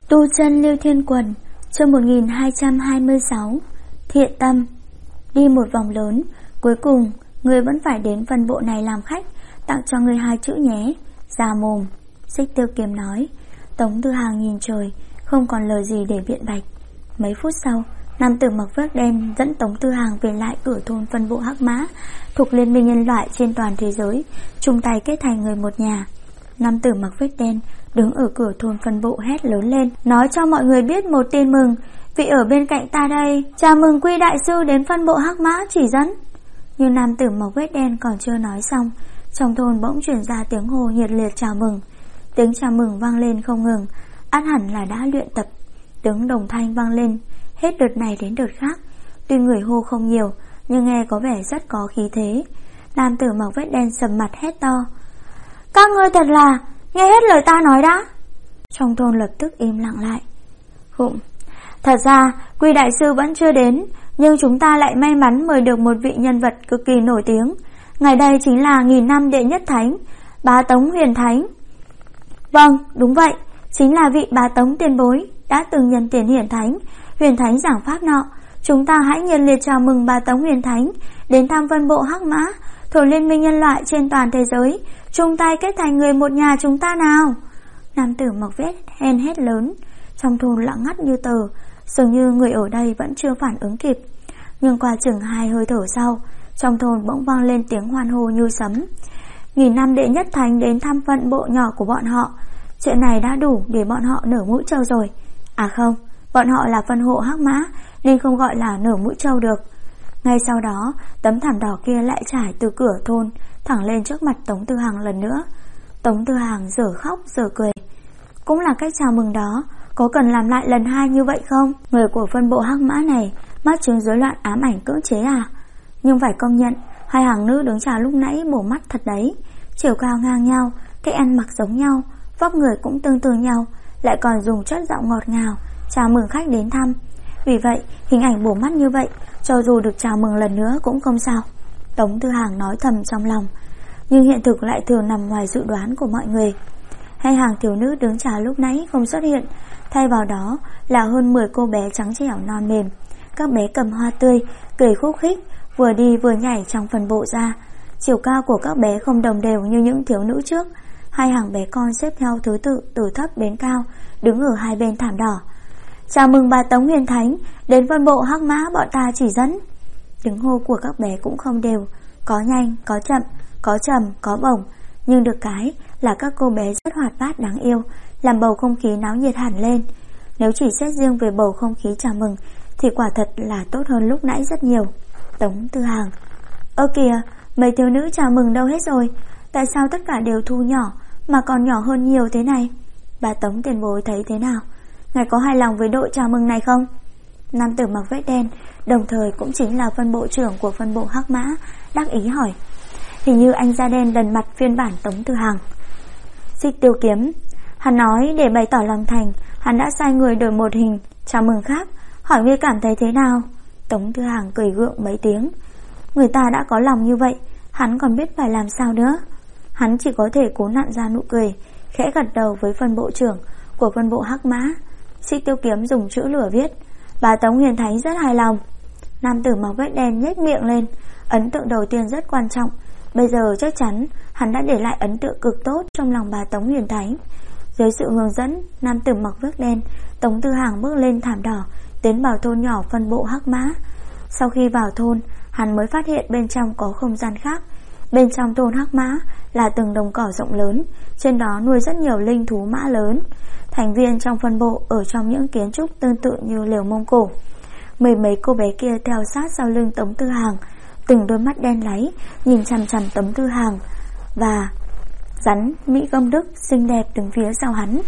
Tu chân Lưu Thiên Quần, chương 1226. Thiện tâm. Đi một vòng lớn, cuối cùng ngươi vẫn phải đến phân bộ này làm khách, tặng cho ngươi 2 chữ nhé. Già mồm. Xích Tiêu Kiếm nói. Tống Tư Hàng nhìn trời, không còn lời gì để biện bạch. Mấy phút sau, nam tử mặc vest đen dẫn Tống Tư Hàng về lại cửa thôn phân bộ Hắc Mã, thuộc Liên minh nhân loại trên toàn thế giới, chung tay kết thành người một nhà. Nam tử mặc vest đen đứng ở cửa thôn phân bộ hét lớn lên, nói cho mọi người biết một tin mừng. Vị ở bên cạnh ta đây, chào mừng Quy đại sư đến phân bộ Hắc Mã chỉ dẫn. Nhưng nam tử mặc vest đen còn chưa nói xong, trong thôn bỗng truyền ra tiếng hô nhiệt liệt chào mừng. Tiếng chào mừng vang lên không ngừng, ắt hẳn là đã luyện tập. Tiếng đồng thanh vang lên hết đợt này đến đợt khác. Tuy người hô không nhiều, nhưng nghe có vẻ rất có khí thế. Nam tử mặc vest đen sầm mặt hét to, các ngươi thật là nghe hết lời ta nói đã. Trong thôn lập tức im lặng lại. Thật ra Quy đại sư vẫn chưa đến, nhưng chúng ta lại may mắn mời được một vị nhân vật cực kỳ nổi tiếng. Ngài đây chính là 1000 năm đệ nhất thánh, Bá Tống Huyền Thánh. Vâng, đúng vậy, chính là vị Bá Tống tiền bối đã từng nhân tiền hiển thánh, Huyền Thánh giảng pháp nọ. Chúng ta hãy nhiệt liệt chào mừng Bá Tống Huyền Thánh đến thăm phân bộ Hắc Mã, thuộc Liên minh nhân loại trên toàn thế giới, chung tay kết thành người một nhà chúng ta nào. Nam tử mặc vest đen hét lớn. Trong thôn lặng ngắt như tờ, dường như người ở đây vẫn chưa phản ứng kịp. Nhưng qua chừng 2 hơi thở sau, trong thôn bỗng vang lên tiếng hoan hô như sấm. 1000 năm đệ nhất thánh đến thăm phân bộ nhỏ của bọn họ. Chuyện này đã đủ để bọn họ nở mũi trâu rồi. À không, bọn họ là phân hộ Hắc Mã nên không gọi là nở mũi trâu được. Ngay sau đó, tấm thảm đỏ kia lại trải từ cửa thôn thẳng lên trước mặt Tống Tư Hàng lần nữa. Tống Tư Hàng dở khóc dở cười. Cũng là cách chào mừng đó, có cần làm lại lần 2 như vậy không? Người của phân bộ Hắc Mã này mắc chứng rối loạn ám ảnh cưỡng chế à? Nhưng phải công nhận, 2 hàng nữ đứng chào lúc nãy bổ mắt thật đấy. Chiều cao ngang nhau, cách ăn mặc giống nhau, vóc người cũng tương tự nhau, lại còn dùng chất giọng ngọt ngào chào mừng khách đến thăm. Vì vậy, hình ảnh bổ mắt như vậy, cho dù được chào mừng lần nữa cũng không sao. Tống Tư Hàng nói thầm trong lòng. Nhưng hiện thực lại thường nằm ngoài dự đoán của mọi người. 2 hàng thiếu nữ đứng chào lúc nãy không xuất hiện, thay vào đó là hơn 10 cô bé trắng trẻo non mềm. Các bé cầm hoa tươi, cười khúc khích, vừa đi vừa nhảy trong phần bộ ra. Chiều cao của các bé không đồng đều như những thiếu nữ trước. 2 hàng bé con xếp theo thứ tự từ thấp đến cao, đứng ở hai bên thảm đỏ. Chào mừng bà Tống Huyền Thánh đến phân bộ Hắc Mã bọn ta chỉ dẫn. Tiếng hô của các bé cũng không đều, có nhanh, có chậm, có trầm, có bổng. Nhưng được cái là các cô bé rất hoạt bát đáng yêu, làm bầu không khí náo nhiệt hẳn lên. Nếu chỉ xét riêng về bầu không khí chào mừng thì quả thật là tốt hơn lúc nãy rất nhiều. Tống Tư Hàng: ơ kìa, mấy thiếu nữ chào mừng đâu hết rồi? Tại sao tất cả đều thu nhỏ mà còn nhỏ hơn nhiều thế này? Bà Tống tiền bối thấy thế nào? Ngài có hài lòng với đội chào mừng này không? Nam tử mặc vest đen, đồng thời cũng chính là phân bộ trưởng của phân bộ Hắc Mã, đắc ý hỏi. Hình như anh da đen lần mặt phiên bản Tống Tư Hàng. Xích Tiêu Kiếm: hắn nói để bày tỏ lòng thành, hắn đã sai người đổi một hình chào mừng khác, hỏi ngươi cảm thấy thế nào? Tống Tư Hàng cười gượng mấy tiếng. Người ta đã có lòng như vậy, hắn còn biết phải làm sao nữa. Hắn chỉ có thể cố nặn ra nụ cười, khẽ gật đầu với phân bộ trưởng của phân bộ Hắc Mã. Xích Tiêu Kiếm dùng chữ lửa viết: bà Tống Huyền Thánh rất hài lòng. Nam tử mặc vest đen nhếch miệng lên. Ấn tượng đầu tiên rất quan trọng. Bây giờ chắc chắn hắn đã để lại ấn tượng cực tốt trong lòng bà Tống Huyền Thánh. Dưới sự hướng dẫn nam tử mặc vest đen, Tống Tư Hàng bước lên thảm đỏ, tiến vào thôn nhỏ phân bộ Hắc Mã. Sau khi vào thôn, hắn mới phát hiện bên trong có không gian khác. Bên trong thôn Hắc Mã là từng đồng cỏ rộng lớn, trên đó nuôi rất nhiều linh thú mã lớn. Thành viên trong phân bộ ở trong những kiến trúc tương tự như lều Mông Cổ. Mười mấy cô bé kia theo sát sau lưng Tống Tư Hàng, từng đôi mắt đen láy nhìn chằm chằm Tống Tư Hàng, và rắn Mỹ Công Đức xinh đẹp đứng phía sau hắn.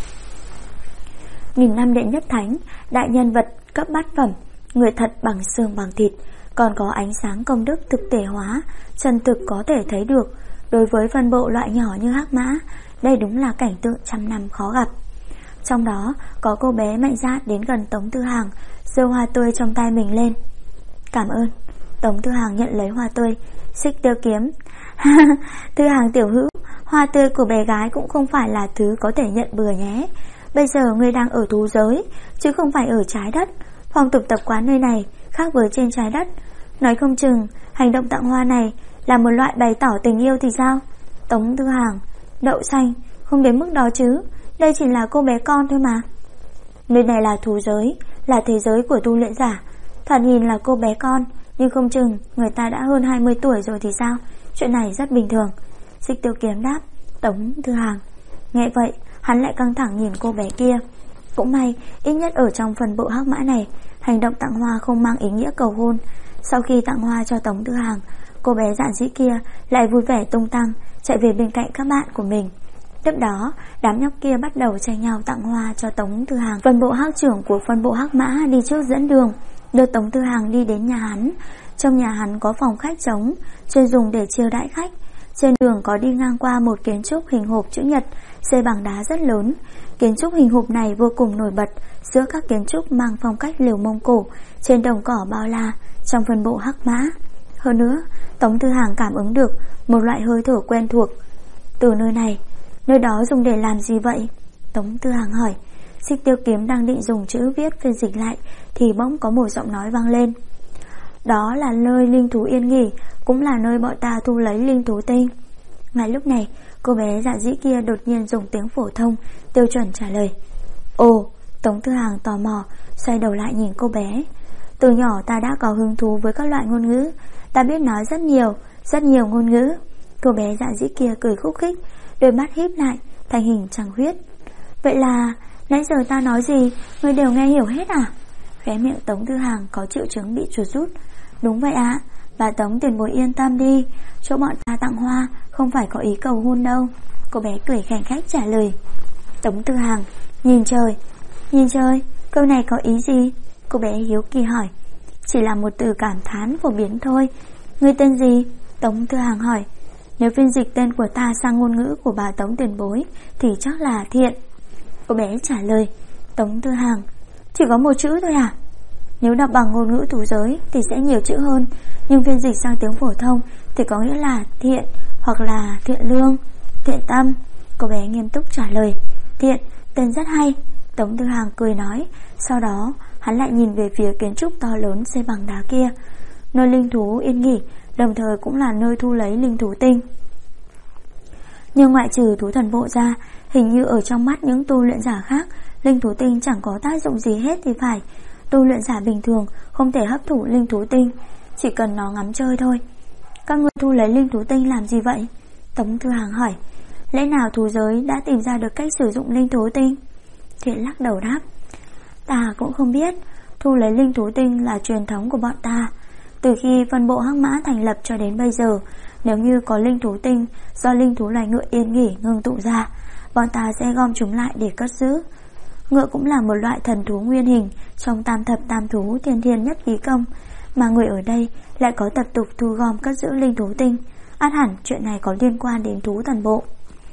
1000 năm đệ nhất thánh, đại nhân vật cấp bát phẩm, người thật bằng xương bằng thịt, còn có ánh sáng công đức thực thể hóa, chân thực có thể thấy được. Đối với phân bộ loại nhỏ như Hắc Mã, đây đúng là cảnh tượng trăm năm khó gặp. Trong đó có cô bé mạnh dạn đến gần Tống Tư Hàng, giơ hoa tươi trong tay mình lên. Cảm ơn. Tống Tư Hàng nhận lấy hoa tươi. Xích Tiêu Kiếm: Tư Hàng tiểu hữu, hoa tươi của bé gái cũng không phải là thứ có thể nhận bừa nhé. Bây giờ ngươi đang ở thú giới, chứ không phải ở trái đất. Phong tục tập quán nơi này khác với trên trái đất. Nói không chừng hành động tặng hoa này là một loại bày tỏ tình yêu thì sao? Tống Tư Hàng: Đậu xanh, không đến mức đó chứ. Đây chỉ là cô bé con thôi mà. Nơi này là thú giới, là thế giới của tu luyện giả. Thoạt nhìn là cô bé con, nhưng không chừng người ta đã hơn 20 tuổi rồi thì sao? Chuyện này rất bình thường. Xích Tiêu Kiếm đáp. Tống Tư Hàng nghe vậy, hắn lại căng thẳng nhìn cô bé kia. Cũng may, ít nhất ở trong phần bộ hắc mã này, hành động tặng hoa không mang ý nghĩa cầu hôn. Sau khi tặng hoa cho Tống Tư Hàng, cô bé dạn dĩ kia lại vui vẻ tung tăng chạy về bên cạnh các bạn của mình. Tiếp đó, đám nhóc kia bắt đầu tranh nhau tặng hoa cho Tống Tư Hàng. Phân bộ hắc trưởng của phân bộ hắc mã đi trước dẫn đường, đưa Tống Tư Hàng đi đến nhà hắn. Trong nhà hắn có phòng khách trống, chuyên dùng để chiêu đãi khách. Trên đường có đi ngang qua một kiến trúc hình hộp chữ nhật, xây bằng đá rất lớn. Kiến trúc hình hộp này vô cùng nổi bật giữa các kiến trúc mang phong cách liều Mông Cổ trên đồng cỏ bao la trong phân bộ hắc mã. Hơn nữa, Tống Tư Hàng cảm ứng được một loại hơi thở quen thuộc từ nơi này. Nơi đó dùng để làm gì vậy? Tống Tư Hàng hỏi. Xích Tiêu Kiếm đang định dùng chữ viết phiên dịch lại thì bỗng có một giọng nói vang lên. Đó là nơi linh thú yên nghỉ, cũng là nơi bọn ta thu lấy linh thú tinh. Ngay lúc này, cô bé dạ dĩ kia đột nhiên dùng tiếng phổ thông tiêu chuẩn trả lời. Ồ, Tống Tư Hàng tò mò xoay đầu lại nhìn cô bé. Từ nhỏ ta đã có hứng thú với các loại ngôn ngữ, ta biết nói rất nhiều ngôn ngữ. Cô bé dạ dĩ kia cười khúc khích, đôi mắt híp lại thành hình trăng huyết. Vậy là nãy giờ ta nói gì ngươi đều nghe hiểu hết à? Khóe miệng Tống Tư Hàng có triệu chứng bị chuột rút. Đúng vậy ạ, bà Tống tiền bối yên tâm đi, chỗ bọn ta tặng hoa không phải có ý cầu hôn đâu. Cô bé cười khanh khách trả lời. Tống Tư Hàng nhìn trời, câu này có ý gì? Cô bé hiếu kỳ hỏi. Chỉ là một từ cảm thán phổ biến thôi. Ngươi tên gì? Tống Tư Hàng hỏi. Nếu phiên dịch tên của ta sang ngôn ngữ của bà Tống tiền bối thì chắc là Thiện. Cô bé trả lời. Tống Tư Hàng: Chỉ có một chữ thôi à? Nếu đọc bằng ngôn ngữ thú giới thì sẽ nhiều chữ hơn, nhưng phiên dịch sang tiếng phổ thông thì có nghĩa là thiện hoặc là thiện lương, thiện tâm. Cô bé nghiêm túc trả lời. Thiện, tên rất hay. Tống Tư Hàng cười nói. Sau đó hắn lại nhìn về phía kiến trúc to lớn xây bằng đá kia, nơi linh thú yên nghỉ, đồng thời cũng là nơi thu lấy linh thú tinh. Nhưng ngoại trừ thú thần bộ ra, hình như ở trong mắt những tu luyện giả khác, linh thú tinh chẳng có tác dụng gì hết thì phải. Tu luyện giả bình thường không thể hấp thụ linh thú tinh, chỉ cần nó ngắm chơi thôi. Các ngươi thu lấy linh thú tinh làm gì vậy? Tống Tư Hàng hỏi. Lẽ nào thú giới đã tìm ra được cách sử dụng linh thú tinh? Thiện lắc đầu đáp. Ta cũng không biết. Thu lấy linh thú tinh là truyền thống của bọn ta. Từ khi phân bộ hắc mã thành lập cho đến bây giờ, nếu như có linh thú tinh do linh thú loài ngựa yên nghỉ ngưng tụ ra, bọn ta sẽ gom chúng lại để cất giữ. Ngựa cũng là một loại thần thú nguyên hình trong tam thập tam thú thiên thiên nhất khí công, mà người ở đây lại có tập tục thu gom cất giữ linh thú tinh. Ắt hẳn chuyện này có liên quan đến thú thần bộ.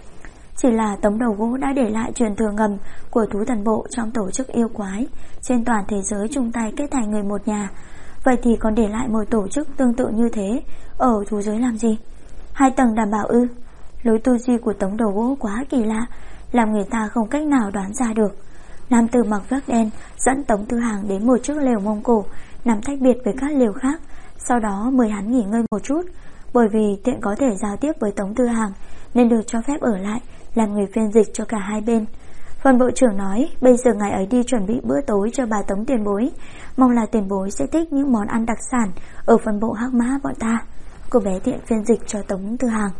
Chỉ là Tống Đầu Gỗ đã để lại truyền thừa ngầm của thú thần bộ trong tổ chức yêu quái trên toàn thế giới chung tay kết thành người một nhà. Vậy thì còn để lại một tổ chức tương tự như thế ở thú giới làm gì? 2 tầng đảm bảo ư? Lối tư duy của Tống Đầu Gỗ quá kỳ lạ, làm người ta không cách nào đoán ra được. Nam tử mặc vest đen dẫn Tống Tư Hàng đến một chiếc lều Mông Cổ nằm tách biệt với các lều khác, sau đó mời hắn nghỉ ngơi một chút. Bởi vì tiện có thể giao tiếp với Tống Tư Hàng nên được cho phép ở lại làm người phiên dịch cho cả hai bên. Phần bộ trưởng nói bây giờ ngài ấy đi chuẩn bị bữa tối cho bà Tống tiền bối, mong là tiền bối sẽ thích những món ăn đặc sản ở phần bộ hắc mã bọn ta. Cô bé Thiện phiên dịch cho Tống Tư Hàng.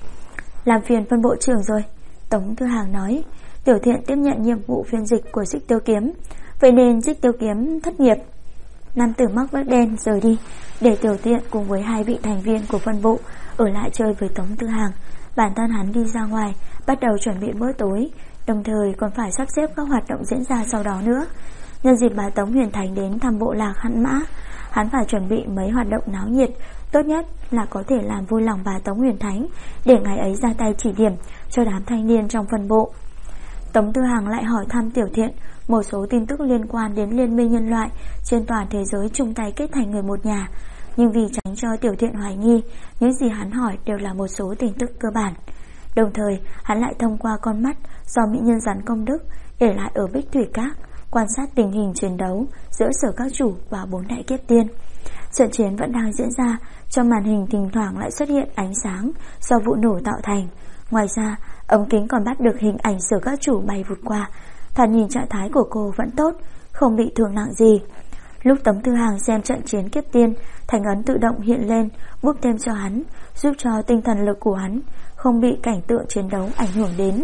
Làm phiền phân bộ trưởng rồi, Tống Tư Hàng nói. Tiểu Thiện tiếp nhận nhiệm vụ phiên dịch của Xích Tiêu Kiếm, vậy nên Xích Tiêu Kiếm thất nghiệp. Nam tử mắc vest đen rời đi, để Tiểu Thiện cùng với 2 vị thành viên của phân bộ ở lại chơi với Tống Tư Hàng. Bản thân hắn đi ra ngoài bắt đầu chuẩn bị bữa tối, đồng thời còn phải sắp xếp các hoạt động diễn ra sau đó nữa. Nhân dịp bà Tống Huyền Thành đến thăm bộ lạc Hãn Mã, hắn phải chuẩn bị mấy hoạt động náo nhiệt, tốt nhất là có thể làm vui lòng bà Tống Huyền Thánh để ngày ấy ra tay chỉ điểm cho đám thanh niên trong phân bộ. Tống Tư Hàng lại hỏi thăm Tiểu Thiện một số tin tức liên quan đến liên minh nhân loại trên toàn thế giới chung tay kết thành người một nhà, nhưng vì tránh cho Tiểu Thiện hoài nghi, những gì hắn hỏi đều là một số tin tức cơ bản. Đồng thời hắn lại thông qua con mắt do mỹ nhân rắn công đức để lại ở Bích Thủy Các, quan sát tình hình chiến đấu giữa Sở Các Chủ và 4 đại kiếp tiên. Trận chiến vẫn đang diễn ra, trong màn hình thỉnh thoảng lại xuất hiện ánh sáng do vụ nổ tạo thành. Ngoài ra, ống kính còn bắt được hình ảnh Sở Các Chủ bay vụt qua. Thoạt nhìn trạng thái của cô vẫn tốt, không bị thương nặng gì. Lúc Tống Tư Hàng xem trận chiến kiếp tiên, thành ấn tự động hiện lên, búp thêm cho hắn, giúp cho tinh thần lực của hắn không bị cảnh tượng chiến đấu ảnh hưởng đến.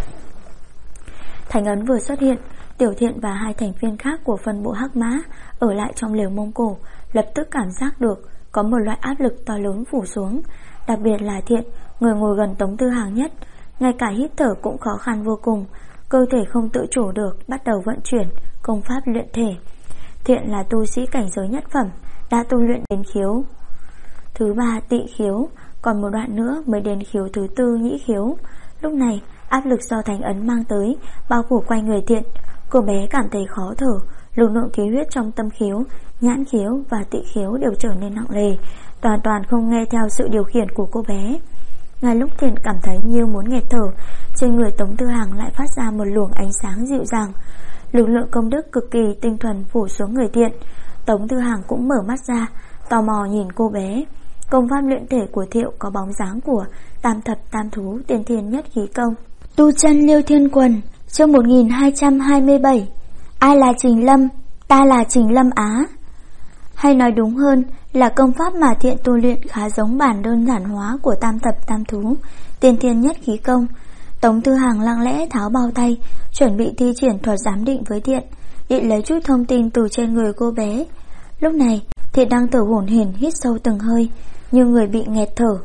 Thành ấn vừa xuất hiện, Tiểu Thiện và 2 thành viên khác của phân bộ Hắc Mã ở lại trong lều Mông Cổ lập tức cảm giác được có một loại áp lực to lớn phủ xuống. Đặc biệt là Thiện, người ngồi gần Tống Tư Hàng nhất, ngay cả hít thở cũng khó khăn vô cùng, cơ thể không tự chủ được, bắt đầu vận chuyển công pháp luyện thể. Thiện là tu sĩ cảnh giới nhất phẩm, đã tu luyện đến khiếu thứ 3 tị khiếu, còn một đoạn nữa mới đến khiếu thứ 4 nhĩ khiếu. Lúc này áp lực do thành ấn mang tới bao phủ quanh người Thiện. Cô bé cảm thấy khó thở, lực lượng khí huyết trong tâm khiếu, nhãn khiếu và tị khiếu đều trở nên nặng nề, toàn không nghe theo sự điều khiển của cô bé. Ngay lúc Thiện cảm thấy như muốn nghẹt thở, trên người Tống Tư Hàng lại phát ra một luồng ánh sáng dịu dàng. Lực lượng công đức cực kỳ tinh thuần phủ xuống người Thiện. Tống Tư Hàng cũng mở mắt ra, tò mò nhìn cô bé. Công pháp luyện thể của Thiệu có bóng dáng của Tam Thập Tam Thú Tiên Thiên Nhất Khí Công. Tu chân Liêu Thiên Quần, chương 1227. Ai là Trình Lâm? Ta là Trình Lâm Á. Hay nói đúng hơn là công pháp mà Thiện tu luyện khá giống bản đơn giản hóa của Tam Thập Tam Thú Tiên Thiên Nhất Khí Công. Tống Tư Hàng lặng lẽ tháo bao tay, chuẩn bị thi triển thuật giám định với Thiện, định lấy chút thông tin từ trên người cô bé. Lúc này Thiện đang thở hổn hển, hít sâu từng hơi, như người bị nghẹt thở,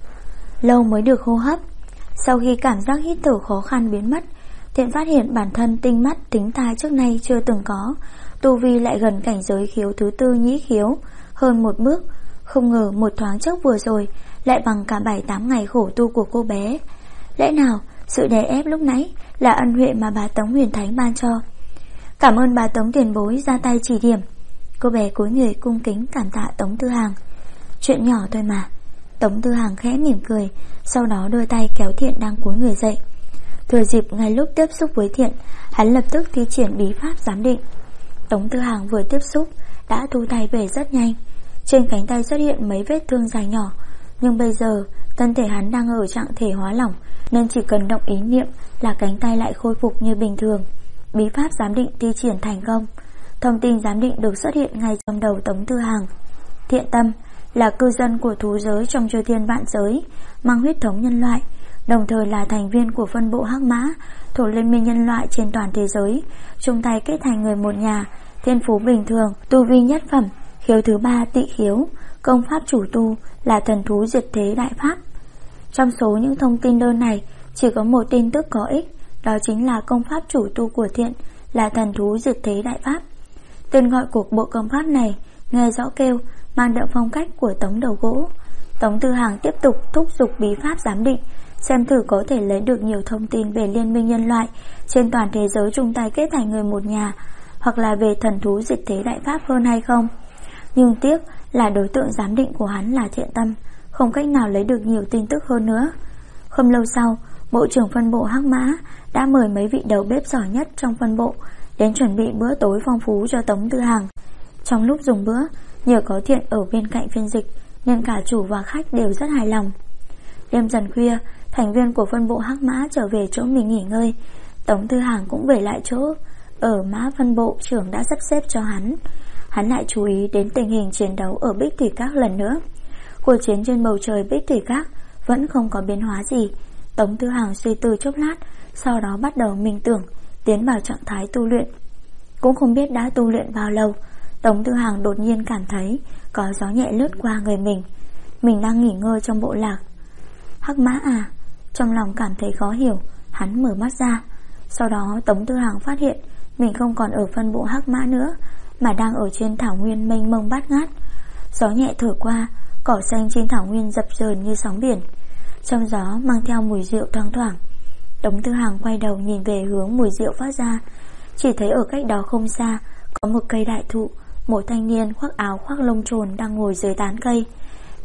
lâu mới được hô hấp. Sau khi cảm giác hít thở khó khăn biến mất, Thiện phát hiện bản thân tinh mắt tính tai trước nay chưa từng có, tu vi lại gần cảnh giới khiếu thứ 4 nhĩ khiếu hơn một bước. Không ngờ một thoáng chốc vừa rồi lại bằng cả 7-8 ngày khổ tu của cô bé. Lẽ nào sự đè ép lúc nãy là ân huệ mà bà Tống Huyền Thánh ban cho? Cảm ơn bà Tống tiền bối ra tay chỉ điểm. Cô bé cúi người cung kính cảm tạ Tống Tư Hàng. Chuyện nhỏ thôi mà. Tống Tư Hàng khẽ mỉm cười, sau đó đôi tay kéo Thiện đang cúi người dậy. Thừa dịp ngay lúc tiếp xúc với Thiện, hắn lập tức thi triển bí pháp giám định. Tống Tư Hàng vừa tiếp xúc đã thu tay về rất nhanh. Trên cánh tay xuất hiện mấy vết thương dài nhỏ, nhưng bây giờ thân thể hắn đang ở trạng thể hóa lỏng, nên chỉ cần động ý niệm là cánh tay lại khôi phục như bình thường. Bí pháp giám định thi triển thành công. Thông tin giám định được xuất hiện ngay trong đầu Tống Tư Hàng. Thiện Tâm là cư dân của thú giới trong chư thiên vạn giới, mang huyết thống nhân loại, đồng thời là thành viên của phân bộ Hắc Mã thuộc liên minh nhân loại trên toàn thế giới, chung tay kết thành người một nhà. Thiên phú bình thường, tu vi nhất phẩm, khiếu thứ 3 tị khiếu, công pháp chủ tu là thần thú diệt thế đại pháp. Trong số những thông tin đơn này, chỉ có một tin tức có ích, đó chính là công pháp chủ tu của Thiện là thần thú diệt thế đại pháp. Tên gọi của bộ công pháp này nghe rõ kêu, mang đậm phong cách của Tống Đầu Gỗ. Tống Tư Hàng tiếp tục thúc giục bí pháp giám định, xem thử có thể lấy được nhiều thông tin về liên minh nhân loại trên toàn thế giới chung tay kết thành người một nhà, hoặc là về thần thú diệt thế đại pháp hơn hay không. Nhưng tiếc là đối tượng giám định của hắn là Thiện Tâm, không cách nào lấy được nhiều tin tức hơn nữa. Không lâu sau, bộ trưởng phân bộ Hắc Mã đã mời mấy vị đầu bếp giỏi nhất trong phân bộ đến chuẩn bị bữa tối phong phú cho Tống Tư Hàng. Trong lúc dùng bữa, nhờ có Thiện ở bên cạnh phiên dịch nên cả chủ và khách đều rất hài lòng. Đêm dần khuya, thành viên của phân bộ Hắc Mã trở về chỗ mình nghỉ ngơi. Tống Tư Hàng cũng về lại chỗ ở Mã phân bộ trưởng đã sắp xếp cho hắn. Hắn lại chú ý đến tình hình chiến đấu ở Bích Thủy Các lần nữa. Cuộc chiến trên bầu trời Bích Thủy Các vẫn không có biến hóa gì. Tống Tư Hàng suy tư chốc lát, sau đó bắt đầu minh tưởng, tiến vào trạng thái tu luyện. Cũng không biết đã tu luyện bao lâu, Tống Tư Hàng đột nhiên cảm thấy có gió nhẹ lướt qua người mình. Mình đang nghỉ ngơi trong bộ lạc. Hắc Mã à? Trong lòng cảm thấy khó hiểu, hắn mở mắt ra. Sau đó Tống Tư Hàng phát hiện mình không còn ở phân bộ Hắc Mã nữa, mà đang ở trên thảo nguyên mênh mông bát ngát. Gió nhẹ thổi qua, cỏ xanh trên thảo nguyên dập dờn như sóng biển, trong gió mang theo mùi rượu thoang thoảng. Tống Tư Hàng quay đầu nhìn về hướng mùi rượu phát ra, chỉ thấy ở cách đó không xa có một cây đại thụ. Một thanh niên khoác áo khoác lông trồn đang ngồi dưới tán cây.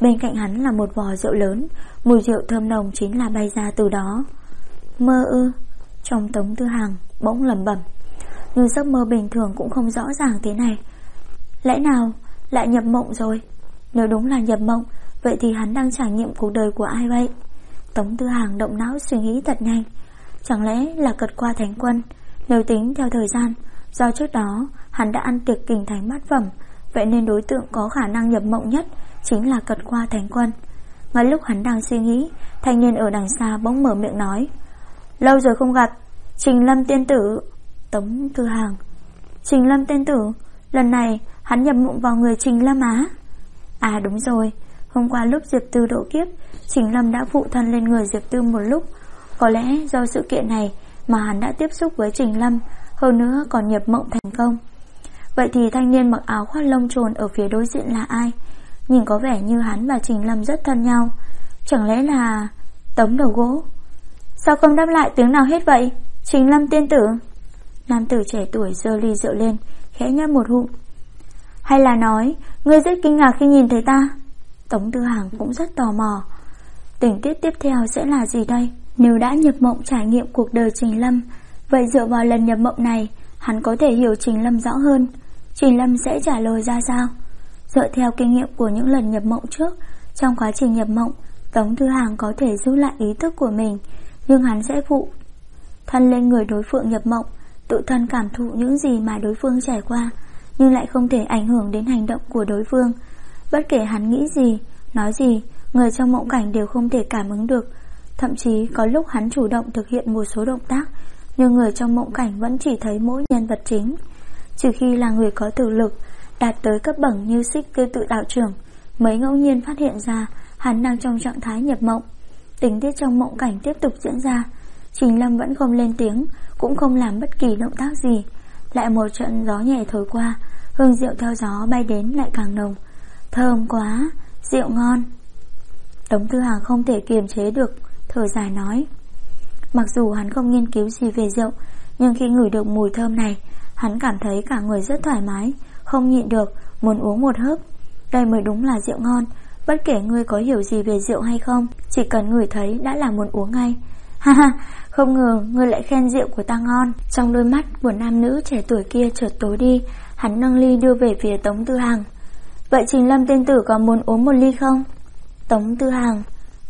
Bên cạnh hắn là một vò rượu lớn, mùi rượu thơm nồng chính là bay ra từ đó. Mơ ư? Trong Tống Tư Hằng bỗng lẩm bẩm. Nhưng giấc mơ bình thường cũng không rõ ràng thế này. Lẽ nào lại nhập mộng rồi? Nếu đúng là nhập mộng, vậy thì hắn đang trải nghiệm cuộc đời của ai vậy? Tống Tư Hằng động não suy nghĩ thật nhanh. Chẳng lẽ là Cật Qua Thánh Quân? Nếu tính theo thời gian, do trước đó hắn đã ăn tiệc Kình Thánh bát phẩm, vậy nên đối tượng có khả năng nhập mộng nhất chính là Cật Qua Thánh Quân. Ngay lúc hắn đang suy nghĩ, thanh niên ở đằng xa bỗng mở miệng nói: Lâu rồi không gặp, Trình Lâm tiên tử. Tống Tư Hằng: Trình Lâm tiên tử? Lần này hắn nhập mộng vào người Trình Lâm á? À đúng rồi, hôm qua lúc Diệp Tư độ kiếp, Trình Lâm đã phụ thân lên người Diệp Tư một lúc. Có lẽ do sự kiện này mà hắn đã tiếp xúc với Trình Lâm, hơn nữa còn nhập mộng thành công. Vậy thì thanh niên mặc áo khoác lông trồn ở phía đối diện là ai? Nhìn có vẻ như hắn và Trình Lâm rất thân nhau. Chẳng lẽ là Tống Đầu Gỗ? Sao không đáp lại tiếng nào hết vậy, Trình Lâm tiên tử? Nam tử trẻ tuổi giơ ly rượu lên, khẽ nhấp một ngụm. Hay là nói ngươi rất kinh ngạc khi nhìn thấy ta? Tống Tư Hằng cũng rất tò mò. Tình tiết tiếp theo sẽ là gì đây? Nếu đã nhập mộng trải nghiệm cuộc đời Trình Lâm, vậy dựa vào lần nhập mộng này, hắn có thể hiểu Trình Lâm rõ hơn. Trình Lâm sẽ trả lời ra sao? Dựa theo kinh nghiệm của những lần nhập mộng trước, trong quá trình nhập mộng, Tống Tư Hằng có thể giữ lại ý thức của mình, nhưng hắn sẽ phụ thân lên người đối phương nhập mộng, tự thân cảm thụ những gì mà đối phương trải qua, nhưng lại không thể ảnh hưởng đến hành động của đối phương. Bất kể hắn nghĩ gì, nói gì, người trong mộng cảnh đều không thể cảm ứng được. Thậm chí có lúc hắn chủ động thực hiện một số động tác, nhưng người trong mộng cảnh vẫn chỉ thấy mỗi nhân vật chính. Trừ khi là người có thực lực đạt tới cấp bậc như Xích Tiêu Tự đạo trưởng mới ngẫu nhiên phát hiện ra hắn đang trong trạng thái nhập mộng. Tình tiết trong mộng cảnh tiếp tục diễn ra. Trình Lâm vẫn không lên tiếng, cũng không làm bất kỳ động tác gì. Lại một trận gió nhẹ thổi qua, hương rượu theo gió bay đến lại càng nồng. Thơm quá, rượu ngon. Tống Tư Hằng không thể kiềm chế được, thở dài nói. Mặc dù hắn không nghiên cứu gì về rượu, nhưng khi ngửi được mùi thơm này, hắn cảm thấy cả người rất thoải mái, không nhịn được, muốn uống một hớp. Đây mới đúng là rượu ngon. Bất kể ngươi có hiểu gì về rượu hay không, chỉ cần ngửi thấy đã là muốn uống ngay. Ha ha, không ngờ ngươi lại khen rượu của ta ngon. Trong đôi mắt của nam nữ trẻ tuổi kia chợt tối đi, hắn nâng ly đưa về phía Tống Tư Hằng. Vậy Trình Lâm tiên tử có muốn uống một ly không? Tống Tư Hằng: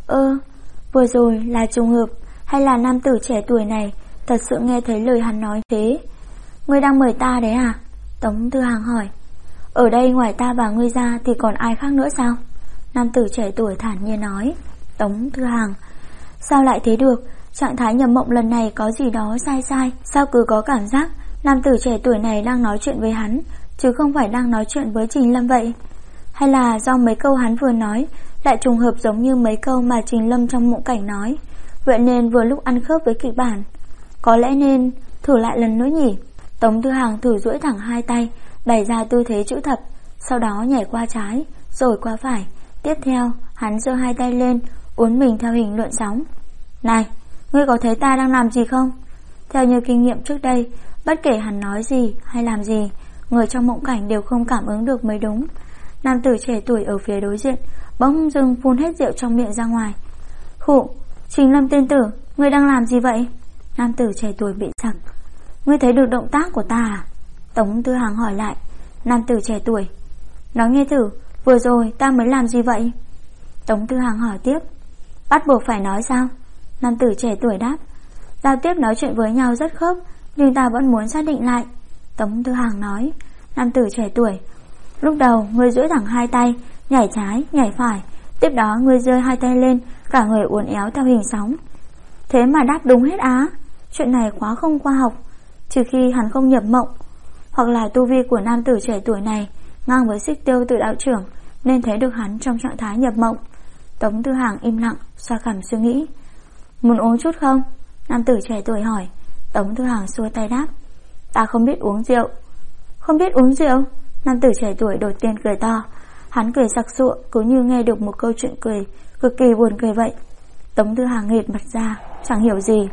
vừa rồi là trùng hợp, hay là nam tử trẻ tuổi này thật sự nghe thấy lời hắn nói thế? Ngươi đang mời ta đấy à? Tống Tư Hằng hỏi. Ở đây ngoài ta và ngươi ra thì còn ai khác nữa sao? Nam tử trẻ tuổi thản nhiên nói. Tống Tư Hằng: Sao lại thế được? Trạng thái nhập mộng lần này có gì đó sai sai. Sao cứ có cảm giác nam tử trẻ tuổi này đang nói chuyện với hắn, chứ không phải đang nói chuyện với Trình Lâm vậy? Hay là do mấy câu hắn vừa nói lại trùng hợp giống như mấy câu mà Trình Lâm trong mộng cảnh nói, vậy nên vừa lúc ăn khớp với kịch bản? Có lẽ nên thử lại lần nữa nhỉ? Tống Tư Hằng thử duỗi thẳng hai tay, bày ra tư thế chữ thập, sau đó nhảy qua trái, rồi qua phải. Tiếp theo, hắn giơ hai tay lên, uốn mình theo hình lượn sóng. Này, ngươi có thấy ta đang làm gì không? Theo như kinh nghiệm trước đây, bất kể hắn nói gì hay làm gì, người trong mộng cảnh đều không cảm ứng được mới đúng. Nam tử trẻ tuổi ở phía đối diện bỗng dưng phun hết rượu trong miệng ra ngoài. Khụ, Trình Lâm tiên tử, ngươi đang làm gì vậy? Nam tử trẻ tuổi bị sặc. Ngươi thấy được động tác của ta à? Tống Tư Hằng hỏi lại. Nam tử trẻ tuổi: Nói nghe thử, vừa rồi ta mới làm gì vậy? Tống Tư Hằng hỏi tiếp. Bắt buộc phải nói sao? Nam tử trẻ tuổi đáp. Giao tiếp nói chuyện với nhau rất khớp, nhưng ta vẫn muốn xác định lại. Tống Tư Hằng nói. Nam tử trẻ tuổi: Lúc đầu ngươi duỗi thẳng hai tay, nhảy trái, nhảy phải. Tiếp đó ngươi giơ hai tay lên, cả người uốn éo theo hình sóng. Thế mà đáp đúng hết á? Chuyện này quá không khoa học. Trừ khi hắn không nhập mộng, hoặc là tu vi của nam tử trẻ tuổi này ngang với Xích Tiêu Tự đạo trưởng, nên thấy được hắn trong trạng thái nhập mộng. Tống Tư Hằng im lặng, xoa cằm suy nghĩ. Muốn uống chút không? Nam tử trẻ tuổi hỏi. Tống Tư Hằng xua tay đáp. Ta không biết uống rượu. Không biết uống rượu? Nam tử trẻ tuổi đột nhiên cười to. Hắn cười sặc sụa, cứ như nghe được một câu chuyện cười cực kỳ buồn cười vậy. Tống Tư Hằng nghệt mặt ra, chẳng hiểu gì.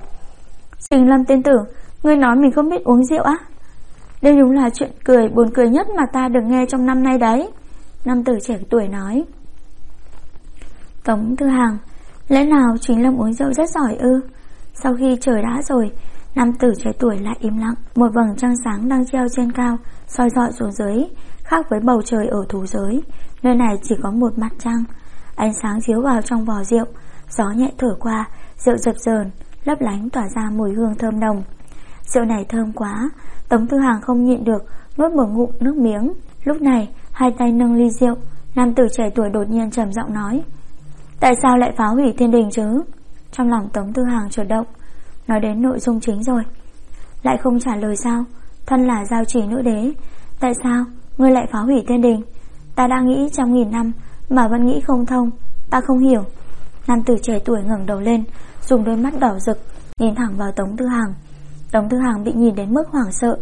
Trình Lâm tiên tử, ngươi nói mình không biết uống rượu á? Đây đúng là chuyện cười buồn cười nhất mà ta được nghe trong năm nay đấy. Nam tử trẻ tuổi nói. Tống Thư Hàng: lẽ nào Trình Lâm uống rượu rất giỏi ư? Sau khi trời đã rồi, nam tử trẻ tuổi lại im lặng. Một vầng trăng sáng đang treo trên cao soi rọi xuống dưới, khác với bầu trời ở thú giới. Nơi này chỉ có một mặt trăng. Ánh sáng chiếu vào trong vò rượu, gió nhẹ thổi qua, rượu dập dờn, lấp lánh tỏa ra mùi hương thơm nồng. Rượu này thơm quá, Tống Thư Hàng không nhịn được nuốt một ngụm nước miếng. Lúc này, hai tay nâng ly rượu, nam tử trẻ tuổi đột nhiên trầm giọng nói: tại sao lại phá hủy thiên đình chứ? Trong lòng Tống Thư Hàng chợt động, nói đến nội dung chính rồi. Lại không trả lời sao? Thân là giao chỉ nữ đế, tại sao ngươi lại phá hủy thiên đình? Ta đã nghĩ 100.000 năm mà vẫn nghĩ không thông, ta không hiểu. Nam tử trẻ tuổi ngẩng đầu lên, dùng đôi mắt đỏ rực nhìn thẳng vào Tống Thư Hàng. Tống Thư Hàng bị nhìn đến mức hoảng sợ.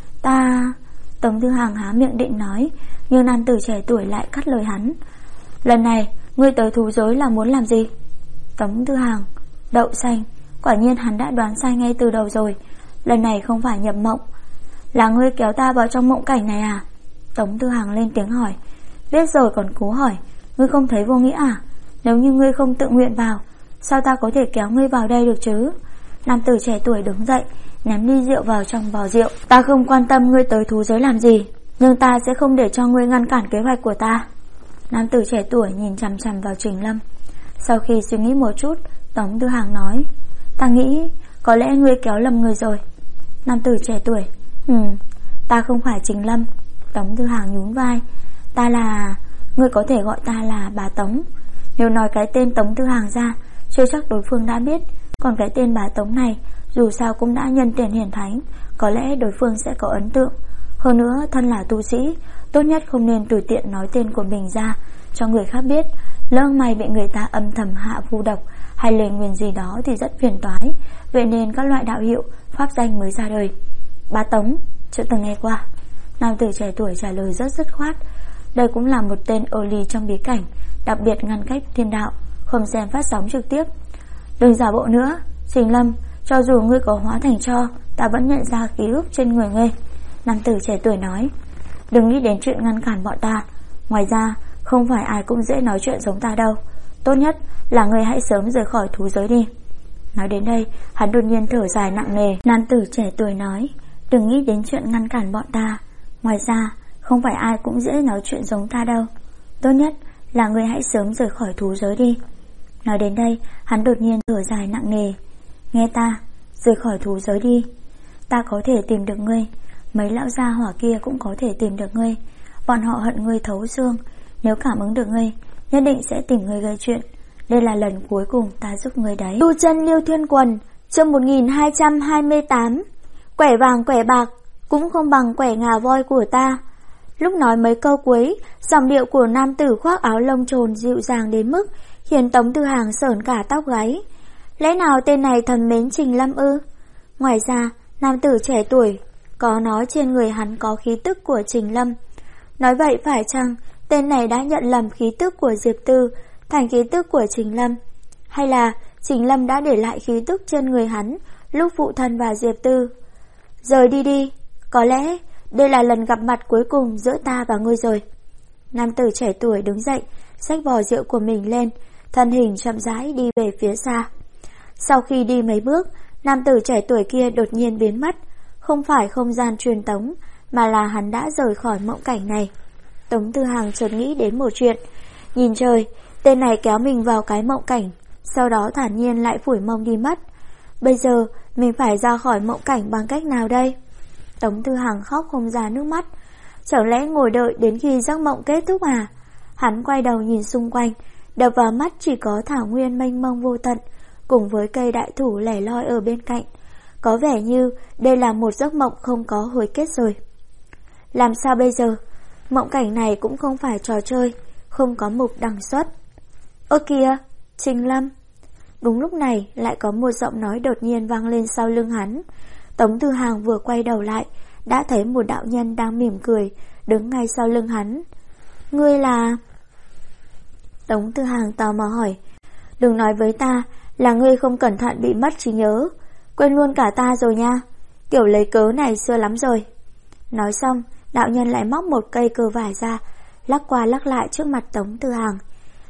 Tống Thư Hàng há miệng định nói, nhưng nam tử trẻ tuổi lại cắt lời hắn. Lần này ngươi tới thú giới là muốn làm gì? Tống Thư Hàng: đậu xanh. Quả nhiên hắn đã đoán sai ngay từ đầu rồi. Lần này không phải nhập mộng. Là ngươi kéo ta vào trong mộng cảnh này à? Tống Thư Hàng lên tiếng hỏi. Biết rồi còn cố hỏi, ngươi không thấy vô nghĩa à? Nếu như ngươi không tự nguyện vào, sao ta có thể kéo ngươi vào đây được chứ? Nam tử trẻ tuổi đứng dậy, ném ly rượu vào trong vò rượu. Ta không quan tâm ngươi tới thú giới làm gì, nhưng ta sẽ không để cho ngươi ngăn cản kế hoạch của ta. Nam tử trẻ tuổi nhìn chằm chằm vào Trình Lâm. Sau khi suy nghĩ một chút, Tống Thư Hàng nói: ta nghĩ có lẽ ngươi kéo lầm người rồi. Nam tử trẻ tuổi: ta không phải Trình Lâm. Tống Thư Hàng nhún vai: ngươi có thể gọi ta là bà Tống. Nếu nói cái tên Tống Thư Hàng ra, chưa chắc đối phương đã biết. Còn cái tên bà Tống này, dù sao cũng đã nhân tiền hiển thánh, có lẽ đối phương sẽ có ấn tượng. Hơn nữa, thân là tu sĩ, tốt nhất không nên tùy tiện nói tên của mình ra cho người khác biết. Lỡ may bị người ta âm thầm hạ vu độc hay lời nguyền gì đó thì rất phiền toái. Vậy nên các loại đạo hiệu, pháp danh mới ra đời. Bà Tống, chưa từng nghe qua. Nam tử trẻ tuổi trả lời rất dứt khoát. Đây cũng là một tên ô ly trong bí cảnh, đặc biệt ngăn cách thiên đạo, không xem phát sóng trực tiếp. Đừng giả bộ nữa, Trình Lâm, cho dù ngươi có hóa thành tro, ta vẫn nhận ra ký ức trên người ngươi. Nam tử trẻ tuổi nói: đừng nghĩ đến chuyện ngăn cản bọn ta. Ngoài ra, không phải ai cũng dễ nói chuyện giống ta đâu. Tốt nhất là ngươi hãy sớm rời khỏi thú giới đi. Nói đến đây, hắn đột nhiên thở dài nặng nề. Nam tử trẻ tuổi nói: đừng nghĩ đến chuyện ngăn cản bọn ta. Ngoài ra, không phải ai cũng dễ nói chuyện giống ta đâu. Tốt nhất là ngươi hãy sớm rời khỏi thú giới đi. Nói đến đây, hắn đột nhiên thở dài nặng nề. Nghe ta, rời khỏi thú giới đi. Ta có thể tìm được ngươi, mấy lão gia hỏa kia cũng có thể tìm được ngươi. Bọn họ hận ngươi thấu xương. Nếu cảm ứng được ngươi, nhất định sẽ tìm ngươi gây chuyện. Đây là lần cuối cùng ta giúp ngươi đấy. Tu chân Liêu Thiên Quần, chương 1228. Quẻ vàng quẻ bạc cũng không bằng quẻ ngà voi của ta. Lúc nói mấy câu cuối, giọng điệu của nam tử khoác áo lông trồn dịu dàng đến mức khiến Tống Thư Hàng sởn cả tóc gáy. Lẽ nào tên này thầm mến Trình Lâm ư? Ngoài ra, nam tử trẻ tuổi có nói trên người hắn có khí tức của Trình Lâm. Nói vậy phải chăng tên này đã nhận lầm khí tức của Diệp Tư thành khí tức của Trình Lâm? Hay là Trình Lâm đã để lại khí tức trên người hắn lúc phụ thân và Diệp Tư? Rời đi đi, có lẽ đây là lần gặp mặt cuối cùng giữa ta và ngươi rồi. Nam tử trẻ tuổi đứng dậy, xách vò rượu của mình lên, thân hình chậm rãi đi về phía xa. Sau khi đi mấy bước, nam tử trẻ tuổi kia đột nhiên biến mất. Không phải không gian truyền tống, mà là hắn đã rời khỏi mộng cảnh này. Tống Thư Hàng chợt nghĩ đến một chuyện. Nhìn trời, tên này kéo mình vào cái mộng cảnh, sau đó thản nhiên lại phủi mông đi mất. Bây giờ mình phải ra khỏi mộng cảnh bằng cách nào đây? Tống Thư Hàng khóc không ra nước mắt. Chẳng lẽ ngồi đợi đến khi giấc mộng kết thúc à? Hắn quay đầu nhìn xung quanh, đập vào mắt chỉ có thảo nguyên mênh mông vô tận, cùng với cây đại thụ lẻ loi ở bên cạnh. Có vẻ như đây là một giấc mộng không có hồi kết rồi. Làm sao bây giờ? Mộng cảnh này cũng không phải trò chơi, không có mục đằng xuất. Ơ kìa, Trình Lâm! Đúng lúc này lại có một giọng nói đột nhiên vang lên sau lưng hắn. Tống Thư Hàng vừa quay đầu lại, đã thấy một đạo nhân đang mỉm cười, đứng ngay sau lưng hắn. Ngươi là... Tống Thư Hàng tò mò hỏi. Đừng nói với ta là ngươi không cẩn thận bị mất trí nhớ, quên luôn cả ta rồi nha. Kiểu lấy cớ này xưa lắm rồi. Nói xong, đạo nhân lại móc một cây cờ vải ra, lắc qua lắc lại trước mặt Tống Thư Hàng.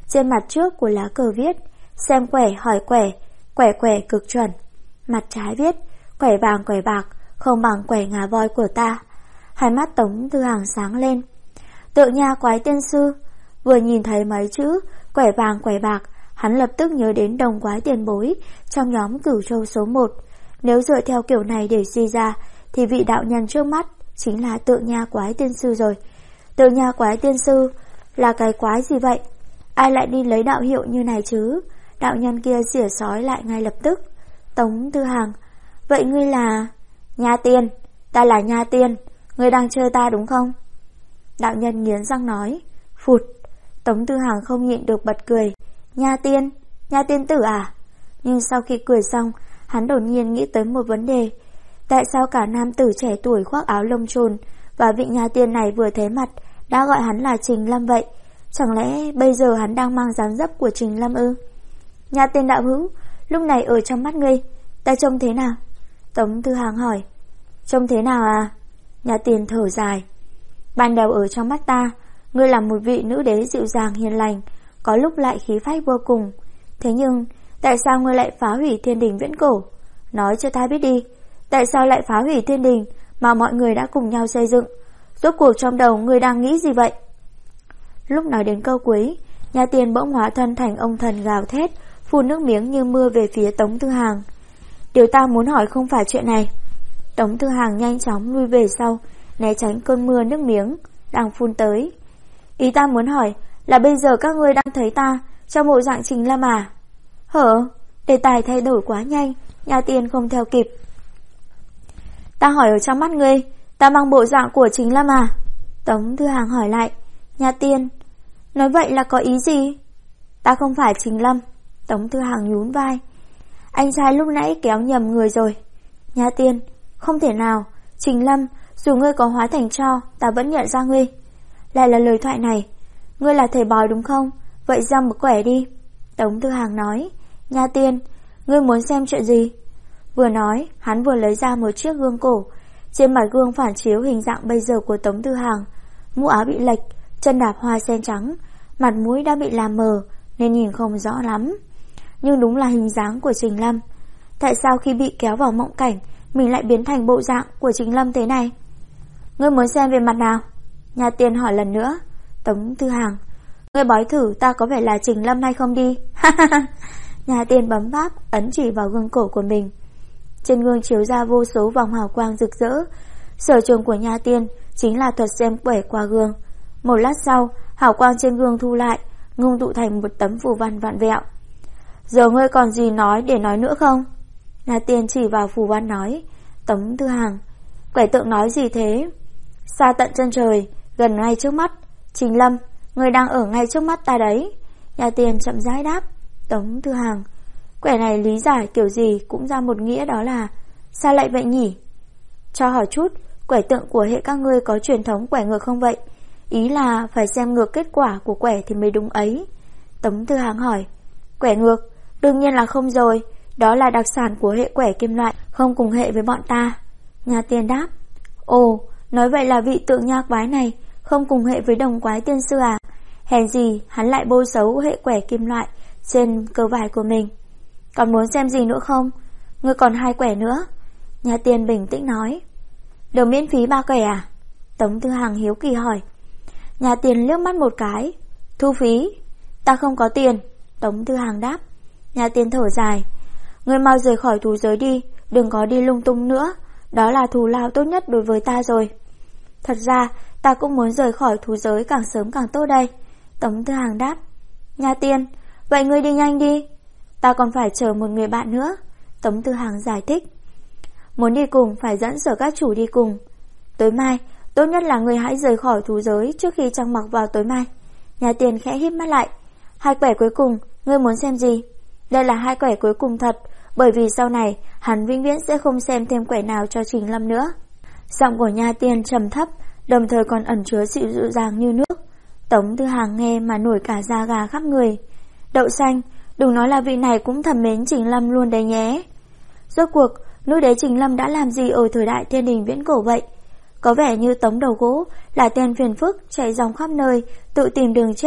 Trên mặt trước của lá cờ viết: xem quẻ hỏi quẻ, quẻ quẻ cực chuẩn. Mặt trái viết: quẻ vàng quẻ bạc, không bằng quẻ ngà voi của ta. Hai mắt Tống Tư Hằng sáng lên. Tượng nha quái tiên sư. Vừa nhìn thấy mấy chữ quẻ vàng quẻ bạc, hắn lập tức nhớ đến đồng quái tiền bối trong nhóm Cửu Châu số 1. Nếu dựa theo kiểu này để suy ra, thì vị đạo nhân trước mắt chính là tượng nha quái tiên sư rồi. Tượng nha quái tiên sư là cái quái gì vậy? Ai lại đi lấy đạo hiệu như này chứ? Đạo nhân kia xỉa sói lại ngay lập tức. Tống Tư Hằng: vậy ngươi là... Nha tiên. Ta là Nha tiên. Ngươi đang chơi ta đúng không? Đạo nhân nghiến răng nói. Phụt. Tống Tư Hằng không nhịn được bật cười. Nha tiên? Nha tiên tử à? Nhưng sau khi cười xong, hắn đột nhiên nghĩ tới một vấn đề. Tại sao cả nam tử trẻ tuổi khoác áo lông trồn và vị nha tiên này vừa thấy mặt đã gọi hắn là Trình Lâm vậy? Chẳng lẽ bây giờ hắn đang mang dáng dấp của Trình Lâm ư? Nha tiên đạo hữu, lúc này ở trong mắt ngươi, ta trông thế nào? Tống Tư Hằng hỏi. Trông thế nào à? Nha tiên thở dài. Ban đầu ở trong mắt ta, ngươi là một vị nữ đế dịu dàng hiền lành, có lúc lại khí phách vô cùng. Thế nhưng, tại sao ngươi lại phá hủy thiên đình viễn cổ? Nói cho ta biết đi, tại sao lại phá hủy thiên đình mà mọi người đã cùng nhau xây dựng? Rốt cuộc trong đầu ngươi đang nghĩ gì vậy? Lúc nói đến câu cuối, Nha tiên bỗng hóa thân thành ông thần gào thét, phun nước miếng như mưa về phía Tống Tư Hằng. Điều ta muốn hỏi không phải chuyện này. Tống Tư Hằng nhanh chóng lui về sau, né tránh cơn mưa nước miếng đang phun tới. Ý ta muốn hỏi là bây giờ các ngươi đang thấy ta trong bộ dạng Trình Lâm à? Hở? Đề tài thay đổi quá nhanh, Nha tiên không theo kịp. Ta hỏi ở trong mắt ngươi, ta mang bộ dạng của Trình Lâm à? Tống Tư Hằng hỏi lại. Nha tiên: nói vậy là có ý gì? Ta không phải Trình Lâm. Tống Tư Hằng nhún vai. Anh trai lúc nãy kéo nhầm người rồi. Nha tiên: không thể nào, Trình Lâm, dù ngươi có hóa thành tro, ta vẫn nhận ra ngươi. Lại là lời thoại này. Ngươi là thầy bói đúng không? Vậy ra một quẻ đi. Tống Tư Hằng nói. Nha tiên: ngươi muốn xem chuyện gì? Vừa nói, hắn vừa lấy ra một chiếc gương cổ. Trên mặt gương phản chiếu hình dạng bây giờ của Tống Tư Hằng. Mũ áo bị lệch, chân đạp hoa sen trắng, mặt mũi đã bị làm mờ nên nhìn không rõ lắm. Nhưng đúng là hình dáng của Trình Lâm. Tại sao khi bị kéo vào mộng cảnh, mình lại biến thành bộ dạng của Trình Lâm thế này? Ngươi muốn xem về mặt nào? Nha tiên hỏi lần nữa. Tống Tư Hằng: ngươi bói thử ta có vẻ là Trình Lâm hay không đi. Nha tiên bấm pháp ấn chỉ vào gương cổ của mình. Trên gương chiếu ra vô số vòng hào quang rực rỡ. Sở trường của Nha tiên chính là thuật xem quẻ qua gương. Một lát sau, hào quang trên gương thu lại, ngưng tụ thành một tấm phù văn vặn vẹo. Giờ ngươi còn gì nói để nói nữa không? Nha tiên chỉ vào phù văn nói. Tống Tư Hằng: quẻ tượng nói gì thế? Xa tận chân trời, gần ngay trước mắt. Trình Lâm, ngươi đang ở ngay trước mắt ta đấy. Nha tiên chậm rãi đáp. Tống Tư Hằng: quẻ này lý giải kiểu gì cũng ra một nghĩa, đó là sao lại vậy nhỉ? Cho hỏi chút, quẻ tượng của hệ các ngươi có truyền thống quẻ ngược không vậy? Ý là phải xem ngược kết quả của quẻ thì mới đúng ấy. Tống Tư Hằng hỏi. Quẻ ngược? Đương nhiên là không rồi. Đó là đặc sản của hệ quẻ kim loại, không cùng hệ với bọn ta. Nha tiên đáp. Ồ, nói vậy là vị tượng nha quái này không cùng hệ với đồng quái tiên sư à? Hèn gì hắn lại bôi xấu hệ quẻ kim loại trên cờ vải của mình. Còn muốn xem gì nữa không? Ngươi còn 2 quẻ nữa. Nha tiên bình tĩnh nói. Được miễn phí 3 quẻ à? Tống Tư Hằng hiếu kỳ hỏi. Nha tiên liếc mắt một cái. Thu phí? Ta không có tiền. Tống Tư Hằng đáp. Nha tiên thở dài. Ngươi mau rời khỏi thú giới đi, đừng có đi lung tung nữa. Đó là thù lao tốt nhất đối với ta rồi. Thật ra ta cũng muốn rời khỏi thú giới càng sớm càng tốt đây. Tống Tư Hằng đáp. Nha tiên: vậy ngươi đi nhanh đi. Ta còn phải chờ một người bạn nữa. Tống Tư Hằng giải thích. Muốn đi cùng phải dẫn Sở các chủ đi cùng. Tối mai tốt nhất là ngươi hãy rời khỏi thú giới trước khi trăng mặc vào tối mai. Nha tiên khẽ híp mắt lại. 2 quẻ cuối cùng, ngươi muốn xem gì? Đây là 2 quẻ cuối cùng thật, bởi vì sau này hắn vĩnh viễn sẽ không xem thêm quẻ nào cho Trình Lâm nữa. Giọng của Nha tiên trầm thấp, đồng thời còn ẩn chứa sự dịu dàng như nước. Tống Tư Hằng nghe mà nổi cả da gà khắp người. Đậu xanh, đừng nói là vị này cũng thầm mến Trình Lâm luôn đấy nhé. Rốt cuộc nữ đế Trình Lâm đã làm gì ở thời đại thiên đình viễn cổ vậy? Có vẻ như Tống Đầu Gỗ là tên phiền phức chạy dòng khắp nơi, tự tìm đường chết,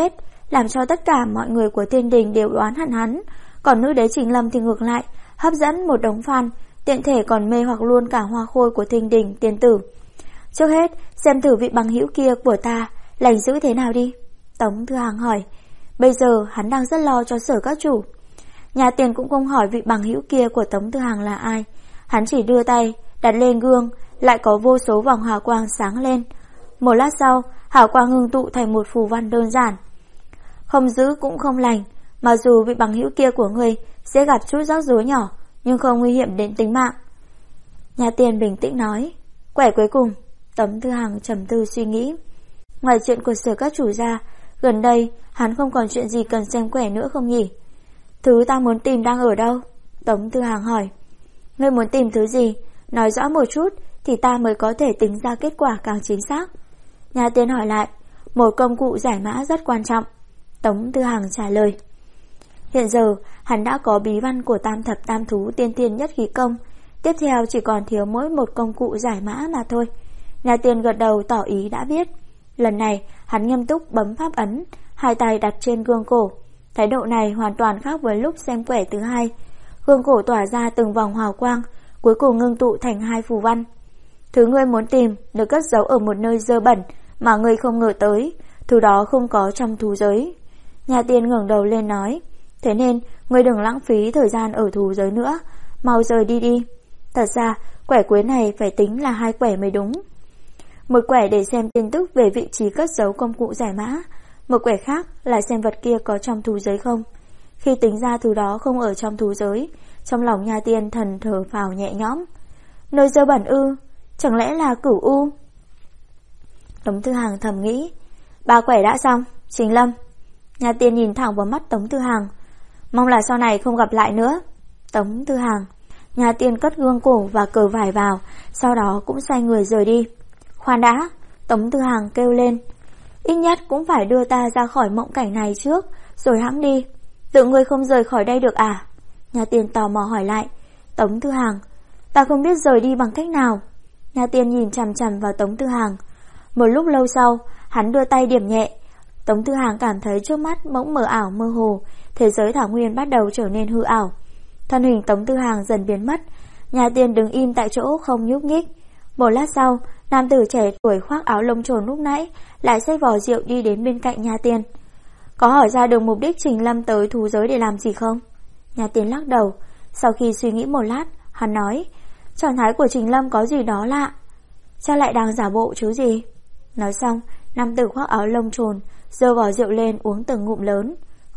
làm cho tất cả mọi người của thiên đình đều đoán hẳn hắn. Còn nữ đế Trình Lâm thì ngược lại, hấp dẫn một đống fan, tiện thể còn mê hoặc luôn cả hoa khôi của thiên đình tiên tử. Trước hết, xem thử vị bằng hữu kia của ta lành dữ thế nào đi. Tống Thư Hàng hỏi. Bây giờ hắn đang rất lo cho Sở Các Chủ. Nhà Tiền cũng không hỏi vị bằng hữu kia của Tống Thư Hàng là ai. Hắn chỉ đưa tay, đặt lên gương, lại có vô số vòng hào quang sáng lên. Một lát sau, hào quang ngưng tụ thành một phù văn đơn giản. Không dữ cũng không lành, mặc dù vị bằng hữu kia của ngươi sẽ gặp chút rắc rối nhỏ, nhưng không nguy hiểm đến tính mạng. Nhà Tiền bình tĩnh nói. Quẻ cuối cùng. Tống Thư Hàng trầm tư suy nghĩ. Ngoài chuyện của Sở Các Chủ ra, gần đây hắn không còn chuyện gì cần xem quẻ nữa không nhỉ? Thứ ta muốn tìm đang ở đâu? Tống Thư Hàng hỏi. Ngươi muốn tìm thứ gì? Nói rõ một chút thì ta mới có thể tính ra kết quả càng chính xác. Nhà Tiền hỏi lại. Một công cụ giải mã rất quan trọng. Tống Thư Hàng trả lời. Hiện giờ hắn đã có bí văn của Tam Thập Tam Thú tiên tiên nhất khí công. Tiếp theo chỉ còn thiếu mỗi một công cụ giải mã mà thôi. Nhà Tiền gật đầu tỏ ý đã biết. Lần này hắn nghiêm túc bấm pháp ấn, hai tay đặt trên gương cổ. Thái độ này hoàn toàn khác với lúc xem quẻ thứ hai. Gương cổ tỏa ra từng vòng hào quang, cuối cùng ngưng tụ thành hai phù văn. Thứ ngươi muốn tìm được cất giấu ở một nơi dơ bẩn mà ngươi không ngờ tới. Thứ đó không có trong thú giới. Nhà Tiền ngẩng đầu lên nói. Thế nên ngươi đừng lãng phí thời gian ở thú giới nữa, mau rời đi đi. Thật ra quẻ cuối này phải tính là hai quẻ mới đúng. Một quẻ để xem tin tức về vị trí cất giấu công cụ giải mã, một quẻ khác là xem vật kia có trong thú giới không. Khi tính ra thứ đó không ở trong thú giới, trong lòng Nhà Tiền thần thở phào nhẹ nhõm. Nơi dơ bẩn ư? Chẳng lẽ là Cửu U? Tống Thư Hàng thầm nghĩ. 3 quẻ đã xong, Trình Lâm. Nhà Tiền nhìn thẳng vào mắt Tống Thư Hàng. Mong là sau này không gặp lại nữa. Tống Thư Hàng. Nhà Tiền cất gương cổ và cờ vải vào, sau đó cũng xoay người rời đi. Khoan đã, Tống Thư Hàng kêu lên. Ít nhất cũng phải đưa ta ra khỏi mộng cảnh này trước, rồi hãng đi. Tự ngươi không rời khỏi đây được à? Nhà Tiền tò mò hỏi lại. Tống Thư Hàng. Ta không biết rời đi bằng cách nào. Nhà Tiền nhìn chằm chằm vào Tống Thư Hàng. Một lúc lâu sau, hắn đưa tay điểm nhẹ. Tống Thư Hàng cảm thấy trước mắt bỗng mờ ảo mơ hồ, thế giới thảo nguyên bắt đầu trở nên hư ảo. Thân hình Tống Thư Hàng dần biến mất. Nhà Tiền đứng im tại chỗ không nhúc nhích. Một lát sau, nam tử trẻ tuổi khoác áo lông trồn lúc nãy lại xách vò rượu đi đến bên cạnh Nhà Tiền. Có hỏi ra được mục đích Trình Lâm tới thú giới để làm gì không? Nhà Tiền lắc đầu. Sau khi suy nghĩ một lát, hắn nói. Trạng thái của Trình Lâm có gì đó lạ. Chắc lại đang giả bộ chứ gì. Nói xong, nam tử khoác áo lông trồn giơ vò rượu lên uống từng ngụm lớn.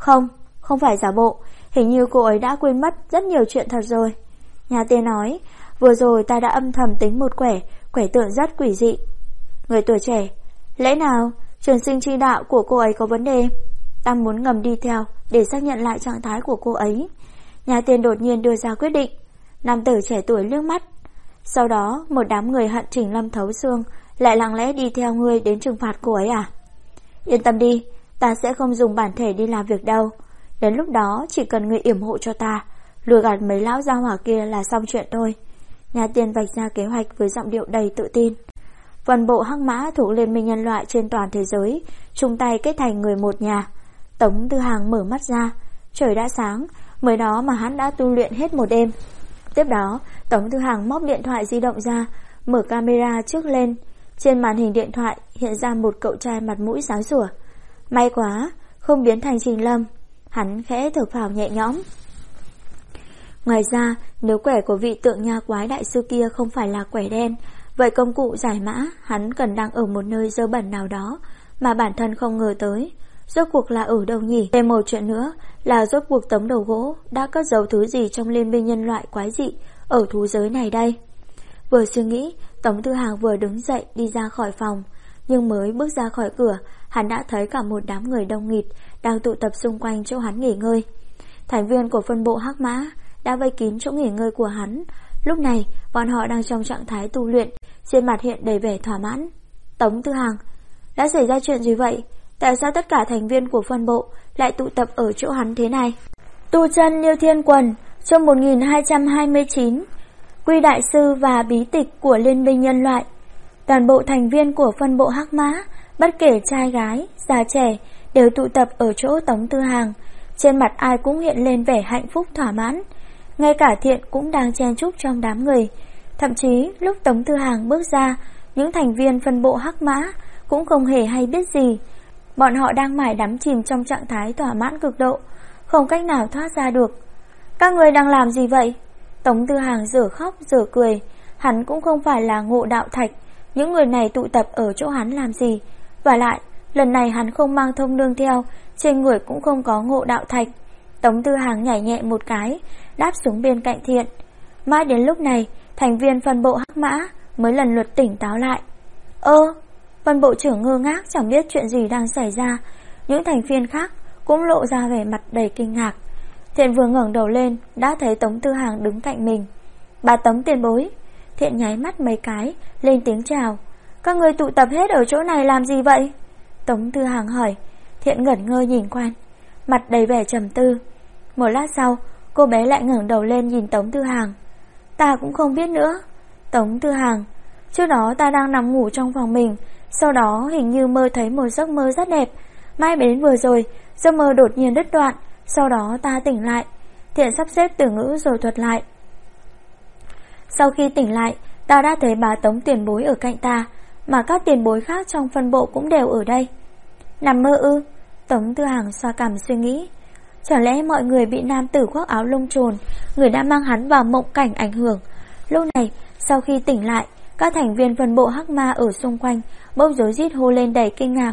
Không phải giả bộ. Hình như cô ấy đã quên mất rất nhiều chuyện thật rồi. Nhà Tiền nói. Vừa rồi ta đã âm thầm tính một quẻ tượng rất quỷ dị. Người tuổi trẻ. Lẽ nào trường sinh chi đạo của cô ấy có vấn đề? Ta muốn ngầm đi theo để xác nhận lại trạng thái của cô ấy. Nhà Tiền đột nhiên đưa ra quyết định. Nam tử trẻ tuổi liếc mắt. Sau đó một đám người hận Trình Lâm thấu xương lại lặng lẽ đi theo ngươi đến trừng phạt cô ấy à? Yên tâm đi, ta sẽ không dùng bản thể đi làm việc đâu. Đến lúc đó chỉ cần ngươi yểm hộ cho ta, lừa gạt mấy lão gia hỏa kia là xong chuyện thôi. Nhà Tiền vạch ra kế hoạch với giọng điệu đầy tự tin. Toàn bộ hắc mã thuộc Liên minh nhân loại trên toàn thế giới chung tay kết thành người một nhà. Tống Thư Hàng mở mắt ra. Trời đã sáng, mới đó mà hắn đã tu luyện hết một đêm. Tiếp đó, Tống Thư Hàng móc điện thoại di động ra, mở camera trước lên. Trên màn hình điện thoại hiện ra một cậu trai mặt mũi sáng sủa. May quá, không biến thành Trình Lâm. Hắn khẽ thở phào nhẹ nhõm. Ngoài ra, nếu quẻ của vị tượng nha quái đại sư kia không phải là quẻ đen, vậy công cụ giải mã hắn cần đang ở một nơi dơ bẩn nào đó mà bản thân không ngờ tới. Rốt cuộc là ở đâu nhỉ? Thêm một chuyện nữa là rốt cuộc tấm đầu gỗ đã cất giấu thứ gì trong liên minh nhân loại quái dị ở thú giới này đây? Vừa suy nghĩ, Tống Thư Hàng vừa đứng dậy đi ra khỏi phòng. Nhưng mới bước ra khỏi cửa, hắn đã thấy cả một đám người đông nghịt đang tụ tập xung quanh chỗ hắn nghỉ ngơi. Thành viên của phân bộ hắc mã đã vây kín chỗ nghỉ ngơi của hắn. Lúc này bọn họ đang trong trạng thái tu luyện, trên mặt hiện đầy vẻ thỏa mãn. Tống Thư Hàng, đã xảy ra chuyện gì vậy? Tại sao tất cả thành viên của phân bộ lại tụ tập ở chỗ hắn thế này? Tu chân Liêu Thiên Quần, chương 1229, Quy Đại Sư và bí tịch của Liên minh nhân loại. Toàn bộ thành viên của phân bộ hắc mã, bất kể trai gái, già trẻ, đều tụ tập ở chỗ Tống Tư Hàng. Trên mặt ai cũng hiện lên vẻ hạnh phúc thỏa mãn. Ngay cả Thiện cũng đang chen chúc trong đám người. Thậm chí lúc Tống Tư Hàng bước ra, những thành viên phân bộ Hắc Mã cũng không hề hay biết gì. Bọn họ đang mải đắm chìm trong trạng thái thỏa mãn cực độ, không cách nào thoát ra được. Các người đang làm gì vậy? Tống Tư Hàng dở khóc dở cười. Hắn cũng không phải là Ngộ Đạo Thạch, những người này tụ tập ở chỗ hắn làm gì? Và lại, lần này hắn không mang thông nương theo, trên người cũng không có Ngộ Đạo Thạch. Tống Tư Hàng nhảy nhẹ một cái, đáp xuống bên cạnh Thiện. Mãi đến lúc này, thành viên phân bộ Hắc Mã mới lần lượt tỉnh táo lại. Phân bộ trưởng ngơ ngác chẳng biết chuyện gì đang xảy ra. Những thành viên khác cũng lộ ra vẻ mặt đầy kinh ngạc. Thiện vừa ngẩng đầu lên đã thấy Tống Tư Hàng đứng cạnh mình. Bà Tống tiền bối. Thiện nháy mắt mấy cái, lên tiếng chào. Các người tụ tập hết ở chỗ này làm gì vậy? Tống Tư Hàng hỏi. Thiện ngẩn ngơ nhìn quanh, mặt đầy vẻ trầm tư. Một lát sau, cô bé lại ngẩng đầu lên nhìn Tống Tư Hàng. Ta cũng không biết nữa. Tống Tư Hàng. Trước đó ta đang nằm ngủ trong phòng mình, sau đó hình như mơ thấy một giấc mơ rất đẹp. Mãi đến vừa rồi, giấc mơ đột nhiên đứt đoạn, sau đó ta tỉnh lại. Thiện sắp xếp từ ngữ rồi thuật lại. Sau khi tỉnh lại, ta đã thấy bà Tống tiền bối ở cạnh ta, mà các tiền bối khác trong phân bộ cũng đều ở đây. Nằm mơ ư? Tống Tư Hàng xoa cằm suy nghĩ. Chẳng lẽ mọi người bị nam tử khoác áo lông trồn, người đã mang hắn vào mộng cảnh ảnh hưởng? Lúc này, sau khi tỉnh lại, các thành viên phân bộ Hắc Ma ở xung quanh bỗng rối rít hô lên đầy kinh ngạc.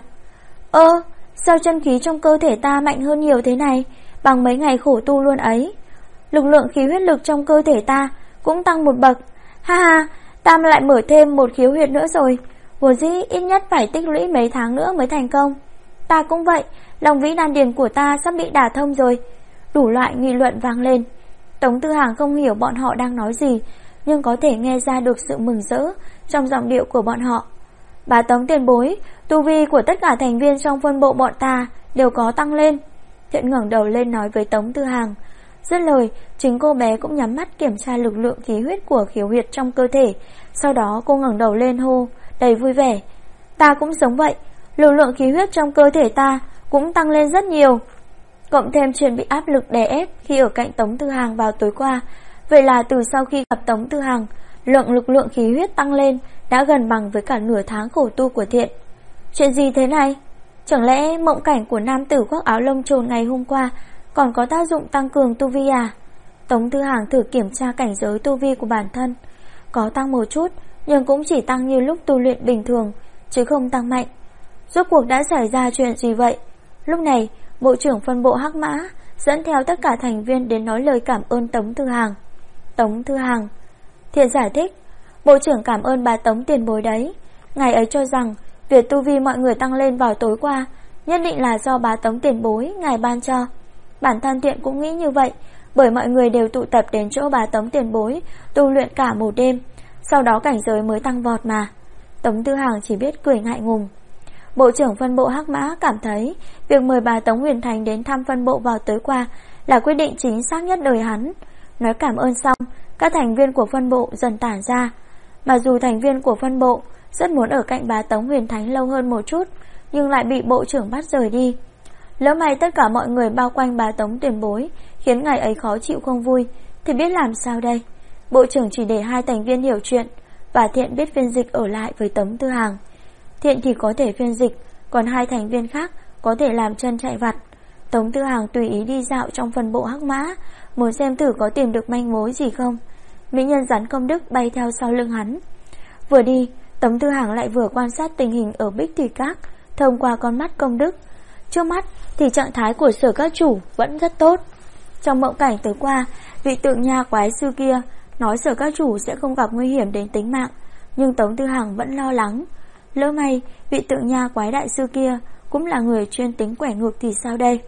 Sao chân khí trong cơ thể ta mạnh hơn nhiều thế này, bằng mấy ngày khổ tu luôn ấy. Lực lượng khí huyết lực trong cơ thể ta cũng tăng một bậc. Ha ha, ta lại mở thêm một khiếu huyệt nữa rồi. Vốn dĩ ít nhất phải tích lũy mấy tháng nữa mới thành công. Ta cũng vậy, lòng vĩ đan điền của ta sắp bị đả thông rồi. Đủ loại nghị luận vang lên. Tống Tư Hàng không hiểu bọn họ đang nói gì, nhưng có thể nghe ra được sự mừng rỡ trong giọng điệu của bọn họ. Bà Tống tiền bối, tu vi của tất cả thành viên trong phân bộ bọn ta đều có tăng lên. Thiện ngẩng đầu lên nói với Tống Tư Hàng. Dứt lời, chính cô bé cũng nhắm mắt kiểm tra lực lượng khí huyết của khiếu huyệt trong cơ thể. Sau đó cô ngẩng đầu lên hô, đầy vui vẻ. Ta cũng giống vậy, lực lượng khí huyết trong cơ thể ta cũng tăng lên rất nhiều. Cộng thêm chuyện bị áp lực đè ép khi ở cạnh Tống Tư Hàng vào tối qua. Vậy là từ sau khi gặp Tống Tư Hàng, lực lượng khí huyết tăng lên đã gần bằng với cả nửa tháng khổ tu của Thiện. Chuyện gì thế này? Chẳng lẽ mộng cảnh của nam tử khoác áo lông trồn ngày hôm qua còn có tác dụng tăng cường tu vi à? Tống Tư Hàng thử kiểm tra cảnh giới tu vi của bản thân. Có tăng một chút, nhưng cũng chỉ tăng như lúc tu luyện bình thường, chứ không tăng mạnh. Rốt cuộc đã xảy ra chuyện gì vậy? Lúc này, bộ trưởng phân bộ Hắc Mã dẫn theo tất cả thành viên đến nói lời cảm ơn Tống Tư Hàng. Tống Tư Hàng. Thiện giải thích. Bộ trưởng cảm ơn bà Tống tiền bối đấy. Ngài ấy cho rằng việc tu vi mọi người tăng lên vào tối qua nhất định là do bà Tống tiền bối ngài ban cho. Bản thân Thiện cũng nghĩ như vậy, bởi mọi người đều tụ tập đến chỗ bà Tống tiền bối tu luyện cả một đêm, sau đó cảnh giới mới tăng vọt mà. Tống Tư Hàng chỉ biết cười ngại ngùng. Bộ trưởng phân bộ Hắc Mã cảm thấy việc mời bà Tống Huyền Thành đến thăm phân bộ vào tối qua là quyết định chính xác nhất đời hắn. Nói cảm ơn xong, các thành viên của phân bộ dần tản ra. Mặc dù thành viên của phân bộ rất muốn ở cạnh bà Tống Huyền Thánh lâu hơn một chút, nhưng lại bị bộ trưởng bắt rời đi. Lỡ may tất cả mọi người bao quanh bà Tống tiền bối khiến ngài ấy khó chịu không vui, thì biết làm sao đây? Bộ trưởng chỉ để 2 thành viên hiểu chuyện, và Thiện biết phiên dịch ở lại với Tống Tư Hàng. Thiện thì có thể phiên dịch, còn 2 thành viên khác có thể làm chân chạy vặt. Tống Tư Hàng tùy ý đi dạo trong phân bộ Hắc Mã, muốn xem thử có tìm được manh mối gì không. Mỹ nhân rắn Công Đức bay theo sau lưng hắn. Vừa đi, Tống Tư Hàng lại vừa quan sát tình hình ở Bích Thủy Các thông qua con mắt Công Đức. Trước mắt thì trạng thái của Sở các chủ vẫn rất tốt. Trong mộng cảnh tối qua, vị tượng nha quái sư kia nói Sở các chủ sẽ không gặp nguy hiểm đến tính mạng, nhưng Tống Tư Hàng vẫn lo lắng. Lỡ may vị tượng nha quái đại sư kia cũng là người chuyên tính quẻ ngược thì sao đây?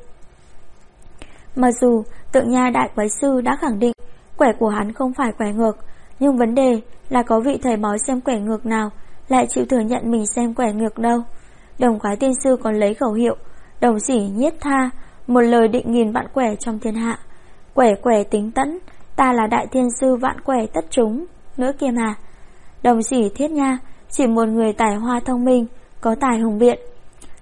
Mặc dù tượng nha đại quái sư đã khẳng định quẻ của hắn không phải quẻ ngược, nhưng vấn đề là có vị thầy bói xem quẻ ngược nào lại chịu thừa nhận mình xem quẻ ngược đâu. Đồng quái tiên sư còn lấy khẩu hiệu đồng sỉ nhiết tha, một lời định nghìn vạn quẻ trong thiên hạ. Quẻ quẻ tính tẫn, ta là đại thiên sư vạn quẻ tất chúng nữa kia mà. Đồng sỉ thiết nha, chỉ một người tài hoa thông minh, có tài hùng biện.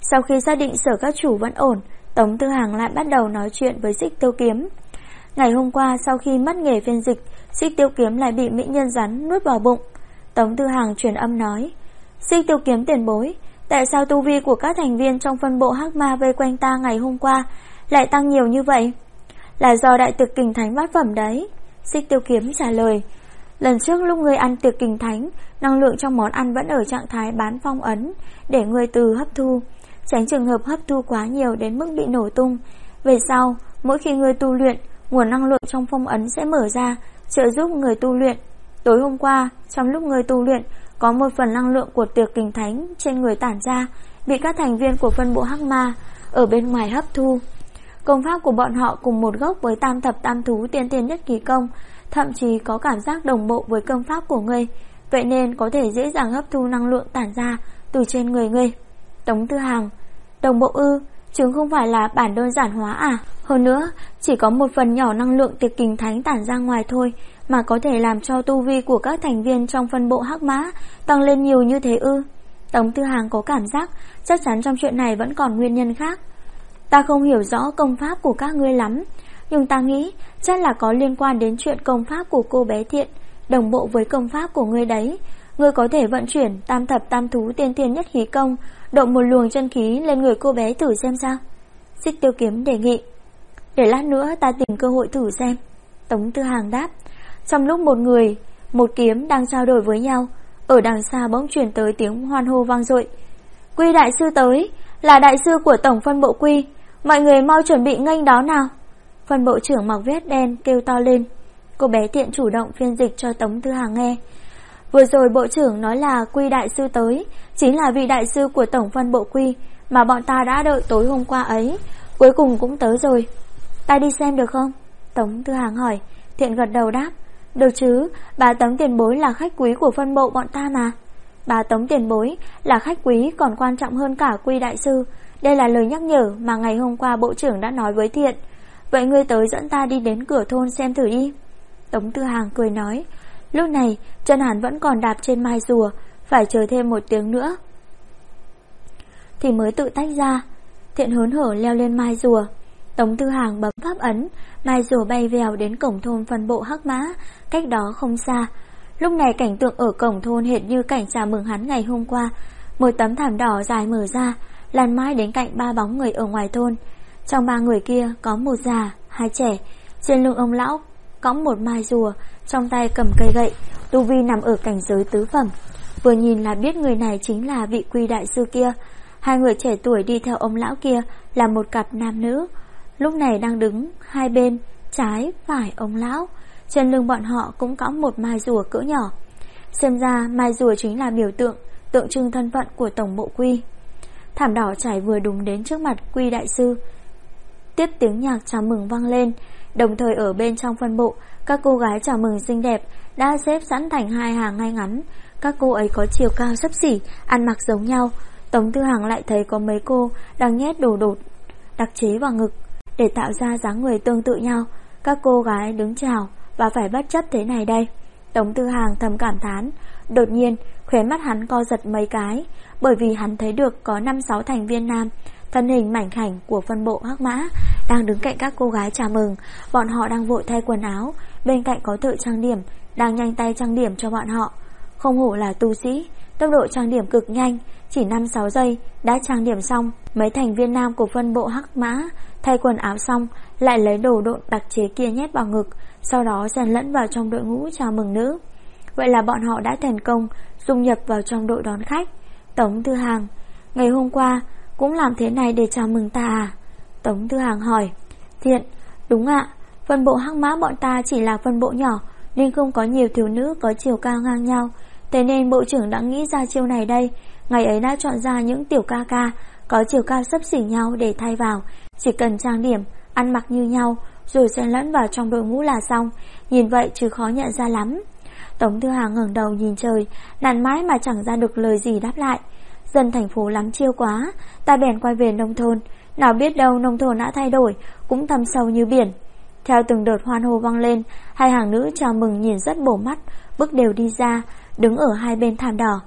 Sau khi xác định Sở các chủ vẫn ổn, Tống Tư Hằng lại bắt đầu nói chuyện với Xích Tiêu Kiếm. Ngày hôm qua sau khi mất nghề phiên dịch, Xích Tiêu Kiếm lại bị mỹ nhân rắn nuốt vào bụng. Tống Tư Hằng truyền âm nói: Xích Tiêu Kiếm tiền bối, tại sao tu vi của các thành viên trong phân bộ hắc ma vây quanh ta ngày hôm qua lại tăng nhiều như vậy? Là do đại tiệc kình thánh bát phẩm đấy. Xích Tiêu Kiếm trả lời: lần trước lúc ngươi ăn tiệc kình thánh, năng lượng trong món ăn vẫn ở trạng thái bán phong ấn, để ngươi từ hấp thu, tránh trường hợp hấp thu quá nhiều đến mức bị nổ tung. Về sau, mỗi khi ngươi tu luyện, nguồn năng lượng trong phong ấn sẽ mở ra, trợ giúp người tu luyện. Tối hôm qua, trong lúc ngươi tu luyện, có một phần năng lượng của tiệc kình thánh trên người tản ra, bị các thành viên của phân bộ hắc ma ở bên ngoài hấp thu. Công pháp của bọn họ cùng một gốc với tam thập tam thú tiên tiên nhất kỳ công, thậm chí có cảm giác đồng bộ với công pháp của ngươi, vậy nên có thể dễ dàng hấp thu năng lượng tản ra từ trên người ngươi. Tống Tư Hằng: đồng bộ ư? Chứng không phải là bản đơn giản hóa à? Hơn nữa, chỉ có một phần nhỏ năng lượng tiệc kình thánh tản ra ngoài thôi mà có thể làm cho tu vi của các thành viên trong phân bộ hắc mã tăng lên nhiều như thế ư? Tống Tư Hằng có cảm giác chắc chắn trong chuyện này vẫn còn nguyên nhân khác. Ta không hiểu rõ công pháp của các ngươi lắm, nhưng ta nghĩ chắc là có liên quan đến chuyện công pháp của cô bé Thiện đồng bộ với công pháp của ngươi đấy. Ngươi có thể vận chuyển tam thập tam thú tiên tiên nhất khí công, độ một luồng chân khí lên người cô bé thử xem sao. Xích Tiêu Kiếm đề nghị: để lát nữa ta tìm cơ hội thử xem. Tống Tư Hằng đáp. Trong lúc một người một kiếm đang trao đổi với nhau, ở đằng xa bỗng truyền tới tiếng hoan hô vang dội: Quy đại sư tới, là đại sư của tổng phân bộ Quy, mọi người mau chuẩn bị nghênh đón nào. Phân bộ trưởng mặc vest đen kêu to lên. Cô bé Thiện chủ động phiên dịch cho Tống Tư Hằng nghe. Vừa rồi bộ trưởng nói là Quy đại sư tới, chính là vị đại sư của tổng phân bộ Quy mà bọn ta đã đợi tối hôm qua ấy, cuối cùng cũng tới rồi. Ta đi xem được không? Tống Tư Hằng hỏi. Thiện gật đầu đáp: được chứ, bà Tống tiền bối là khách quý của phân bộ bọn ta mà. Bà Tống tiền bối là khách quý còn quan trọng hơn cả Quy đại sư. Đây là lời nhắc nhở mà ngày hôm qua bộ trưởng đã nói với Thiện. Vậy ngươi tới dẫn ta đi đến cửa thôn xem thử đi. Tống Tư Hằng cười nói. Lúc này chân hắn vẫn còn đạp trên mai rùa, phải chờ thêm một tiếng nữa thì mới tự tách ra. Thiện hớn hở leo lên mai rùa. Tống Tư Hằng bấm pháp ấn, mai rùa bay vèo đến cổng thôn phân bộ hắc mã, cách đó không xa. Lúc này cảnh tượng ở cổng thôn hệt như cảnh chào mừng hắn ngày hôm qua. Một tấm thảm đỏ dài mở ra, lan mãi đến cạnh ba bóng người ở ngoài thôn. Trong ba người kia có một già, hai trẻ. Trên lưng ông lão cõng một mai rùa, trong tay cầm cây gậy, tu vi nằm ở cảnh giới tứ phẩm. Vừa nhìn là biết người này chính là vị Quy đại sư kia. Hai người trẻ tuổi đi theo ông lão kia là một cặp nam nữ, lúc này đang đứng hai bên trái phải ông lão. Trên lưng bọn họ cũng cõng một mai rùa cỡ nhỏ. Xem ra mai rùa chính là biểu tượng, tượng trưng thân phận của tổng bộ Quy. Thảm đỏ trải vừa đúng đến trước mặt Quy đại sư. Tiếp tiếng nhạc chào mừng vang lên. Đồng thời ở bên trong phân bộ, các cô gái chào mừng xinh đẹp đã xếp sẵn thành hai hàng ngay ngắn. Các cô ấy có chiều cao xấp xỉ, ăn mặc giống nhau. Tống Tư Hằng lại thấy có mấy cô đang nhét đồ đột đặc chế vào ngực để tạo ra dáng người tương tự nhau. Các cô gái đứng chào và phải bất chấp thế này đây. Tống Tư Hằng thầm cảm thán. Đột nhiên khóe mắt hắn co giật mấy cái, bởi vì hắn thấy được có 5-6 thành viên nam, thân hình mảnh khảnh của phân bộ hắc mã đang đứng cạnh các cô gái chào mừng. Bọn họ đang vội thay quần áo, bên cạnh có thợ trang điểm đang nhanh tay trang điểm cho bọn họ. Không hổ là tu sĩ, tốc độ trang điểm cực nhanh, chỉ 5-6 giây đã trang điểm xong. Mấy thành viên nam của phân bộ hắc mã thay quần áo xong, lại lấy đồ độn đặc chế kia nhét vào ngực, sau đó xen lẫn vào trong đội ngũ chào mừng nữ. Vậy là bọn họ đã thành công dung nhập vào trong đội đón khách. Tống Tư Hằng: ngày hôm qua cũng làm thế này để chào mừng ta à? Tống Tư Hằng hỏi. Thiện: đúng ạ, phân bộ hắc mã bọn ta chỉ là phân bộ nhỏ nên không có nhiều thiếu nữ có chiều cao ngang nhau, thế nên bộ trưởng đã nghĩ ra chiêu này đây. Ngày ấy đã chọn ra những tiểu ca ca có chiều cao xấp xỉ nhau để thay vào, chỉ cần trang điểm, ăn mặc như nhau rồi xen lẫn vào trong đội ngũ là xong. Nhìn vậy chứ khó nhận ra lắm. Tống Tư Hằng ngẩng đầu nhìn trời, nản mãi mà chẳng ra được lời gì đáp lại. Dân thành phố lắm chiêu quá, ta bèn quay về nông thôn. Nào biết đâu nông thôn đã thay đổi, cũng thâm sâu như biển. Theo từng đợt hoan hô vang lên, hai hàng nữ chào mừng nhìn rất bổ mắt, bước đều đi ra, đứng ở hai bên thảm đỏ.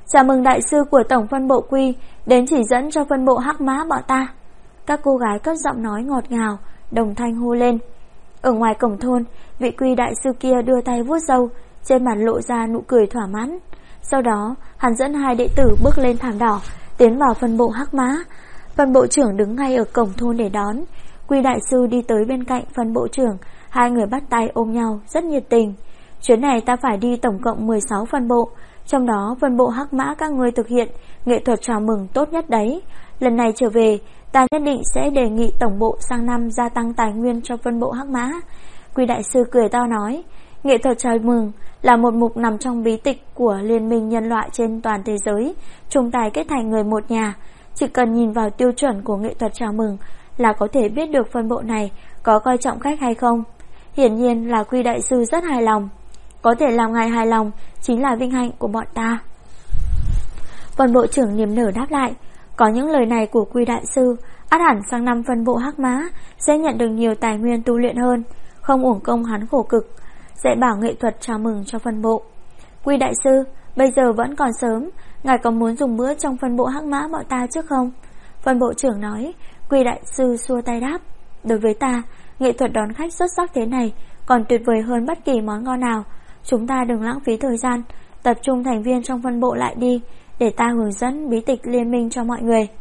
Chào mừng đại sư của tổng phân bộ Quy đến chỉ dẫn cho phân bộ Hắc Mã bọn ta. Các cô gái cất giọng nói ngọt ngào, đồng thanh hô lên. Ở ngoài cổng thôn, vị Quy đại sư kia đưa tay vuốt râu, trên mặt lộ ra nụ cười thỏa mãn. Sau đó, hắn dẫn hai đệ tử bước lên thảm đỏ, tiến vào phân bộ Hắc Mã. Phân bộ trưởng đứng ngay ở cổng thôn để đón. Quy đại sư đi tới bên cạnh phân bộ trưởng, hai người bắt tay ôm nhau rất nhiệt tình. Chuyến này ta phải đi tổng cộng 16 phân bộ, trong đó phân bộ Hắc Mã các ngươi thực hiện nghệ thuật chào mừng tốt nhất đấy. Lần này trở về, ta nhất định sẽ đề nghị tổng bộ sang năm gia tăng tài nguyên cho phân bộ Hắc Mã. Quy đại sư cười to nói, nghệ thuật chào mừng là một mục nằm trong bí tịch của Liên minh nhân loại trên toàn thế giới, chung tay kết thành người một nhà. Chỉ cần nhìn vào tiêu chuẩn của nghệ thuật chào mừng là có thể biết được phân bộ này có coi trọng khách hay không. Hiển nhiên là Quy đại sư rất hài lòng. Có thể làm ngài hài lòng chính là vinh hạnh của bọn ta. Phân bộ trưởng niềm nở đáp lại, có những lời này của Quy đại sư, ắt hẳn sang năm phân bộ Hắc Mã sẽ nhận được nhiều tài nguyên tu luyện hơn, không uổng công hắn khổ cực dạy bảo nghệ thuật chào mừng cho phân bộ. Quy đại sư, bây giờ vẫn còn sớm, ngài có muốn dùng bữa trong phân bộ Hắc Mã bọn ta trước không? Phân bộ trưởng nói. Quy đại sư xua tay đáp, đối với ta, nghệ thuật đón khách xuất sắc thế này còn tuyệt vời hơn bất kỳ món ngon nào. Chúng ta đừng lãng phí thời gian, tập trung thành viên trong phân bộ lại đi, để ta hướng dẫn bí tịch liên minh cho mọi người.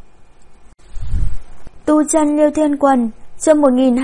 Tu chân Liêu Thiên Quần, chương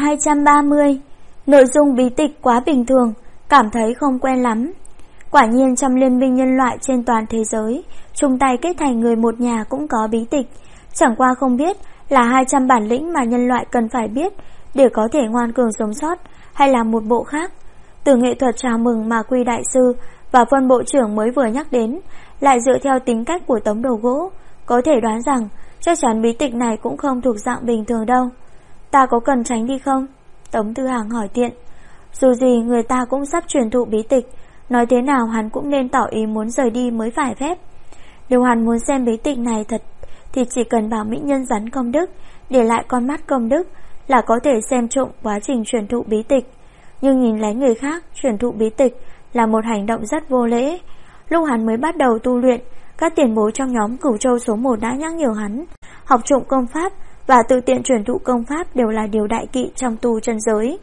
1230. Nội dung bí tịch quá bình thường, cảm thấy không quen lắm. Quả nhiên trong liên minh nhân loại trên toàn thế giới, chung tay kết thành người một nhà cũng có bí tịch. Chẳng qua không biết là 200 bản lĩnh mà nhân loại cần phải biết để có thể ngoan cường sống sót, hay là một bộ khác. Từ nghệ thuật chào mừng mà Quy đại sư và phân bộ trưởng mới vừa nhắc đến, lại dựa theo tính cách của Tống Đầu Gỗ, có thể đoán rằng chắc chắn bí tịch này cũng không thuộc dạng bình thường đâu. Ta có cần tránh đi không? Tống Tư Hàng hỏi tiện. Dù gì người ta cũng sắp truyền thụ bí tịch, nói thế nào hắn cũng nên tỏ ý muốn rời đi mới phải phép. Nếu hắn muốn xem bí tịch này thật thì chỉ cần bảo mỹ nhân rắn công đức, để lại con mắt công đức là có thể xem trộm quá trình truyền thụ bí tịch. Nhưng nhìn lấy người khác truyền thụ bí tịch là một hành động rất vô lễ. Lúc hắn mới bắt đầu tu luyện, các tiền bối trong nhóm Cửu Châu số 1 đã nhắc nhở hắn, học trộm công pháp và tự tiện truyền thụ công pháp đều là điều đại kỵ trong tu chân giới.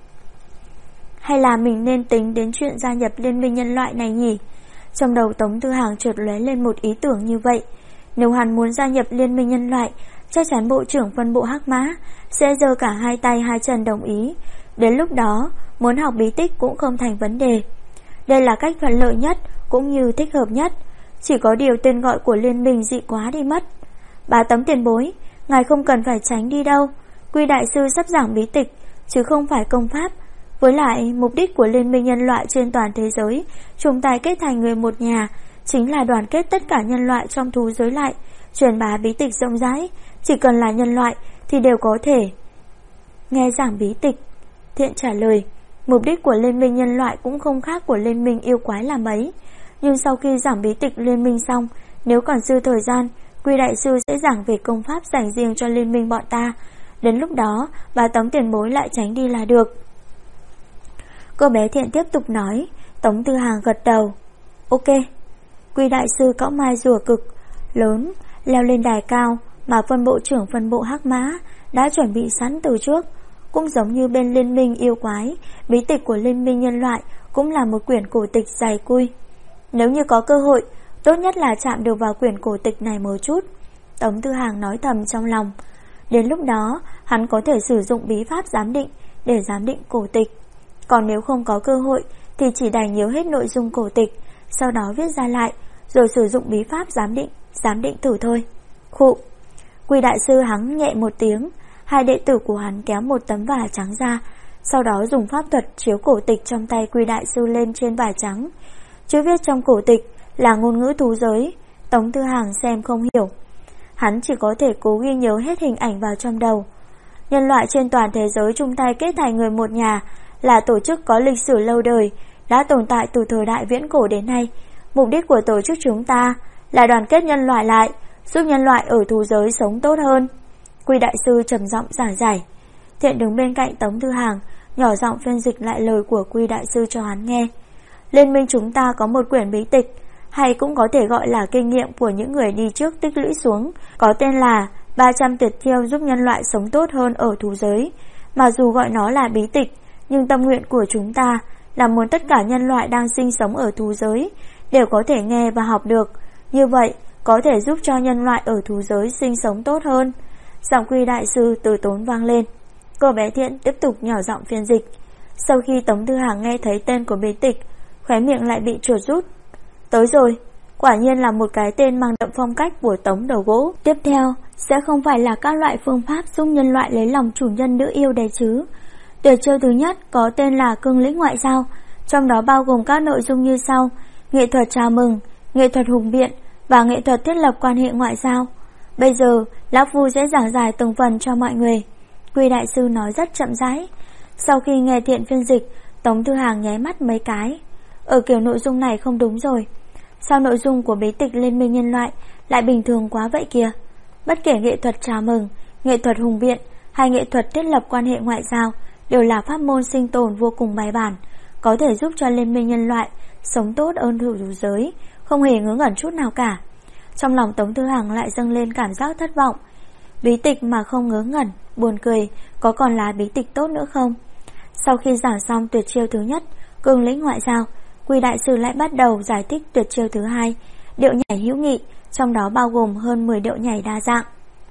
Hay là mình nên tính đến chuyện gia nhập liên minh nhân loại này nhỉ? Trong đầu Tống Tư Hàng chợt lóe lên một ý tưởng như vậy. Nếu hắn muốn gia nhập liên minh nhân loại, chắc chắn bộ trưởng phân bộ Hắc Mã sẽ giơ cả hai tay hai chân đồng ý. Đến lúc đó, muốn học bí tích cũng không thành vấn đề. Đây là cách thuận lợi nhất cũng như thích hợp nhất. Chỉ có điều tên gọi của liên minh dị quá đi mất. Bà Tống tiền bối, ngài không cần phải tránh đi đâu. Quy đại sư sắp giảng bí tịch, chứ không phải công pháp. Với lại, mục đích của liên minh nhân loại trên toàn thế giới, chung tay kết thành người một nhà, chính là đoàn kết tất cả nhân loại trong thú giới lại, truyền bá bí tịch rộng rãi. Chỉ cần là nhân loại thì đều có thể nghe giảng bí tịch. Thiện trả lời, mục đích của liên minh nhân loại cũng không khác của liên minh yêu quái là mấy. Nhưng sau khi giảng bí tịch liên minh xong, nếu còn dư thời gian, Quy đại sư sẽ giảng về công pháp dành riêng cho liên minh bọn ta. Đến lúc đó, bà Tống tiền bối lại tránh đi là được. Cô bé Thiện tiếp tục nói. Tống Tư Hàng gật đầu. Ok. Quy đại sư cõng mai rùa cực lớn leo lên đài cao mà phân bộ trưởng phân bộ Hắc Mã đã chuẩn bị sẵn từ trước. Cũng giống như bên liên minh yêu quái, bí tịch của liên minh nhân loại cũng là một quyển cổ tịch dày cui. Nếu như có cơ hội, tốt nhất là chạm được vào quyển cổ tịch này một chút. Tống Tư Hàng nói thầm trong lòng. Đến lúc đó, hắn có thể sử dụng bí pháp giám định để giám định cổ tịch. Còn nếu không có cơ hội thì chỉ đành nhớ hết nội dung cổ tịch, sau đó viết ra lại, rồi sử dụng bí pháp giám định thử thôi. Khụ. Quy đại sư hắng nhẹ một tiếng. Hai đệ tử của hắn kéo một tấm vải trắng ra, sau đó dùng pháp thuật chiếu cổ tịch trong tay Quy đại sư lên trên vải trắng. Chữ viết trong cổ tịch là ngôn ngữ thú giới. Tống Tư Hàng xem không hiểu, hắn chỉ có thể cố ghi nhớ hết hình ảnh vào trong đầu. Nhân loại trên toàn thế giới chung tay kết thành người một nhà là tổ chức có lịch sử lâu đời, đã tồn tại từ thời đại viễn cổ đến nay. Mục đích của tổ chức chúng ta là đoàn kết nhân loại lại, giúp nhân loại ở thú giới sống tốt hơn. Quy đại sư trầm giọng giảng giải. Thiện đứng bên cạnh Tống Tư Hàng, nhỏ giọng phiên dịch lại lời của Quy đại sư cho hắn nghe. Liên minh chúng ta có một quyển bí tịch, hay cũng có thể gọi là kinh nghiệm của những người đi trước tích lũy xuống, có tên là 300 tuyệt chiêu giúp nhân loại sống tốt hơn ở thú giới. Mà dù gọi nó là bí tịch, nhưng tâm nguyện của chúng ta là muốn tất cả nhân loại đang sinh sống ở thú giới đều có thể nghe và học được. Như vậy, có thể giúp cho nhân loại ở thú giới sinh sống tốt hơn. Giọng Quy đại sư từ tốn vang lên. Cô bé Thiện tiếp tục nhỏ giọng phiên dịch. Sau khi Tống Thư Hàng nghe thấy tên của bí tịch, khóe miệng lại bị chuột rút. Tới rồi, quả nhiên là một cái tên mang đậm phong cách của Tống Đầu Gỗ. Tiếp theo, sẽ không phải là các loại phương pháp giúp nhân loại lấy lòng chủ nhân nữ yêu đấy chứ. Tuyệt chiêu thứ nhất có tên là cương lĩnh ngoại giao, trong đó bao gồm các nội dung như sau: nghệ thuật chào mừng, nghệ thuật hùng biện và nghệ thuật thiết lập quan hệ ngoại giao. Bây giờ, Lão Phu sẽ giảng giải từng phần cho mọi người. Quy đại sư nói rất chậm rãi. Sau khi nghe Thiện phiên dịch, Tống Thư Hàng nháy mắt mấy cái. Ở kiểu nội dung này không đúng rồi. Sao nội dung của bí tịch Liên minh nhân loại lại bình thường quá vậy kìa? Bất kể nghệ thuật chào mừng, nghệ thuật hùng biện hay nghệ thuật thiết lập quan hệ ngoại giao đều là pháp môn sinh tồn vô cùng bài bản, có thể giúp cho Liên minh nhân loại sống tốt hơn thú giới, không hề ngớ ngẩn chút nào cả. Trong lòng Tống Thư Hàng lại dâng lên cảm giác thất vọng. Bí tịch mà không ngớ ngẩn, buồn cười, có còn là bí tịch tốt nữa không? Sau khi giảng xong tuyệt chiêu thứ nhất, cương lĩnh ngoại giao, Quy đại sư lại bắt đầu giải thích tuyệt chiêu thứ hai, điệu nhảy hữu nghị, trong đó bao gồm hơn 10 điệu nhảy đa dạng,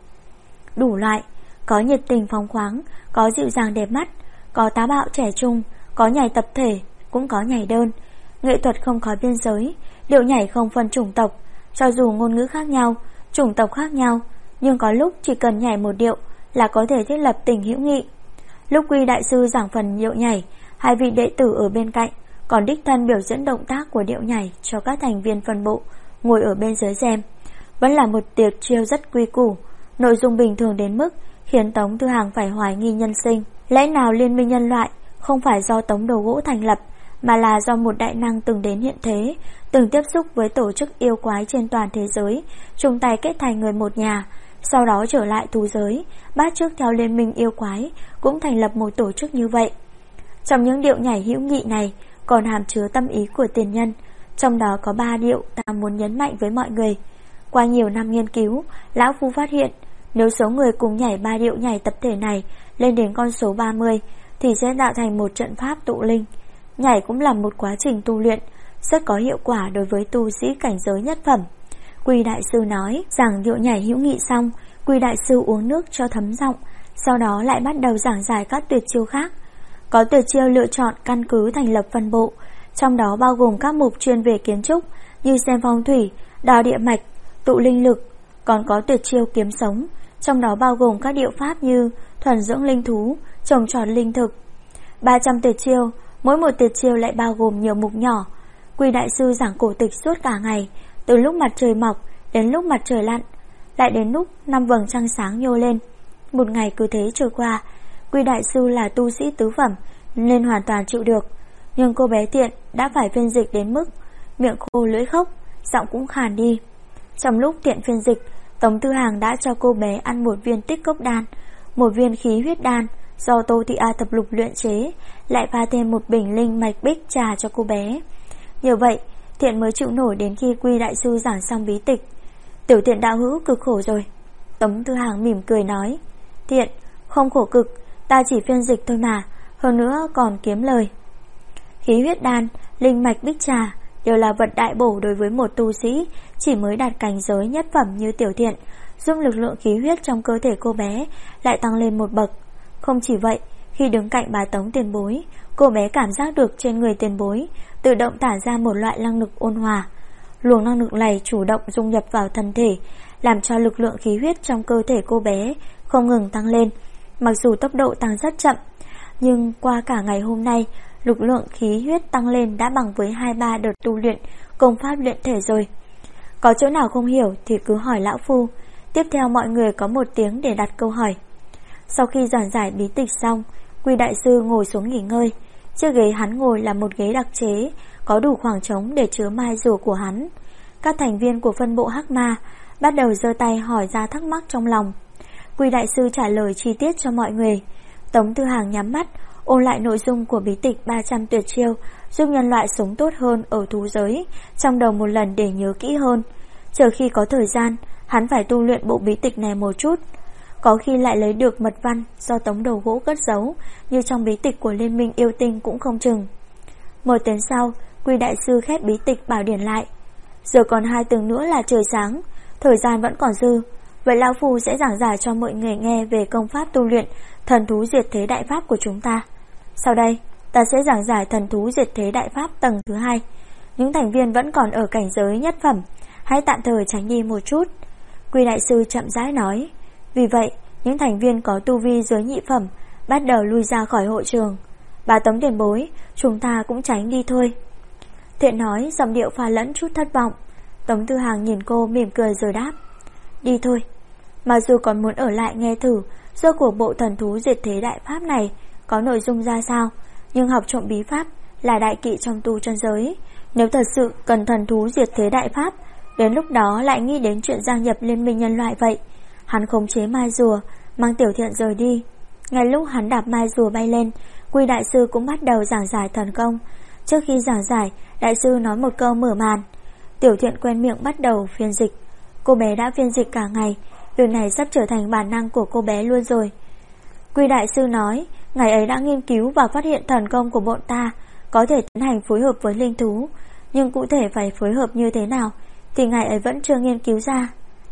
đủ loại, có nhiệt tình phóng khoáng, có dịu dàng đẹp mắt, có táo bạo trẻ trung, có nhảy tập thể, cũng có nhảy đơn. Nghệ thuật không có biên giới, điệu nhảy không phân chủng tộc, cho dù ngôn ngữ khác nhau, chủng tộc khác nhau, nhưng có lúc chỉ cần nhảy một điệu là có thể thiết lập tình hữu nghị. Lúc Quy đại sư giảng phần điệu nhảy, hai vị đệ tử ở bên cạnh còn đích thân biểu diễn động tác của điệu nhảy cho các thành viên phân bộ ngồi ở bên dưới xem. Vẫn là một tuyệt chiêu rất quy củ, nội dung bình thường đến mức khiến Tống Thư Hàng phải hoài nghi nhân sinh. Lẽ nào Liên minh nhân loại không phải do Tống Đầu Gỗ thành lập, mà là do một đại năng từng đến hiện thế, từng tiếp xúc với tổ chức yêu quái trên toàn thế giới, chung tay kết thành người một nhà, sau đó trở lại thú giới, bắt chước theo Liên minh yêu quái, cũng thành lập một tổ chức như vậy. Trong những điệu nhảy hữu nghị này còn hàm chứa tâm ý của tiền nhân, trong đó có 3 điệu ta muốn nhấn mạnh với mọi người. Qua nhiều năm nghiên cứu, Lão Phu phát hiện nếu số người cùng nhảy 3 điệu nhảy tập thể này lên đến con số 30 thì sẽ tạo thành một trận pháp tụ linh. Nhảy cũng là một quá trình tu luyện, rất có hiệu quả đối với tu sĩ cảnh giới nhất phẩm. Quy đại sư nói giảng điệu nhảy hữu nghị xong, Quy đại sư uống nước cho thấm giọng, sau đó lại bắt đầu giảng giải các tuyệt chiêu khác. Có tuyệt chiêu lựa chọn căn cứ thành lập phân bộ, trong đó bao gồm các mục chuyên về kiến trúc như xem phong thủy, đào địa mạch, tụ linh lực. Còn có tuyệt chiêu kiếm sống, trong đó bao gồm các điệu pháp như thuần dưỡng linh thú, trồng trọt linh thực. 300 tuyệt chiêu, mỗi một tuyệt chiêu lại bao gồm nhiều mục nhỏ. Quy đại sư giảng cổ tịch suốt cả ngày, từ lúc mặt trời mọc đến lúc mặt trời lặn, lại đến lúc 5 vầng trăng sáng nhô lên. Một ngày cứ thế trôi qua. Quy đại sư là tu sĩ tứ phẩm nên hoàn toàn chịu được, nhưng cô bé Thiện đã phải phiên dịch đến mức miệng khô lưỡi khốc, giọng cũng khàn đi. Trong lúc Thiện phiên dịch, Tống Thư Hàng đã cho cô bé ăn một viên tích cốc đan, một viên khí huyết đan do Tô Thị A Thập Lục luyện chế, lại pha thêm một bình linh mạch bích trà cho cô bé. Như vậy Thiện mới chịu nổi đến khi Quy đại sư giảng xong bí tịch. Tiểu Thiện đạo hữu cực khổ rồi. Tống Thư Hàng mỉm cười nói, Thiện không khổ cực, ta chỉ phiên dịch thôi mà, hơn nữa còn kiếm lời. Khí huyết đan, linh mạch bích trà đều là vật đại bổ đối với một tu sĩ chỉ mới đạt cảnh giới nhất phẩm như Tiểu Thiện, giúp lực lượng khí huyết trong cơ thể cô bé lại tăng lên một bậc. Không chỉ vậy, khi đứng cạnh bà Tống tiền bối, cô bé cảm giác được trên người tiền bối tự động tản ra một loại năng lực ôn hòa. Luồng năng lực này chủ động dung nhập vào thân thể, làm cho lực lượng khí huyết trong cơ thể cô bé không ngừng tăng lên. Mặc dù tốc độ tăng rất chậm, nhưng qua cả ngày hôm nay, lực lượng khí huyết tăng lên đã bằng với 2-3 đợt tu luyện công pháp luyện thể rồi. Có chỗ nào không hiểu thì cứ hỏi Lão Phu. Tiếp theo mọi người có một tiếng để đặt câu hỏi. Sau khi giảng giải bí tịch xong, Quy đại sư ngồi xuống nghỉ ngơi. Chiếc ghế hắn ngồi là một ghế đặc chế, có đủ khoảng trống để chứa mai rùa của hắn. Các thành viên của phân bộ Hắc Ma bắt đầu giơ tay hỏi ra thắc mắc trong lòng. Quy đại sư trả lời chi tiết cho mọi người. Tống Thư Hàng nhắm mắt, ôn lại nội dung của bí tịch 300 tuyệt chiêu, giúp nhân loại sống tốt hơn ở thú giới, trong đầu một lần để nhớ kỹ hơn. Chờ khi có thời gian, hắn phải tu luyện bộ bí tịch này một chút. Có khi lại lấy được mật văn do Tống Đầu Gỗ cất giấu, như trong bí tịch của Liên minh yêu tinh cũng không chừng. Một tiếng sau, Quy đại sư khép bí tịch bảo điển lại. Giờ còn 2 tiếng nữa là trời sáng, thời gian vẫn còn dư. Vậy lão phu sẽ giảng giải cho mọi người nghe về công pháp tu luyện thần thú diệt thế đại pháp của chúng ta. Sau đây, ta sẽ giảng giải thần thú diệt thế đại pháp tầng thứ 2. Những thành viên vẫn còn ở cảnh giới nhất phẩm, hãy tạm thời tránh đi một chút. Quy đại sư chậm rãi nói. Vì vậy, những thành viên có tu vi dưới nhị phẩm bắt đầu lui ra khỏi hội trường. Bà Tống tiền bối, chúng ta cũng tránh đi thôi. Thiện nói, giọng điệu pha lẫn chút thất vọng. Tống Tư Hàng nhìn cô mỉm cười rồi đáp. Đi thôi. Mặc dù còn muốn ở lại nghe thử rốt cuộc bộ thần thú diệt thế đại pháp này có nội dung ra sao, nhưng học trộm bí pháp là đại kỵ trong tu chân giới. Nếu thật sự cần thần thú diệt thế đại pháp, đến lúc đó lại nghĩ đến chuyện gia nhập liên minh nhân loại vậy. Hắn khống chế mai rùa, mang Tiểu Thiện rời đi. Ngay lúc hắn đạp mai rùa bay lên, Quy đại sư cũng bắt đầu giảng giải thần công. Trước khi giảng giải, đại sư nói một câu mở màn. Tiểu Thiện quen miệng bắt đầu phiên dịch. Cô bé đã phiên dịch cả ngày, việc này sắp trở thành bản năng của cô bé luôn rồi. Quy đại sư nói, ngày ấy đã nghiên cứu và phát hiện thần công của bọn ta có thể tiến hành phối hợp với linh thú, nhưng cụ thể phải phối hợp như thế nào thì ngày ấy vẫn chưa nghiên cứu ra.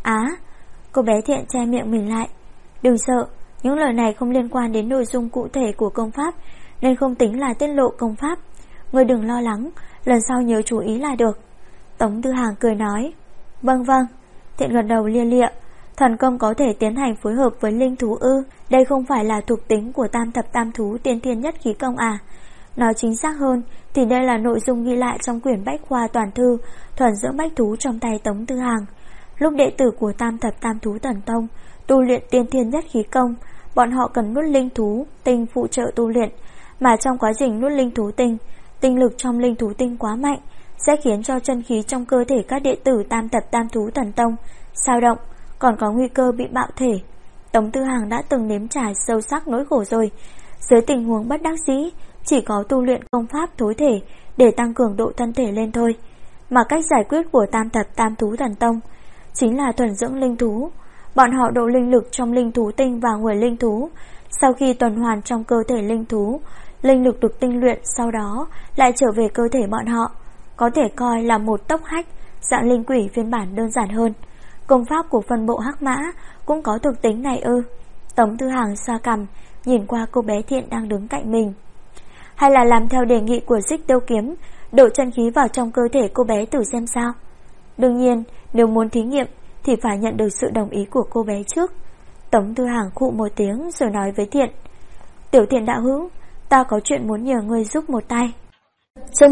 Cô bé Thiện che miệng mình lại. Đừng sợ, những lời này không liên quan đến nội dung cụ thể của công pháp, nên không tính là tiết lộ công pháp. Ngươi đừng lo lắng, lần sau nhớ chú ý là được. Tống Tư Hàng cười nói. Vâng. Thiện gật đầu lia lịa. Thần công có thể tiến hành phối hợp với linh thú ư? Đây không phải là thuộc tính của tam thập tam thú tiên thiên nhất khí công à? Nói chính xác hơn thì đây là nội dung ghi lại trong quyển bách khoa toàn thư thuần dưỡng bách thú trong tay Tống Tư Hàng. Lúc đệ tử của tam thập tam thú thần tông tu luyện tiên thiên nhất khí công, bọn họ cần nuốt linh thú tinh phụ trợ tu luyện, mà trong quá trình nuốt linh thú tinh, tinh lực trong linh thú tinh quá mạnh sẽ khiến cho chân khí trong cơ thể các đệ tử tam thập tam thú thần tông dao động, còn có nguy cơ bị bạo thể. Tống Tư Hàng đã từng nếm trải sâu sắc nỗi khổ rồi. Dưới tình huống bất đắc dĩ, chỉ có tu luyện công pháp thối thể để tăng cường độ thân thể lên thôi. Mà cách giải quyết của tam thập tam thú thần tông chính là thuần dưỡng linh thú. Bọn họ độ linh lực trong linh thú tinh vào người linh thú, sau khi tuần hoàn trong cơ thể linh thú, linh lực được tinh luyện, sau đó lại trở về cơ thể bọn họ. Có thể coi là một tốc hách, dạng linh quỷ phiên bản đơn giản hơn. Công pháp của phân bộ Hắc Mã cũng có thuộc tính này ư? Tống Tư Hàng xoa cằm, nhìn qua cô bé Thiện đang đứng cạnh mình. Hay là làm theo đề nghị của Xích Tiêu Kiếm, đổ chân khí vào trong cơ thể cô bé thử xem sao? Đương nhiên, nếu muốn thí nghiệm thì phải nhận được sự đồng ý của cô bé trước. Tống Tư Hàng khụ một tiếng rồi nói với Thiện. Tiểu Thiện đạo hữu, ta có chuyện muốn nhờ ngươi giúp một tay. Chương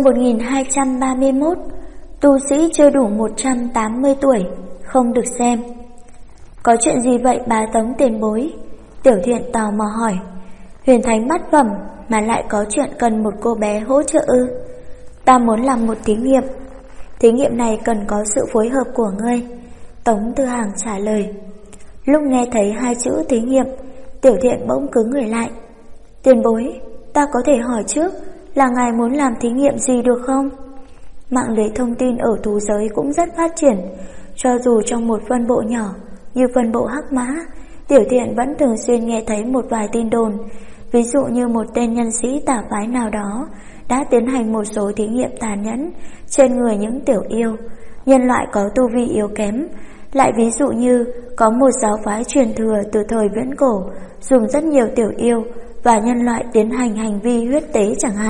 1231. Tu sĩ chưa đủ 180 tuổi không được xem. Có chuyện gì vậy bà Tống tiền bối? Tiểu Thiện tò mò hỏi. Huyền thánh bát phẩm mà lại có chuyện cần một cô bé hỗ trợ ư? Ta muốn làm một thí nghiệm. Thí nghiệm này cần có sự phối hợp của ngươi, Tống Tư Hàng trả lời. Lúc nghe thấy 2 chữ thí nghiệm, Tiểu Thiện bỗng cứng người lại. Tiền bối, ta có thể hỏi trước là ngài muốn làm thí nghiệm gì được không? Mạng lưới thông tin ở thú giới cũng rất phát triển. Cho dù trong một phân bộ nhỏ như phân bộ Hắc Mã, Tiểu Thiện vẫn thường xuyên nghe thấy một vài tin đồn. Ví dụ như một tên nhân sĩ tà phái nào đó đã tiến hành một số thí nghiệm tàn nhẫn trên người những tiểu yêu, nhân loại có tu vi yếu kém. Lại ví dụ như có một giáo phái truyền thừa từ thời viễn cổ dùng rất nhiều tiểu yêu và nhân loại tiến hành hành vi huyết tế chẳng hạn.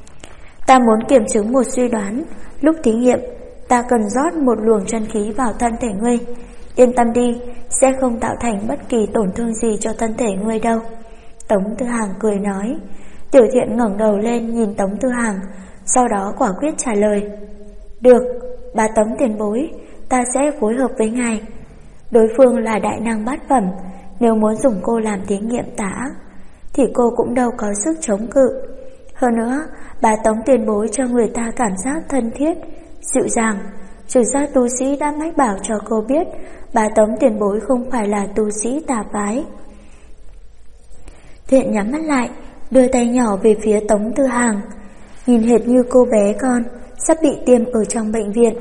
Ta muốn kiểm chứng một suy đoán. Lúc thí nghiệm, ta cần rót một luồng chân khí vào thân thể ngươi. Yên tâm đi, sẽ không tạo thành bất kỳ tổn thương gì cho thân thể ngươi đâu. Tống Tư Hàng cười nói. Tiểu Thiện ngẩng đầu lên nhìn Tống Tư Hàng, sau đó quả quyết trả lời. Được, bà Tống tiền bối, ta sẽ phối hợp với ngài. Đối phương là đại năng bát phẩm, nếu muốn dùng cô làm thí nghiệm tả thì cô cũng đâu có sức chống cự. Hơn nữa, bà Tống tiền bối cho người ta cảm giác thân thiết, dịu dàng. Trừ ra tu sĩ đã mách bảo cho cô biết bà Tống tiền bối không phải là tu sĩ tà phái. Thiện nhắm mắt lại, đưa tay nhỏ về phía Tống Tư Hàng, nhìn hệt như cô bé con sắp bị tiêm ở trong bệnh viện.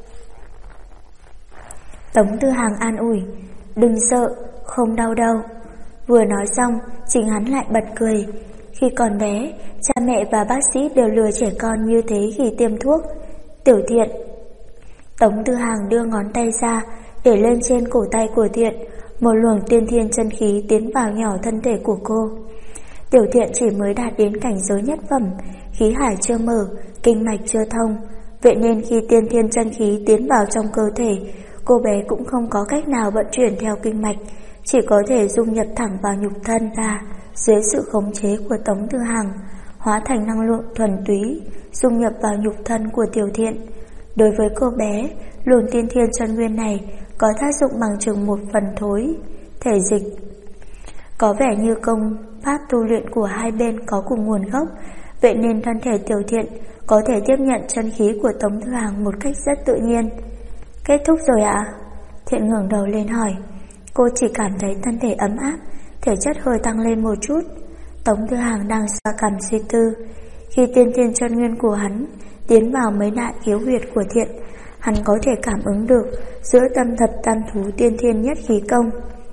Tống Tư Hàng an ủi, đừng sợ, không đau đâu. Vừa nói xong, chính hắn lại bật cười. Khi còn bé, cha mẹ và bác sĩ đều lừa trẻ con như thế khi tiêm thuốc. Tiểu Thiện. Tống Tư Hàng đưa ngón tay ra, để lên trên cổ tay của Thiện, một luồng tiên thiên chân khí tiến vào nhỏ thân thể của cô. Tiểu Thiện chỉ mới đạt đến cảnh giới nhất phẩm, khí hải chưa mở, kinh mạch chưa thông. Vậy nên khi tiên thiên chân khí tiến vào trong cơ thể, cô bé cũng không có cách nào vận chuyển theo kinh mạch, chỉ có thể dung nhập thẳng vào nhục thân ra, dưới sự khống chế của Tống Tư Hàng, hóa thành năng lượng thuần túy, dung nhập vào nhục thân của Tiểu Thiện. Đối với cô bé, luồng tiên thiên chân nguyên này có tác dụng bằng chừng 1/3 thể dịch. Có vẻ như công pháp tu luyện của hai bên có cùng nguồn gốc, vậy nên thân thể Tiểu Thiện có thể tiếp nhận chân khí của Tống Tư Hàng một cách rất tự nhiên. Kết thúc rồi ạ? Thiện ngẩng đầu lên hỏi. Cô chỉ cảm thấy thân thể ấm áp, thể chất hơi tăng lên một chút. Tống Tư Hàng đang xoa cằm suy tư. Khi tiên thiên chân nguyên của hắn tiến vào mấy đại khiếu huyệt của Thiện, hắn có thể cảm ứng được giữa tâm thập tam thú tiên thiên nhất khí công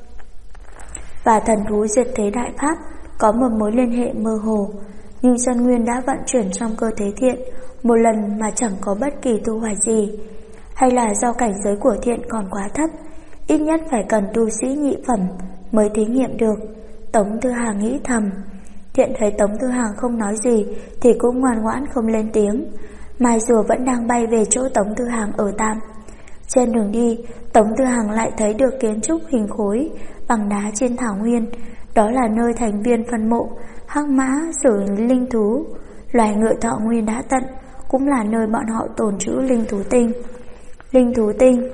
và thần thú diệt thế đại pháp có một mối liên hệ mơ hồ, nhưng chân nguyên đã vận chuyển trong cơ thể Thiện một lần mà chẳng có bất kỳ thu hoạch gì. Hay là do cảnh giới của Thiện còn quá thấp, ít nhất phải cần tu sĩ nhị phẩm mới thí nghiệm được. Tống Tư Hàng nghĩ thầm. Thiện thấy Tống Tư Hàng không nói gì thì cũng ngoan ngoãn không lên tiếng. Mai rùa vẫn đang bay về chỗ Tống Tư Hàng ở tạm. Trên đường đi, Tống Tư Hàng lại thấy được kiến trúc hình khối bằng đá trên thảo nguyên. Đó là nơi thành viên phân mộ hắc mã sử linh thú, loài ngựa thọ nguyên đã tận, cũng là nơi bọn họ tồn trữ linh thú tinh. Linh thú tinh.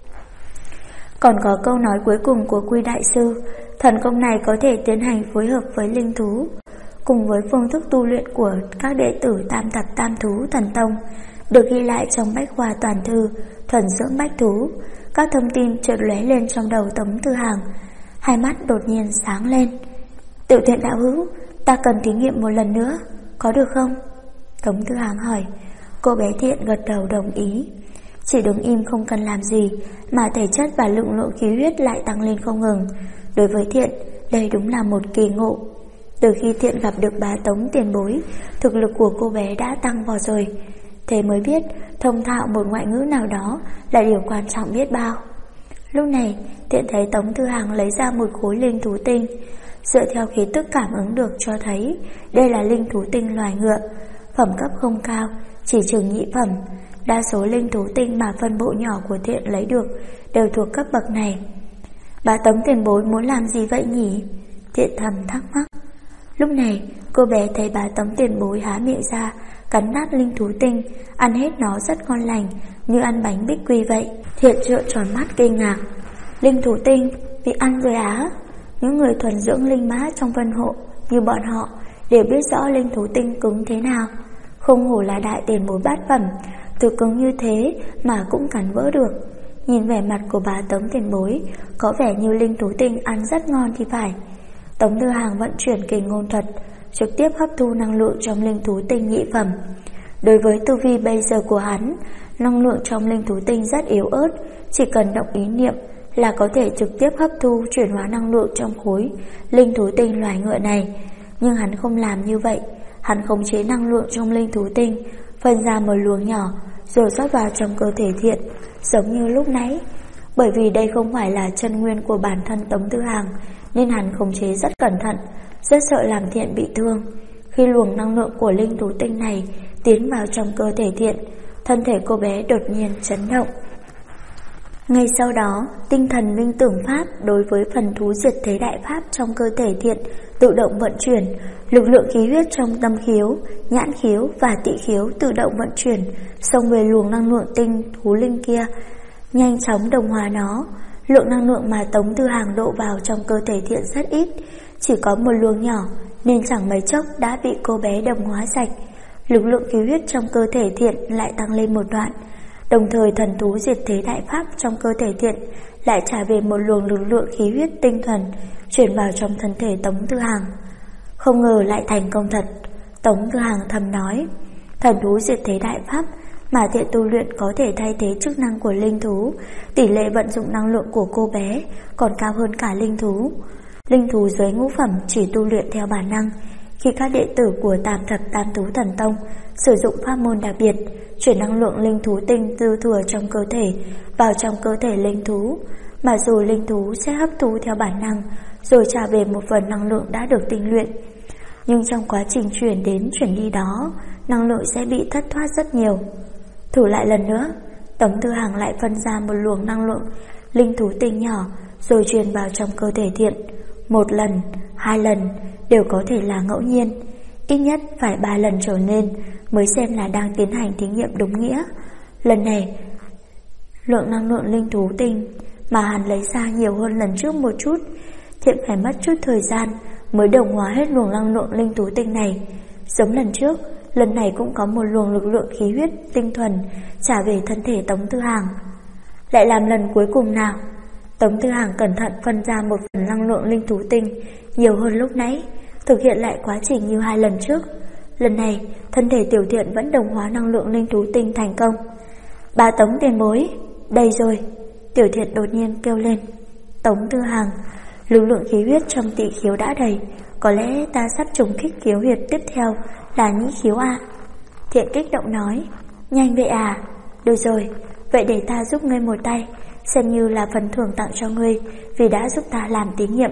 Còn có câu nói cuối cùng của Quy Đại Sư, thần công này có thể tiến hành phối hợp với linh thú, cùng với phương thức tu luyện của các đệ tử Tam Thập Tam Thú Thần Tông, được ghi lại trong Bách Khoa Toàn Thư Thuần Dưỡng Bách Thú. Các thông tin chợt lóe lên trong đầu Tống Tư Hàng, hai mắt đột nhiên sáng lên. Tiểu Thiện đạo hữu, ta cần thí nghiệm một lần nữa, có được không? Tống Tư Hàng hỏi. Cô bé Thiện gật đầu đồng ý. Chỉ đứng im không cần làm gì, mà thể chất và lượng khí huyết lại tăng lên không ngừng. Đối với Thiện, đây đúng là một kỳ ngộ. Từ khi Thiện gặp được bá Tống tiền bối, thực lực của cô bé đã tăng vọt rồi. Thế mới biết thông thạo một ngoại ngữ nào đó là điều quan trọng biết bao. Lúc này, Thiện thấy Tống Tư Hàng lấy ra một khối linh thú tinh. Dựa theo khí tức cảm ứng được cho thấy đây là linh thú tinh loài ngựa, phẩm cấp không cao, chỉ chừng nhị phẩm. Đa số linh thú tinh mà phân bộ nhỏ của Thiện lấy được đều thuộc cấp bậc này. Bá Tống tiền bối muốn làm gì vậy nhỉ? Thiện thầm thắc mắc. Lúc này, cô bé thấy bá Tống tiền bối há miệng ra, cắn nát linh thú tinh, ăn hết nó rất ngon lành, như ăn bánh bích quy vậy. Thiện trợn tròn mắt kinh ngạc. Linh thú tinh bị ăn rồi á? Những người thuần dưỡng linh mã trong vân hộ như bọn họ đều biết rõ linh thú tinh cứng thế nào. Không hổ là đại tiền bối bát phẩm, thứ cứng như thế mà cũng cắn vỡ được. Nhìn vẻ mặt của bá Tống tiền bối, có vẻ như linh thú tinh ăn rất ngon thì phải. Tống Tư Hàng vận chuyển kình ngôn thuật, trực tiếp hấp thu năng lượng trong linh thú tinh nhị phẩm. Đối với tu vi bây giờ của hắn, năng lượng trong linh thú tinh rất yếu ớt, chỉ cần động ý niệm là có thể trực tiếp hấp thu chuyển hóa năng lượng trong khối linh thú tinh loài ngựa này. Nhưng hắn không làm như vậy. Hắn khống chế năng lượng trong linh thú tinh, phân ra một luồng nhỏ rồi rót vào trong cơ thể Thiện, giống như lúc nãy. Bởi vì đây không phải là chân nguyên của bản thân Tống Tư Hàng, nên hắn khống chế rất cẩn thận, rất sợ làm Thiện bị thương. Khi luồng năng lượng của linh thú tinh này tiến vào trong cơ thể Thiện, thân thể cô bé đột nhiên chấn động. Ngay sau đó, tinh thần linh tưởng pháp đối với phần thú diệt thế đại pháp trong cơ thể Thiện tự động vận chuyển, lực lượng khí huyết trong tâm khiếu, nhãn khiếu và tỵ khiếu tự động vận chuyển, xông về luồng năng lượng tinh thú linh kia, nhanh chóng đồng hóa nó. Lượng năng lượng mà Tống Tư Hàng độ vào trong cơ thể Thiện rất ít, chỉ có một luồng nhỏ nên chẳng mấy chốc đã bị cô bé đồng hóa sạch. Lực lượng khí huyết trong cơ thể Thiện lại tăng lên một đoạn. Đồng thời thần thú diệt thế đại pháp trong cơ thể Thiện lại trả về một luồng lực lượng khí huyết tinh thuần, chuyển vào trong thân thể Tống Tư Hàng. Không ngờ lại thành công thật. Tống Thư Hàng thầm nói, thần thú diệt thế đại pháp mà Thiện tu luyện có thể thay thế chức năng của linh thú. Tỷ lệ vận dụng năng lượng của cô bé còn cao hơn cả linh thú. Linh thú dưới ngũ phẩm chỉ tu luyện theo bản năng. Khi các đệ tử của Tam Thập Tam Thú Thần Tông sử dụng pháp môn đặc biệt, chuyển năng lượng linh thú tinh dư thừa trong cơ thể vào trong cơ thể linh thú, mà dù linh thú sẽ hấp thu theo bản năng rồi trả về một phần năng lượng đã được tinh luyện, nhưng trong quá trình chuyển đến chuyển đi đó, năng lượng sẽ bị thất thoát rất nhiều. Thử lại lần nữa. Tống Thư Hàng lại phân ra một luồng năng lượng linh thú tinh nhỏ rồi truyền vào trong cơ thể Thiện. Một lần, 2 lần đều có thể là ngẫu nhiên, ít nhất phải 3 lần trở lên mới xem là đang tiến hành thí nghiệm đúng nghĩa. Lần này, lượng năng lượng linh thú tinh mà hắn lấy ra nhiều hơn lần trước một chút. Thiện phải mất chút thời gian mới đồng hóa hết luồng năng lượng linh thú tinh này. Giống lần trước, lần này cũng có một luồng lực lượng khí huyết tinh thuần trả về thân thể Tống Thư Hàng. Lại làm lần cuối cùng nào. Tống Thư Hàng cẩn thận phân ra một phần năng lượng linh thú tinh nhiều hơn lúc nãy, thực hiện lại quá trình như 2 lần trước. Lần này, thân thể Tiểu Thiện vẫn đồng hóa năng lượng linh thú tinh thành công. Bà Tống tiền bối, đây rồi. Tiểu Thiện đột nhiên kêu lên. Tống Thư Hàng, lực lượng khí huyết trong tỵ khiếu đã đầy, có lẽ ta sắp trùng kích khiếu huyệt tiếp theo là nhĩ khiếu à? Thiện kích động nói. Nhanh vậy à? Được rồi, vậy để ta giúp ngươi một tay, xem như là phần thưởng tặng cho ngươi vì đã giúp ta làm thí nghiệm.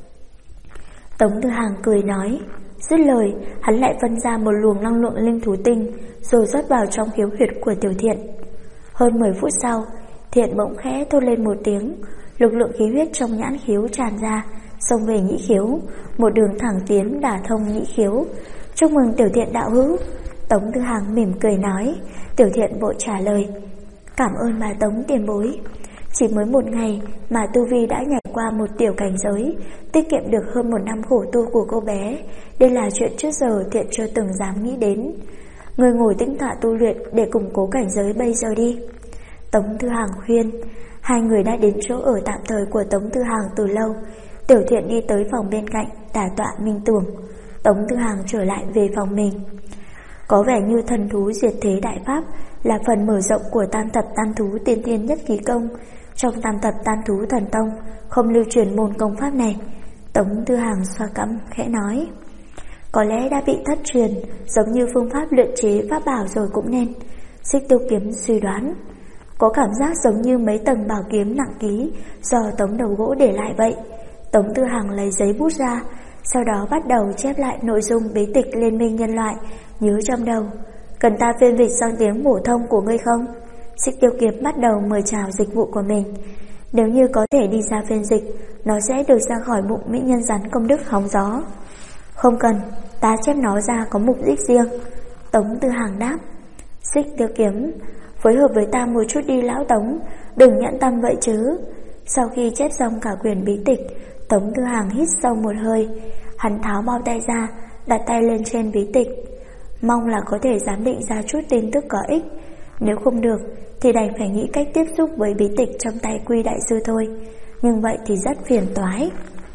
Tống Thư Hàng cười nói. Dứt lời, hắn lại phân ra một luồng năng lượng linh thú tinh rồi rót vào trong khiếu huyệt của Tiểu Thiện. Hơn 10 phút sau, Thiện bỗng khẽ thốt lên một tiếng, lực lượng khí huyết trong nhãn khiếu tràn ra, xông về nhĩ khiếu, một đường thẳng tiến đả thông nhĩ khiếu. Chúc mừng Tiểu Thiện đạo hữu. Tống Thư Hàng mỉm cười nói. Tiểu Thiện vội trả lời. Cảm ơn bà Tống tiền bối. Chỉ mới 1 ngày mà tu vi đã nhảy qua một tiểu cảnh giới, tiết kiệm được hơn 1 năm khổ tu của cô bé. Đây là chuyện trước giờ Thiện chưa từng dám nghĩ đến. Người ngồi tĩnh tọa tu luyện để củng cố cảnh giới bây giờ đi. Tống Thư Hàng khuyên. Hai người đã đến chỗ ở tạm thời của Tống Thư Hàng từ lâu. Tiểu Thiện đi tới phòng bên cạnh đả tọa minh tưởng. Tống Thư Hàng trở lại về phòng mình. Có vẻ như thần thú diệt thế đại pháp là phần mở rộng của Tam Thập Tam Thú tiên thiên nhất khí công. Trong Tam Thập Tam Thú Thần Tông không lưu truyền môn công pháp này. Tống Thư Hàng xoa cằm khẽ nói. Có lẽ đã bị thất truyền, giống như phương pháp luyện chế pháp bảo rồi cũng nên. Xích Tiêu Kiếm suy đoán. Có cảm giác giống như mấy tầng bảo kiếm nặng ký do Tống Đầu Gỗ để lại vậy. Tống Thư Hàng lấy giấy bút ra, sau đó bắt đầu chép lại nội dung bí tịch Liên minh nhân loại, nhớ trong đầu. Cần ta phiên dịch sang tiếng phổ thông của ngươi không? Xích Tiêu Kiếm bắt đầu mời chào dịch vụ của mình. Nếu như có thể đi ra phiên dịch, nó sẽ được ra khỏi bụng mỹ nhân rắn công đức hóng gió. Không cần, ta chép nó ra có mục đích riêng. Tống Thư Hàng đáp. Xích Tiêu Kiếm, phối hợp với ta một chút đi lão Tống, đừng nhẫn tâm vậy chứ. Sau khi chép xong cả quyển bí tịch, Tống Thư Hàng hít sâu một hơi. Hắn tháo bao tay ra, đặt tay lên trên bí tịch, mong là có thể giám định ra chút tin tức có ích. Nếu không được thì đành phải nghĩ cách tiếp xúc với bí tịch trong tay Quy đại sư thôi, nhưng vậy thì rất phiền toái.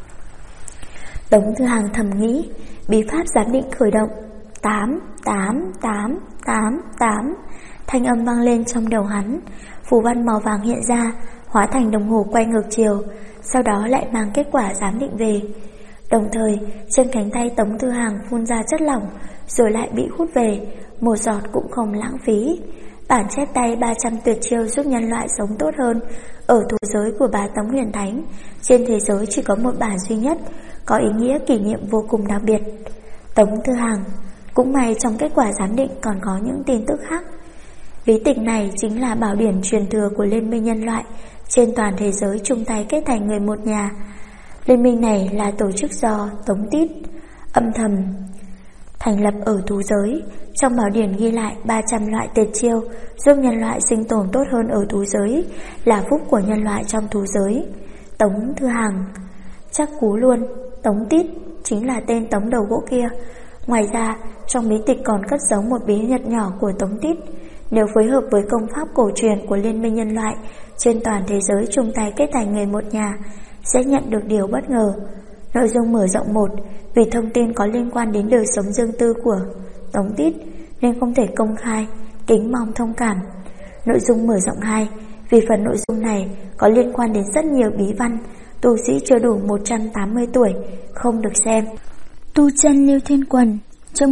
Tống Thư Hàng thầm nghĩ. Bí pháp giám định khởi động. 8, 8, 8, 8, 8. Thanh âm vang lên trong đầu hắn. Phù văn màu vàng hiện ra, hóa thành đồng hồ quay ngược chiều, sau đó lại mang kết quả giám định về. Đồng thời, trên cánh tay Tống Thư Hàng phun ra chất lỏng, rồi lại bị hút về, một giọt cũng không lãng phí. Bản chép tay 300 tuyệt chiêu giúp nhân loại sống tốt hơn ở thú giới của bà Tống Huyền Thánh. Trên thế giới chỉ có một bản duy nhất, có ý nghĩa kỷ niệm vô cùng đặc biệt. Tống Thư Hàng, cũng may trong kết quả giám định còn có những tin tức khác. Bí tịch này chính là bảo điển truyền thừa của Liên minh nhân loại trên toàn thế giới chung tay kết thành người một nhà. Liên minh này là tổ chức do Tống Tít âm thầm thành lập ở thú giới. Trong bảo điển ghi lại 300 loại tuyệt chiêu giúp nhân loại sinh tồn tốt hơn ở thú giới, là phúc của nhân loại trong thú giới. Tống Thư Hàng chắc cú luôn. Tống Tít chính là tên Tống Đầu Gỗ kia. Ngoài ra, trong bí tịch còn cất giấu một bí mật nhỏ của Tống Tít. Nếu phối hợp với công pháp cổ truyền của Liên minh nhân loại trên toàn thế giới chung tay kết thành người một nhà, sẽ nhận được điều bất ngờ. Nội dung mở rộng 1, vì thông tin có liên quan đến đời sống riêng tư của Tống Tít nên không thể công khai, kính mong thông cảm. Nội dung mở rộng 2, vì phần nội dung này có liên quan đến rất nhiều bí văn, tu sĩ chưa đủ 180 tuổi không được xem. Tu chân Lưu Thiên Quần, chương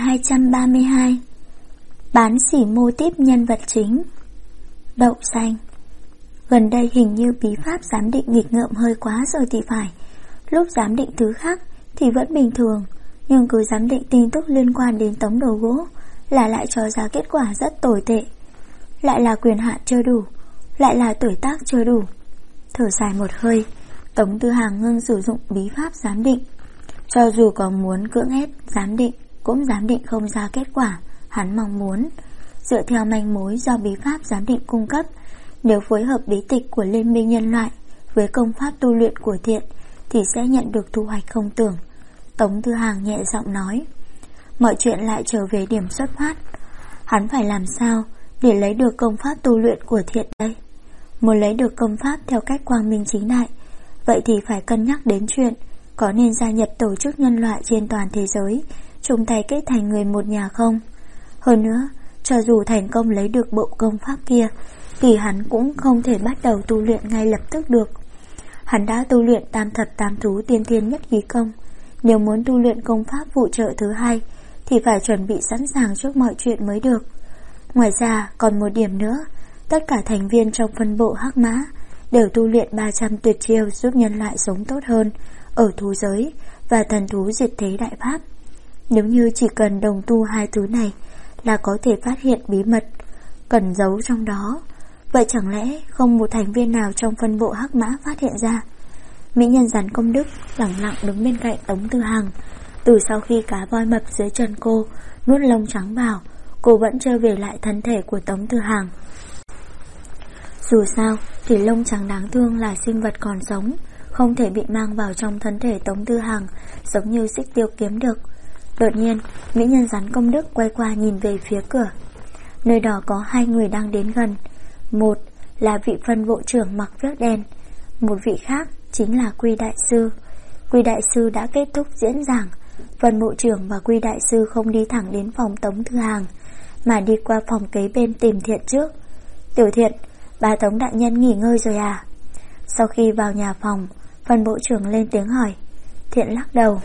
1232. Bán sỉ mô típ nhân vật chính. Đậu xanh. Gần đây hình như bí pháp giám định nghịch ngợm hơi quá rồi thì phải. Lúc giám định thứ khác thì vẫn bình thường, nhưng cứ giám định tin tức liên quan đến tống đồ gỗ là lại cho ra kết quả rất tồi tệ. Lại là quyền hạn chưa đủ, lại là tuổi tác chưa đủ. Thở dài một hơi, Tống Tư Hàng ngưng sử dụng bí pháp giám định. Cho dù có muốn cưỡng ép giám định cũng giám định không ra kết quả hắn mong muốn. Dựa theo manh mối do bí pháp giám định cung cấp, nếu phối hợp bí tịch của Liên minh nhân loại với công pháp tu luyện của Thiện thì sẽ nhận được thu hoạch không tưởng. Tống Tư Hàng nhẹ giọng nói. Mọi chuyện lại trở về điểm xuất phát. Hắn phải làm sao để lấy được công pháp tu luyện của Thiện đây? Muốn lấy được công pháp theo cách quang minh chính đại, vậy thì phải cân nhắc đến chuyện có nên gia nhập tổ chức nhân loại trên toàn thế giới, chung tay kết thành người một nhà không? Hơn nữa, cho dù thành công lấy được bộ công pháp kia thì hắn cũng không thể bắt đầu tu luyện ngay lập tức được. Hắn đã tu luyện tam thập tam thú tiên thiên nhất khí công, nếu muốn tu luyện công pháp phụ trợ thứ hai thì phải chuẩn bị sẵn sàng trước mọi chuyện mới được. Ngoài ra còn một điểm nữa, tất cả thành viên trong phân bộ Hắc Mã đều tu luyện 300 tuyệt chiêu giúp nhân loại sống tốt hơn ở thú giới và thần thú diệt thế đại pháp. Nếu như chỉ cần đồng tu hai thứ này là có thể phát hiện bí mật cần giấu trong đó, vậy chẳng lẽ không một thành viên nào trong phân bộ Hắc Mã phát hiện ra? Mỹ nhân rắn công đức lẳng lặng đứng bên cạnh Tống Tư Hàng. Từ sau khi cá voi mập dưới chân cô nuốt lông trắng vào, cô vẫn chưa về lại thân thể của Tống Tư Hàng. Dù sao thì lông trắng đáng thương là sinh vật còn sống, không thể bị mang vào trong thân thể Tống Tư Hàng giống như xích tiêu kiếm được. Đột nhiên, mỹ nhân rắn công đức quay qua nhìn về phía cửa. Nơi đó có hai người đang đến gần. Một là vị phân bộ trưởng mặc vest đen, một vị khác chính là Quy Đại Sư. Quy Đại Sư đã kết thúc diễn giảng. Phân bộ trưởng và Quy Đại Sư không đi thẳng đến phòng Tống Tư Hàng, mà đi qua phòng kế bên tìm Thiện trước. Tiểu Thiện, bà Tống đại nhân nghỉ ngơi rồi à? Sau khi vào nhà phòng, phân bộ trưởng lên tiếng hỏi. Thiện lắc đầu.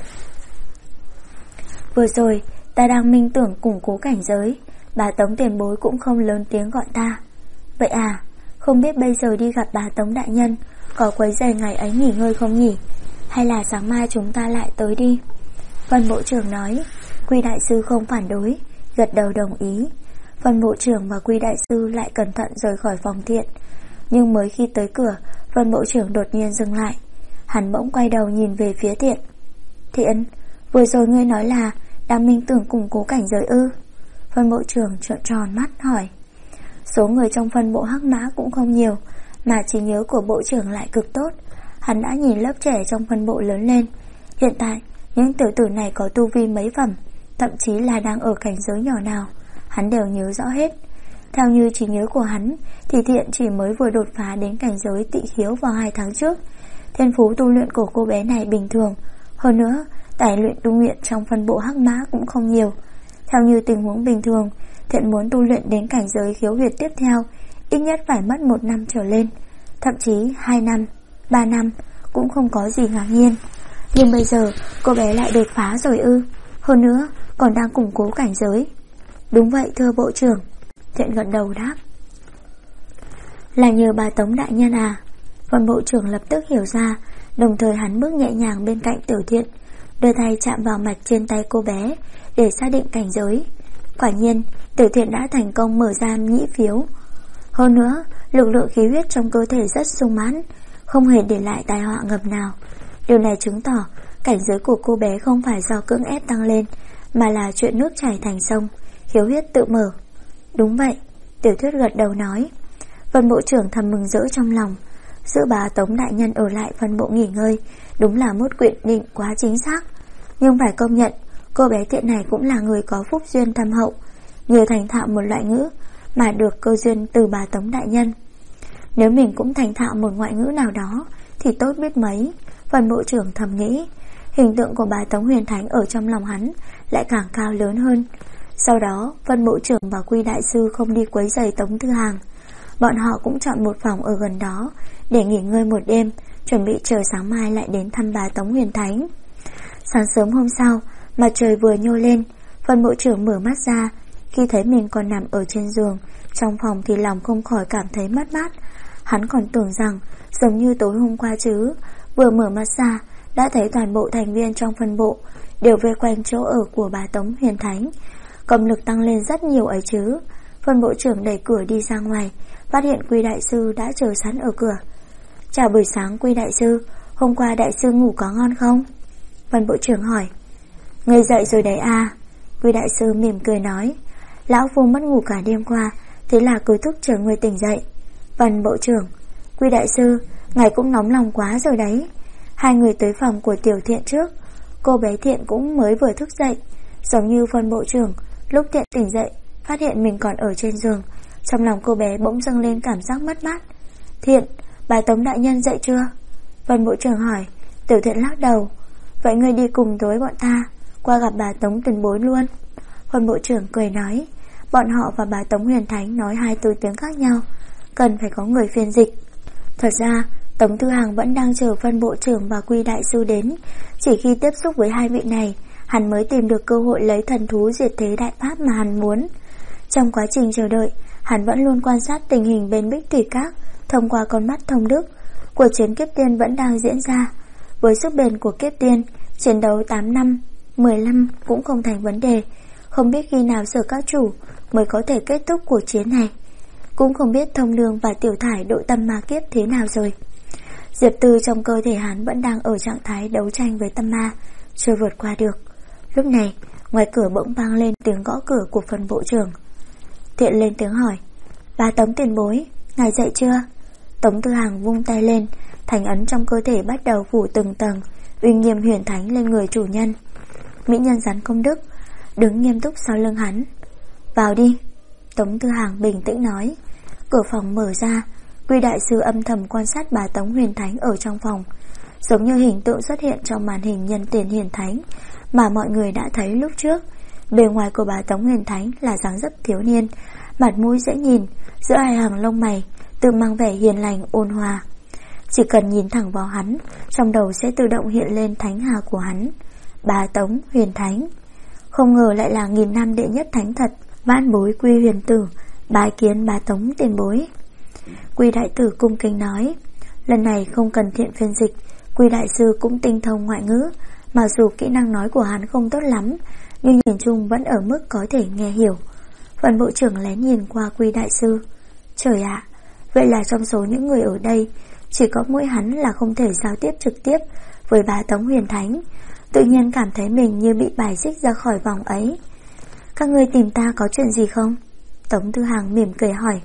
Vừa rồi ta đang minh tưởng củng cố cảnh giới, bà Tống tiền bối cũng không lớn tiếng gọi ta. Vậy à, không biết bây giờ đi gặp bà Tống đại nhân có quấy rầy ngày ấy nghỉ ngơi không nhỉ? Hay là sáng mai chúng ta lại tới đi? Phân bộ trưởng nói. Quy Đại Sư không phản đối, gật đầu đồng ý. Phân bộ trưởng và Quy Đại Sư lại cẩn thận rời khỏi phòng Thiện. Nhưng mới khi tới cửa, phân bộ trưởng đột nhiên dừng lại. Hắn bỗng quay đầu nhìn về phía Thiện. Thiện, vừa rồi ngươi nói là đang minh tưởng củng cố cảnh giới ư? Phân bộ trưởng trợn tròn mắt hỏi. Số người trong phân bộ Hắc Mã cũng không nhiều, mà trí nhớ của bộ trưởng lại cực tốt. Hắn đã nhìn lớp trẻ trong phân bộ lớn lên. Hiện tại những tiểu tử này có tu vi mấy phẩm, thậm chí là đang ở cảnh giới nhỏ nào, hắn đều nhớ rõ hết. Theo như trí nhớ của hắn thì Thiện chỉ mới vừa đột phá đến cảnh giới tị khiếu vào 2 tháng trước. Thiên phú tu luyện của cô bé này bình thường, hơn nữa tài luyện tu luyện trong phân bộ Hắc Mã cũng không nhiều. Theo như tình huống bình thường, Thiện muốn tu luyện đến cảnh giới khiếu huyệt tiếp theo ít nhất phải mất 1 năm trở lên, thậm chí 2 năm, 3 năm cũng không có gì ngạc nhiên. Nhưng bây giờ cô bé lại đột phá rồi ư? Hơn nữa còn đang củng cố cảnh giới. Đúng vậy thưa bộ trưởng. Thiện gật đầu đáp. Là nhờ bà Tống đại nhân à? Phân bộ trưởng lập tức hiểu ra, đồng thời hắn bước nhẹ nhàng bên cạnh Tiểu Thiện, đưa tay chạm vào mạch trên tay cô bé để xác định cảnh giới. Quả nhiên Tiểu Thiện đã thành công mở ra nhĩ phiếu. Hơn nữa lực lượng khí huyết trong cơ thể rất sung mãn, không hề để lại tai họa ngầm nào. Điều này chứng tỏ cảnh giới của cô bé không phải do cưỡng ép tăng lên, mà là chuyện nước chảy thành sông, khiếu huyết tự mở. Đúng vậy, Tiểu Thuyết gật đầu nói. Phân bộ trưởng thầm mừng rỡ trong lòng. Giữ bà Tống đại nhân ở lại phân bộ nghỉ ngơi đúng là một quyết định quá chính xác. Nhưng phải công nhận, cô bé Thiện này cũng là người có phúc duyên thâm hậu, nhờ thành thạo một loại ngữ mà được cơ duyên từ bà Tống đại nhân. Nếu mình cũng thành thạo một ngoại ngữ nào đó thì tốt biết mấy. Phân bộ trưởng thầm nghĩ. hình tượng của bà Tống Huyền Thánh ở trong lòng hắn lại càng cao lớn hơn. Sau đó, Vân Bộ trưởng và Quy đại sư không đi quấy rầy Tống Thư Hàng. Bọn họ cũng chọn một phòng ở gần đó để nghỉ ngơi một đêm, chuẩn bị chờ sáng mai lại đến thăm bà Tống Huyền Thánh. Sáng sớm hôm sau, mặt trời vừa nhô lên, Vân Bộ trưởng mở mắt ra. Khi thấy mình còn nằm ở trên giường trong phòng thì lòng không khỏi cảm thấy mất mát. Hắn còn tưởng rằng giống như tối hôm qua chứ. Vừa mở mắt ra đã thấy toàn bộ thành viên trong phân bộ đều vây quanh chỗ ở của bà Tống Huyền Thánh. Công lực tăng lên rất nhiều ấy chứ. Vân Bộ trưởng đẩy cửa đi ra ngoài, phát hiện Quy đại sư đã chờ sẵn ở cửa. Chào buổi sáng Quy đại sư, hôm qua đại sư ngủ có ngon không? Vân Bộ trưởng hỏi. Ngươi dậy rồi đấy à? Quy đại sư mỉm cười nói. Lão Phu mất ngủ cả đêm qua, thế là cứ thức chờ người tỉnh dậy. Vân Bộ trưởng. Quy đại sư, ngài cũng nóng lòng quá rồi đấy. Hai người tới phòng của Tiểu Thiện trước. Cô bé Thiện cũng mới vừa thức dậy. Giống như Vân Bộ trưởng, lúc Thiện tỉnh dậy phát hiện mình còn ở trên giường, trong lòng cô bé bỗng dâng lên cảm giác mất mát. Thiện, bà Tống đại nhân dậy chưa? Vân Bộ trưởng hỏi. Tiểu Thiện lắc đầu. Vậy ngươi đi cùng với bọn ta qua gặp bà Tống tiền bối luôn. Vân Bộ trưởng cười nói. Bọn họ và bà Tống Huyền Thánh nói hai từ tiếng khác nhau, cần phải có người phiên dịch. Thật ra Tống Thư Hàng vẫn đang chờ Vân Bộ trưởng và Quy đại sư đến. Chỉ khi tiếp xúc với hai vị này, hắn mới tìm được cơ hội lấy thần thú diệt thế đại pháp mà hắn muốn. Trong quá trình chờ đợi, hắn vẫn luôn quan sát tình hình bên Bích Thủy Các thông qua con mắt thông đức. Cuộc chiến kiếp tiên vẫn đang diễn ra. Với sức bền của kiếp tiên, chiến đấu 8 năm, 10 năm cũng không thành vấn đề. Không biết khi nào Sở các chủ mới có thể kết thúc cuộc chiến này. Cũng không biết Thông Lương và Tiểu Thải độ tâm ma kiếp thế nào rồi. Diệp Tư trong cơ thể hắn vẫn đang ở trạng thái đấu tranh với tâm ma, chưa vượt qua được. Lúc này, ngoài cửa bỗng vang lên tiếng gõ cửa của Vân Bộ trưởng. Thiện lên tiếng hỏi. Bà Tống tiền bối, ngài dậy chưa? Tống Thư Hàng vung tay lên, thành ấn trong cơ thể bắt đầu phủ từng tầng uy nghiêm huyền thánh lên người chủ nhân. Mỹ nhân rắn công đức đứng nghiêm túc sau lưng hắn. Vào đi. Tống Thư Hàng bình tĩnh nói. Cửa phòng mở ra. Quy đại sư âm thầm quan sát bà Tống Huyền Thánh ở trong phòng, giống như hình tượng xuất hiện trong màn hình nhân tiền hiển thánh mà mọi người đã thấy lúc trước. Bề ngoài của bà Tống Huyền Thánh là dáng dấp thiếu niên, mặt mũi dễ nhìn, giữa hai hàng lông mày tự mang vẻ hiền lành ôn hòa. Chỉ cần nhìn thẳng vào hắn, trong đầu sẽ tự động hiện lên thánh hà của hắn, bà Tống Huyền Thánh. Không ngờ lại là 1000 năm đệ nhất thánh thật. Vãn bối Quy huyền tử bái kiến bà Tống tiền bối. Quy đại tử cung kính nói. Lần này không cần Thiện phiên dịch, Quy đại sư cũng tinh thông ngoại ngữ. Mặc dù kỹ năng nói của hắn không tốt lắm, nhưng nhìn chung vẫn ở mức có thể nghe hiểu. Vân Bộ trưởng lén nhìn qua Quy đại sư. Trời ạ, vậy là trong số những người ở đây chỉ có mỗi hắn là không thể giao tiếp trực tiếp với bà Tống Huyền Thánh. Tự nhiên cảm thấy mình như bị bài xích ra khỏi vòng ấy. Các ngươi tìm ta có chuyện gì không? Tống Thư Hàng mỉm cười hỏi.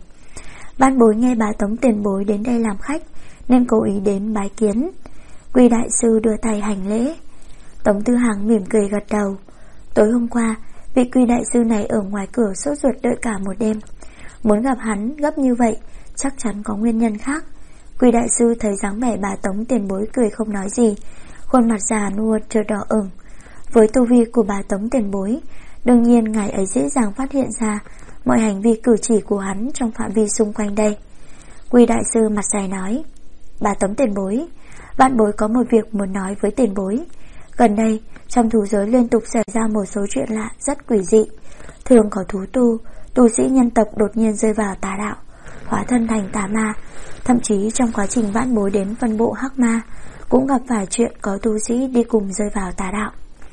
Ban bối nghe bà Tống tiền bối đến đây làm khách nên cố ý đến bái kiến. Quy đại sư đưa tay hành lễ. Tống Thư Hàng mỉm cười gật đầu. Tối hôm qua, vị Quy đại sư này ở ngoài cửa sốt ruột đợi cả một đêm. Muốn gặp hắn gấp như vậy chắc chắn có nguyên nhân khác. Quy đại sư thấy dáng vẻ bà Tống tiền bối cười không nói gì, khuôn mặt già nua chợt đỏ ửng. Với tu vi của bà Tống tiền bối, đương nhiên ngài ấy dễ dàng phát hiện ra mọi hành vi cử chỉ của hắn trong phạm vi xung quanh đây. Quy đại sư mặt dày nói. Bà Tống tiền bối, bạn bối có một việc muốn nói với tiền bối. Gần đây trong thú giới liên tục xảy ra một số chuyện lạ rất quỷ dị. Thường có tu sĩ nhân tộc đột nhiên rơi vào tà đạo, hóa thân thành tà ma. Thậm chí trong quá trình vãn bối đến phân bộ hắc ma cũng gặp phải chuyện có tu sĩ đi cùng rơi vào tà đạo.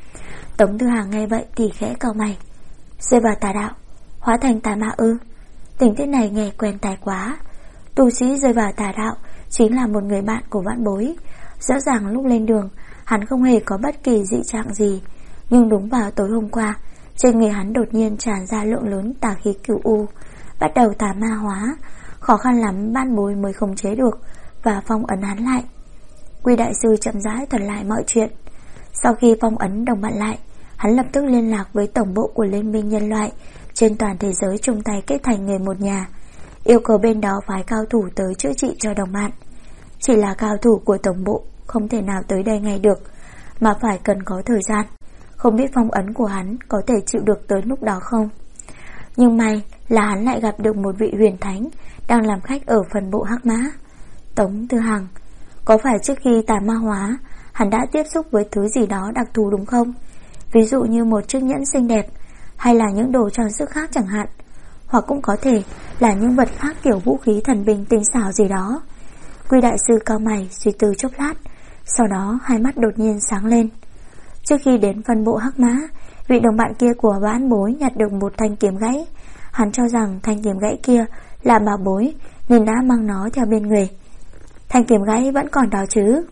Tống Thư Hàng nghe vậy thì khẽ cau mày. Rơi vào tà đạo, hóa thành tà ma ư? Tình tiết này nghe quen tai quá. Tu sĩ rơi vào tà đạo chính là một người bạn của vãn bối. Rõ ràng lúc lên đường hắn không hề có bất kỳ dị trạng gì, nhưng đúng vào tối hôm qua trên người hắn đột nhiên tràn ra lượng lớn tà khí cửu u, bắt đầu tà ma hóa. Khó khăn lắm ban bối mới khống chế được và phong ấn hắn lại. Quy đại sư chậm rãi thuật lại mọi chuyện. Sau khi phong ấn đồng bạn lại, hắn lập tức liên lạc với tổng bộ của Liên minh nhân loại trên toàn thế giới chung tay kết thành người một nhà, yêu cầu bên đó phái cao thủ tới chữa trị cho đồng bạn. Chỉ là cao thủ của tổng bộ không thể nào tới đây ngay được, mà phải cần có thời gian. Không biết phong ấn của hắn có thể chịu được tới lúc đó không. Nhưng may là hắn lại gặp được một vị huyền thánh đang làm khách ở phần bộ Hắc Mã. Tống Tư Hằng, có phải trước khi tà ma hóa hắn đã tiếp xúc với thứ gì đó đặc thù đúng không? Ví dụ như một chiếc nhẫn xinh đẹp, hay là những đồ trang sức khác chẳng hạn. Hoặc cũng có thể là những vật khác kiểu vũ khí thần binh tinh xảo gì đó. Quy đại sư cau mày suy tư chốc lát, sau đó hai mắt đột nhiên sáng lên. Trước khi đến phân bộ Hắc Mã, vị đồng bạn kia của vãn bối nhặt được một thanh kiếm gãy. Hắn cho rằng thanh kiếm gãy kia là bảo bối nên đã mang nó theo bên người. Thanh kiếm gãy vẫn còn đó chứ?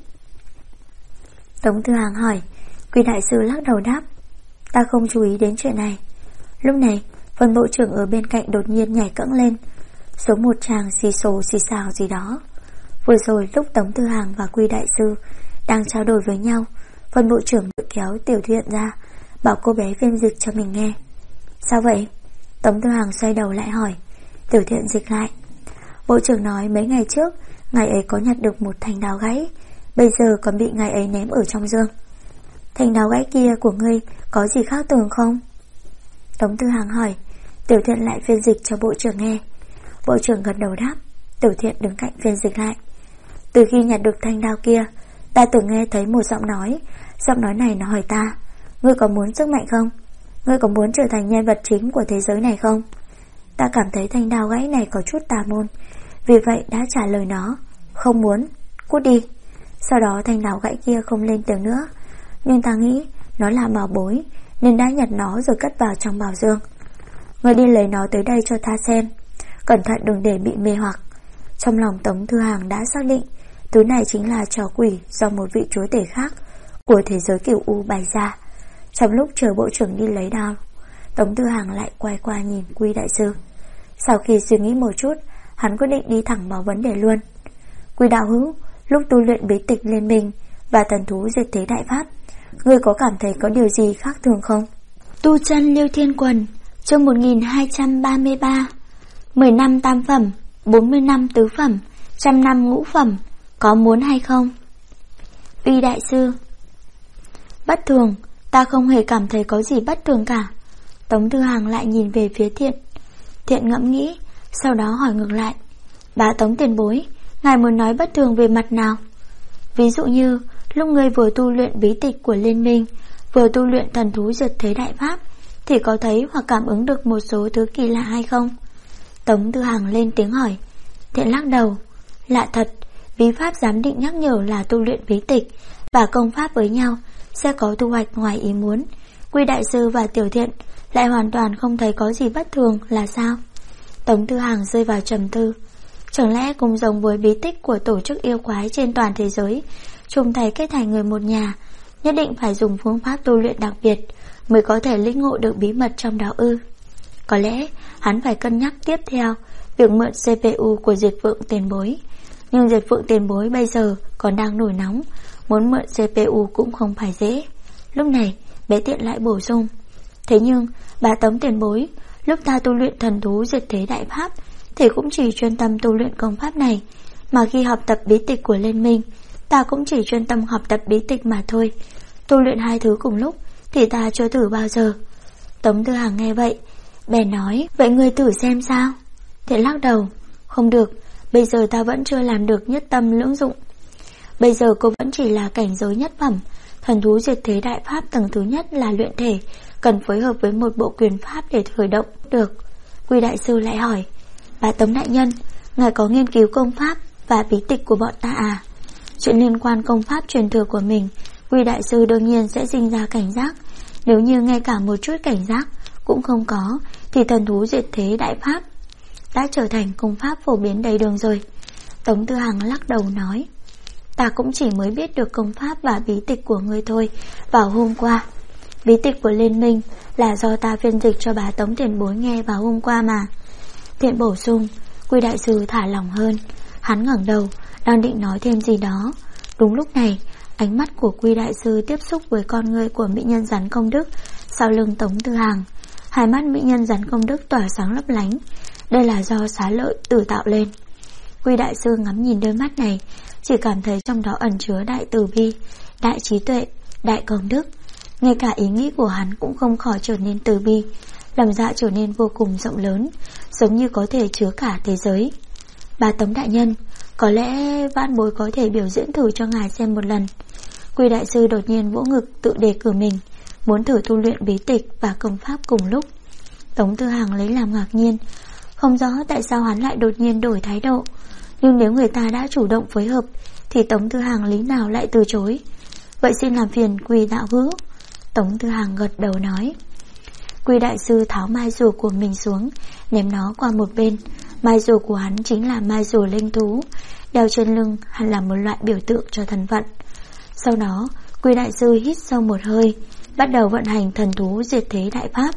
Tống Tư Hằng hỏi. Quy đại sư lắc đầu đáp, ta không chú ý đến chuyện này. Lúc này phân bộ trưởng ở bên cạnh đột nhiên nhảy cẫng lên. Số một chàng xì xồ xì xào gì đó. Vừa rồi lúc Tống Tư Hằng và Quy đại sư đang trao đổi với nhau, phân bộ trưởng tự kéo Tiểu Thiện ra, bảo cô bé phiên dịch cho mình nghe. Sao vậy? Tống Tư Hằng xoay đầu lại hỏi. Tiểu Thiện dịch lại. Bộ trưởng nói mấy ngày trước ngài ấy có nhặt được một thanh đao gãy, bây giờ còn bị ngài ấy ném ở trong giường. Thanh đao gãy kia của ngươi có gì khác thường không? Tống Tư Hằng hỏi. Tiểu Thiện lại phiên dịch cho bộ trưởng nghe. Bộ trưởng gật đầu đáp. Tiểu Thiện đứng cạnh phiên dịch lại. Từ khi nhặt được thanh đao kia, ta từng nghe thấy một giọng nói. Giọng nói này nó hỏi ta, ngươi có muốn sức mạnh không? Ngươi có muốn trở thành nhân vật chính của thế giới này không? Ta cảm thấy thanh đao gãy này có chút tà môn, vì vậy đã trả lời nó, không muốn, cút đi. Sau đó thanh đao gãy kia không lên tiếng nữa, nhưng ta nghĩ nó là bảo bối nên đã nhặt nó rồi cất vào trong bảo dương. Ngươi đi lấy nó tới đây cho ta xem, cẩn thận đừng để bị mê hoặc. Trong lòng Tống Tư Hằng đã xác định thứ này chính là trò quỷ do một vị chúa tể khác của thế giới Cửu U bày ra. Trong lúc chờ bộ trưởng đi lấy đao, Tống Tư Hằng lại quay qua nhìn Quy đại sư. Sau khi suy nghĩ một chút, hắn quyết định đi thẳng vào vấn đề luôn. Quy đạo hữu, lúc tu luyện bí tịch liên minh và thần thú diệt thế đại pháp, ngươi có cảm thấy có điều gì khác thường không? Tu chân Liêu Thiên Quần, chương 1233. 10 năm tam phẩm, 40 năm tứ phẩm, 100 năm ngũ phẩm, có muốn hay không? Uy đại sư. Bất thường, ta không hề cảm thấy có gì bất thường cả. Tống Tư Hằng lại nhìn về phía Thiện. Thiện ngẫm nghĩ, sau đó hỏi ngược lại. Bá Tống tiền bối, ngài muốn nói bất thường về mặt nào? Ví dụ như lúc ngươi vừa tu luyện bí tịch của liên minh, vừa tu luyện thần thú diệt thế đại pháp, thì có thấy hoặc cảm ứng được một số thứ kỳ lạ hay không? Tống Tư Hằng lên tiếng hỏi. Thiện lắc đầu. Lạ thật, bí pháp giám định nhắc nhở là tu luyện bí tịch và công pháp với nhau sẽ có thu hoạch ngoài ý muốn. Quy đại sư và Tiểu Thiện lại hoàn toàn không thấy có gì bất thường là sao? Tống Tư Hằng rơi vào trầm tư. Chẳng lẽ cùng giống với bí tích của tổ chức yêu quái trên toàn thế giới, trùng thầy kết thành người một nhà, nhất định phải dùng phương pháp tu luyện đặc biệt mới có thể lĩnh ngộ được bí mật trong đó ư? Có lẽ hắn phải cân nhắc tiếp theo việc mượn CPU của Diệt Vượng tiền bối. Nhưng Diệt Vượng tiền bối bây giờ còn đang nổi nóng, muốn mượn CPU cũng không phải dễ. Lúc này bé Tiện lại bổ sung. Thế nhưng bà Tống tiền bối, lúc ta tu luyện thần thú diệt thế đại pháp thì cũng chỉ chuyên tâm tu luyện công pháp này, mà khi học tập bí tịch của liên minh, ta cũng chỉ chuyên tâm học tập bí tịch mà thôi. Tu luyện hai thứ cùng lúc thì ta chưa thử bao giờ. Tống Tư Hằng nghe vậy bèn nói. Vậy ngươi thử xem sao? Thiện lắc đầu. Không được, bây giờ ta vẫn chưa làm được nhất tâm lưỡng dụng. Bây giờ cô vẫn chỉ là cảnh giới nhất phẩm. Thần thú diệt thế đại pháp tầng thứ nhất là luyện thể, cần phối hợp với một bộ quyền pháp để khởi động được. Quy đại sư lại hỏi. Bà Tống đại nhân, ngài có nghiên cứu công pháp và bí tịch của bọn ta à? Chuyện liên quan công pháp truyền thừa của mình, Quy đại sư đương nhiên sẽ sinh ra cảnh giác. Nếu như ngay cả một chút cảnh giác cũng không có, thì thần thú diệt thế đại pháp đã trở thành công pháp phổ biến đầy đường rồi. Tống Tư Hằng lắc đầu nói. Ta cũng chỉ mới biết được công pháp và bí tịch của ngươi thôi vào hôm qua. Bí tịch của liên minh là do ta phiên dịch cho bà Tống tiền bối nghe vào hôm qua mà. Thiện bổ sung. Quy đại sư thả lỏng hơn. Hắn ngẩng đầu đang định nói thêm gì đó. Đúng lúc này ánh mắt của Quy đại sư tiếp xúc với con ngươi của mỹ nhân rắn công đức sau lưng Tống Tư Hằng. Hai mắt mỹ nhân rắn công đức tỏa sáng lấp lánh. Đây là do xá lợi tự tạo lên. Quy đại sư ngắm nhìn đôi mắt này, chỉ cảm thấy trong đó ẩn chứa đại từ bi, đại trí tuệ, đại công đức. Ngay cả ý nghĩ của hắn cũng không khỏi trở nên từ bi, lòng dạ trở nên vô cùng rộng lớn, giống như có thể chứa cả thế giới. Bá Tống đại nhân, có lẽ vãn bối có thể biểu diễn thử cho ngài xem một lần. Quy đại sư đột nhiên vỗ ngực tự đề cử mình, muốn thử tu luyện bí tịch và công pháp cùng lúc. Tống Tư Hằng lấy làm ngạc nhiên, không rõ tại sao hắn lại đột nhiên đổi thái độ. Nhưng nếu người ta đã chủ động phối hợp thì Tống Tư Hằng lý nào lại từ chối. Vậy xin làm phiền Quy đạo hữu. Tống Tư Hằng gật đầu nói. Quy đại sư tháo mai rùa của mình xuống, ném nó qua một bên. Mai rùa của hắn chính là mai rùa linh thú, đeo trên lưng hẳn là một loại biểu tượng cho thần vận. Sau đó Quy đại sư hít sâu một hơi, bắt đầu vận hành thần thú diệt thế đại pháp.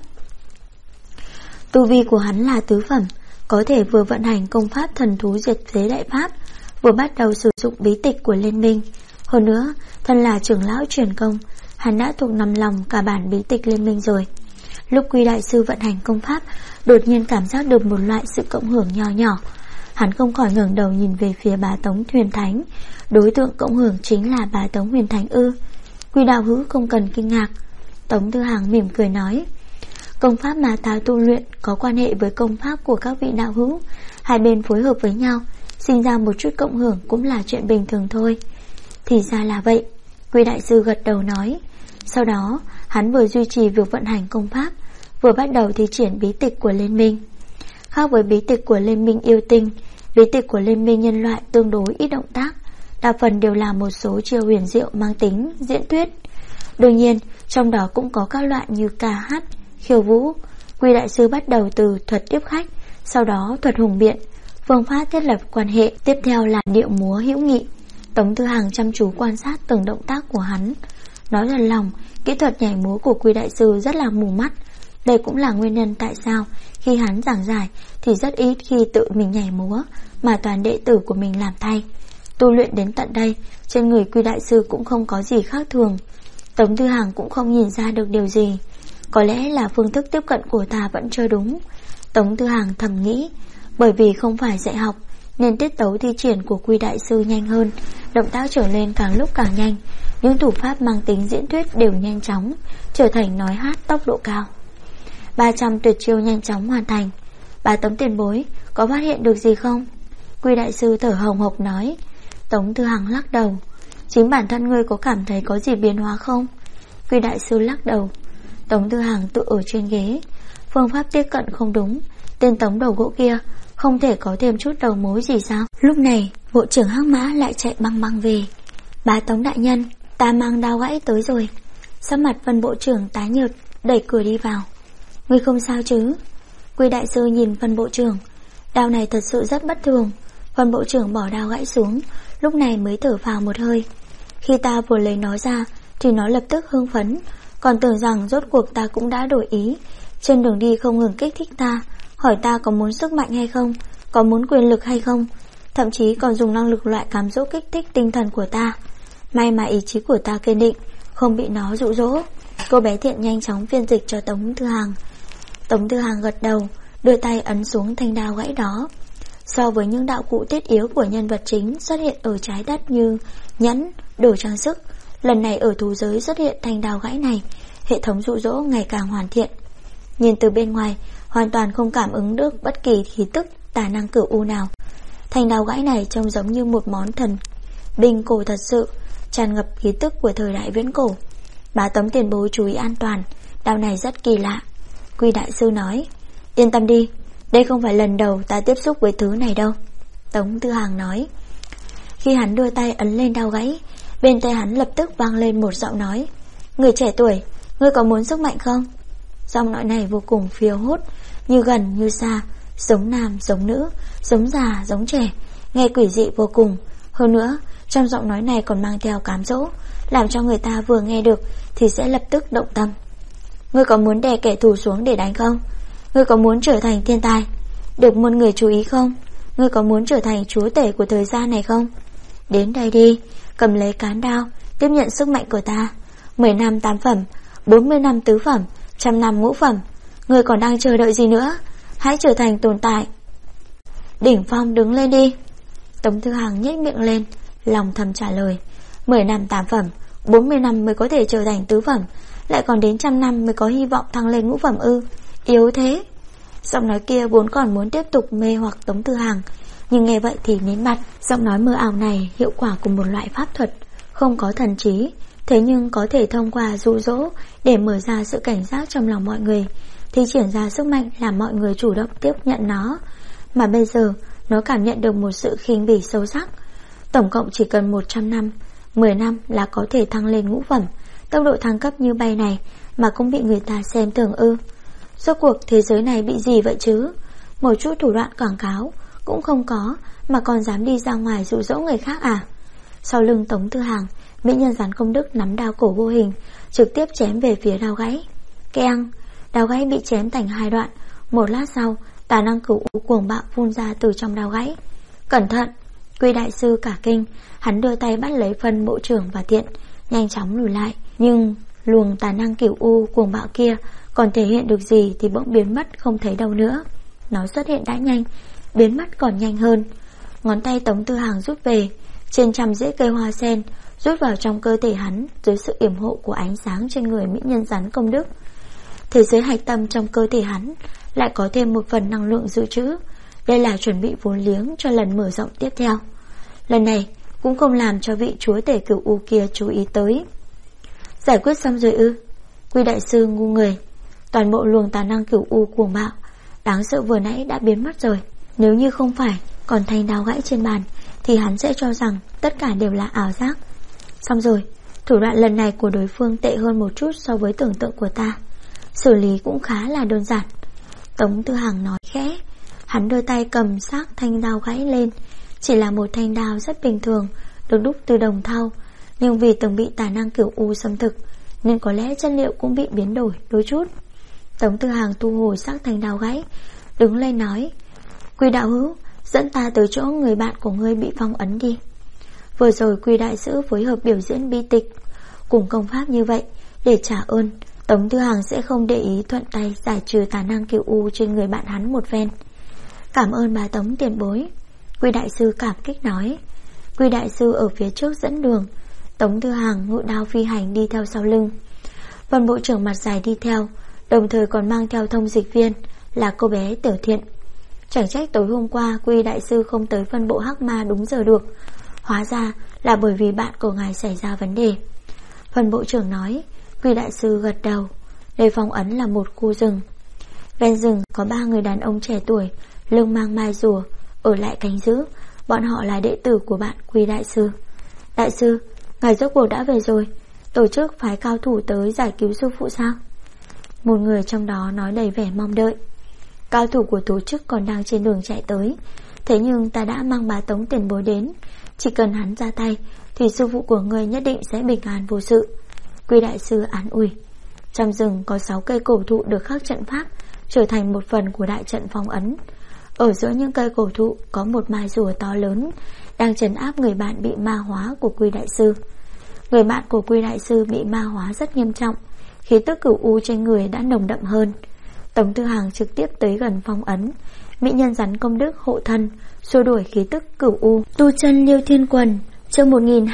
Tu vi của hắn là tứ phẩm, có thể vừa vận hành công pháp thần thú diệt thế đại pháp, vừa bắt đầu sử dụng bí tịch của liên minh. Hơn nữa, thân là trưởng lão truyền công, hắn đã thuộc nằm lòng cả bản bí tịch liên minh rồi. Lúc Quy đại sư vận hành công pháp, đột nhiên cảm giác được một loại sự cộng hưởng nhỏ nhỏ. Hắn không khỏi ngẩng đầu nhìn về phía Bá Tống Huyền Thánh. Đối tượng cộng hưởng chính là Bá Tống Huyền Thánh ư? Quy đạo hữu không cần kinh ngạc. Tống Tư Hằng mỉm cười nói. Công pháp mà ta tu luyện có quan hệ với công pháp của các vị đạo hữu, hai bên phối hợp với nhau, sinh ra một chút cộng hưởng cũng là chuyện bình thường thôi. Thì ra là vậy. Quy đại sư gật đầu nói. Sau đó hắn vừa duy trì việc vận hành công pháp, vừa bắt đầu thi triển bí tịch của liên minh. Khác với bí tịch của liên minh yêu tinh, bí tịch của liên minh nhân loại tương đối ít động tác, đa phần đều là một số chiêu huyền diệu mang tính diễn thuyết. Đương nhiên trong đó cũng có các loại như ca hát, khiêu vũ. Quy đại sư bắt đầu từ thuật tiếp khách, sau đó thuật hùng biện, phương pháp thiết lập quan hệ, tiếp theo là điệu múa hữu nghị. Tống Tư Hằng chăm chú quan sát từng động tác của hắn. Nói thật lòng, kỹ thuật nhảy múa của Quy đại sư rất là mù mắt. Đây cũng là nguyên nhân tại sao khi hắn giảng giải thì rất ít khi tự mình nhảy múa, mà toàn đệ tử của mình làm thay. Tu luyện đến tận đây, trên người Quy đại sư cũng không có gì khác thường. Tống Tư Hằng cũng không nhìn ra được điều gì. Có lẽ là phương thức tiếp cận của ta vẫn chưa đúng, Tống Tư Hằng thầm nghĩ. Bởi vì không phải dạy học nên tiết tấu thi triển của Quy đại sư nhanh hơn, động tác trở lên càng lúc càng nhanh. Những thủ pháp mang tính diễn thuyết đều nhanh chóng, trở thành nói hát tốc độ cao. 300 tuyệt chiêu nhanh chóng hoàn thành. Bà Tống tiền bối, có phát hiện được gì không? Quy đại sư thở hồng hộc nói. Tống Tư Hằng lắc đầu. Chính bản thân ngươi có cảm thấy có gì biến hóa không? Quy đại sư lắc đầu. Tống Tư Hằng tự ở trên ghế. Phương pháp tiếp cận không đúng. Tên Tống đầu gỗ kia không thể có thêm chút đầu mối gì sao? Lúc này bộ trưởng Hắc Mã lại chạy băng băng về. Bá Tống đại nhân, ta mang đao gãy tới rồi. Sắc mặt Vân bộ trưởng tái nhợt, đẩy cửa đi vào. Ngươi không sao chứ? Quy đại sư nhìn Vân bộ trưởng. Đao này thật sự rất bất thường. Vân bộ trưởng bỏ đao gãy xuống, lúc này mới thở phào một hơi. Khi ta vừa lấy nó ra thì nó lập tức hưng phấn, còn tưởng rằng rốt cuộc ta cũng đã đổi ý. Trên đường đi không ngừng kích thích ta, hỏi ta có muốn sức mạnh hay không, có muốn quyền lực hay không, thậm chí còn dùng năng lực loại cám dỗ kích thích tinh thần của ta. May mà ý chí của ta kiên định, không bị nó dụ dỗ. Cô bé Thiện nhanh chóng phiên dịch cho Tống Tư Hằng. Tống Tư Hằng gật đầu, đưa tay ấn xuống thanh đao gãy đó. So với những đạo cụ thiết yếu của nhân vật chính xuất hiện ở trái đất như nhẫn, đồ trang sức, lần này ở thú giới xuất hiện thanh đao gãy này, hệ thống dụ dỗ ngày càng hoàn thiện. Nhìn từ bên ngoài, hoàn toàn không cảm ứng được bất kỳ khí tức tà năng cửu u nào. Thanh đao gãy này trông giống như một món thần binh cổ thật sự, tràn ngập khí tức của thời đại viễn cổ. Bá Tống tiền bối chú ý an toàn, đao này rất kỳ lạ. Quy đại sư nói. Yên tâm đi, đây không phải lần đầu ta tiếp xúc với thứ này đâu, Tống Tư Hằng nói. Khi hắn đưa tay ấn lên đao gãy, bên tai hắn lập tức vang lên một giọng nói. Người trẻ tuổi, ngươi có muốn sức mạnh không? Giọng nói này vô cùng phiêu hốt, như gần như xa, giống nam giống nữ, giống già giống trẻ, nghe quỷ dị vô cùng. Hơn nữa, trong giọng nói này còn mang theo cám dỗ, làm cho người ta vừa nghe được thì sẽ lập tức động tâm. Ngươi có muốn đè kẻ thù xuống để đánh không? Ngươi có muốn trở thành thiên tài, được muôn người chú ý không? Ngươi có muốn trở thành chúa tể của thời gian này không? Đến đây đi, cầm lấy cán đao, tiếp nhận sức mạnh của ta. 10 năm 8 phẩm, 40 năm tứ phẩm, 100 năm ngũ phẩm. Ngươi còn đang chờ đợi gì nữa? Hãy trở thành tồn tại đỉnh phong, đứng lên đi. Tống Tư Hằng nhếch miệng lên, lòng thầm trả lời. 10 năm 8 phẩm, 40 năm mới có thể trở thành tứ phẩm, lại còn đến 100 năm mới có hy vọng thăng lên ngũ phẩm ư? Yếu thế. Giọng nói kia vốn còn muốn tiếp tục mê hoặc Tống Tư Hằng, nhưng nghe vậy thì nín bặt. Giọng nói mơ ảo này hiệu quả của một loại pháp thuật, không có thần trí, thế nhưng có thể thông qua dụ dỗ để mở ra sự cảnh giác trong lòng mọi người, thì triển ra sức mạnh làm mọi người chủ động tiếp nhận nó. Mà bây giờ nó cảm nhận được một sự khinh bỉ sâu sắc. Tổng cộng chỉ cần 100 năm, 10 năm là có thể thăng lên ngũ phẩm. Tốc độ thăng cấp như bay này mà cũng bị người ta xem thường ư? Rốt cuộc thế giới này bị gì vậy chứ? Một chút thủ đoạn quảng cáo cũng không có mà còn dám đi ra ngoài dụ dỗ người khác à? Sau lưng Tống Tư Hằng, mỹ nhân Gián Công Đức nắm đao cổ vô hình, trực tiếp chém về phía đao gãy. Keng, đao gãy bị chém thành 2 đoạn. Một lát sau, tà năng cửu u cuồng bạo phun ra từ trong đao gãy. Cẩn thận! Quy đại sư cả kinh, hắn đưa tay bắt lấy phân bộ trưởng và Thiện, nhanh chóng lùi lại. Nhưng luồng tà năng cửu u cuồng bạo kia còn thể hiện được gì thì bỗng biến mất không thấy đâu nữa. Nó xuất hiện đã nhanh, biến mất còn nhanh hơn. Ngón tay Tống Tư Hằng rút về, trên trăm rễ cây hoa sen rút vào trong cơ thể hắn dưới sự yểm hộ của ánh sáng trên người mỹ nhân Gián Công Đức. Thế giới hạch tâm trong cơ thể hắn lại có thêm một phần năng lượng dự trữ. Đây là chuẩn bị vốn liếng cho lần mở rộng tiếp theo. Lần này cũng không làm cho vị chúa tể cửu u kia chú ý tới. Giải quyết xong rồi ư? Quy đại sư ngu người. Toàn bộ luồng tà năng cửu u cuồng bạo đáng sợ vừa nãy đã biến mất rồi. Nếu như không phải còn thanh đao gãy trên bàn thì hắn sẽ cho rằng tất cả đều là ảo giác. Xong rồi, thủ đoạn lần này của đối phương tệ hơn một chút so với tưởng tượng của ta. Xử lý cũng khá là đơn giản. Tống Tư Hằng nói khẽ. Hắn đưa tay cầm xác thanh đao gãy lên. Chỉ là một thanh đao rất bình thường, được đúc từ đồng thau, nhưng vì từng bị tà năng cửu u xâm thực nên có lẽ chất liệu cũng bị biến đổi đôi chút. Tống Tư Hằng thu hồi xác thanh đao gãy, đứng lên nói: Quy đạo hữu, dẫn ta tới chỗ người bạn của ngươi bị phong ấn đi. Vừa rồi Quy đại sư phối hợp biểu diễn bi tịch cùng công pháp như vậy, để trả ơn, Tống Tư Hằng sẽ không để ý thuận tay giải trừ tà năng cửu u trên người bạn hắn một phen. Cảm ơn bà Tống tiền bối. Quy đại sư cảm kích nói. Quy đại sư ở phía trước dẫn đường, Tống Tư Hằng ngự đao phi hành đi theo sau lưng. Vân bộ trưởng mặt dài đi theo, đồng thời còn mang theo thông dịch viên là cô bé Tiểu Thiện. Chẳng trách tối hôm qua Quy đại sư không tới phân bộ Hắc Ma đúng giờ được, hóa ra là bởi vì bạn của ngài xảy ra vấn đề. Vân bộ trưởng nói. Quy đại sư gật đầu. Nơi phong ấn là một khu rừng. Ven rừng có 3 người đàn ông trẻ tuổi, lưng mang mai rùa, ở lại canh giữ. Bọn họ là đệ tử của bạn Quy đại sư. Đại sư, ngài rốt cuộc đã về rồi. Tổ chức phái cao thủ tới giải cứu sư phụ sao? Một người trong đó nói đầy vẻ mong đợi. Cao thủ của tổ chức còn đang trên đường chạy tới, thế nhưng ta đã mang bà Tống tiền bối đến. Chỉ cần hắn ra tay thì sư phụ của người nhất định sẽ bình an vô sự. Quy đại sư an ủi. Trong rừng có 6 cây cổ thụ được khắc trận pháp, trở thành một phần của đại trận phong ấn. Ở giữa những cây cổ thụ có một mai rùa to lớn đang trấn áp người bạn bị ma hóa của Quy đại sư. Người bạn của Quy đại sư bị ma hóa rất nghiêm trọng, khí tức cửu u trên người đã nồng đậm hơn. Tống Tư Hằng trực tiếp tới gần phong ấn. Mỹ nhân Gián Công Đức hộ thân, xua đuổi khí tức cửu u. Tu chân Liêu Thiên Quần, chương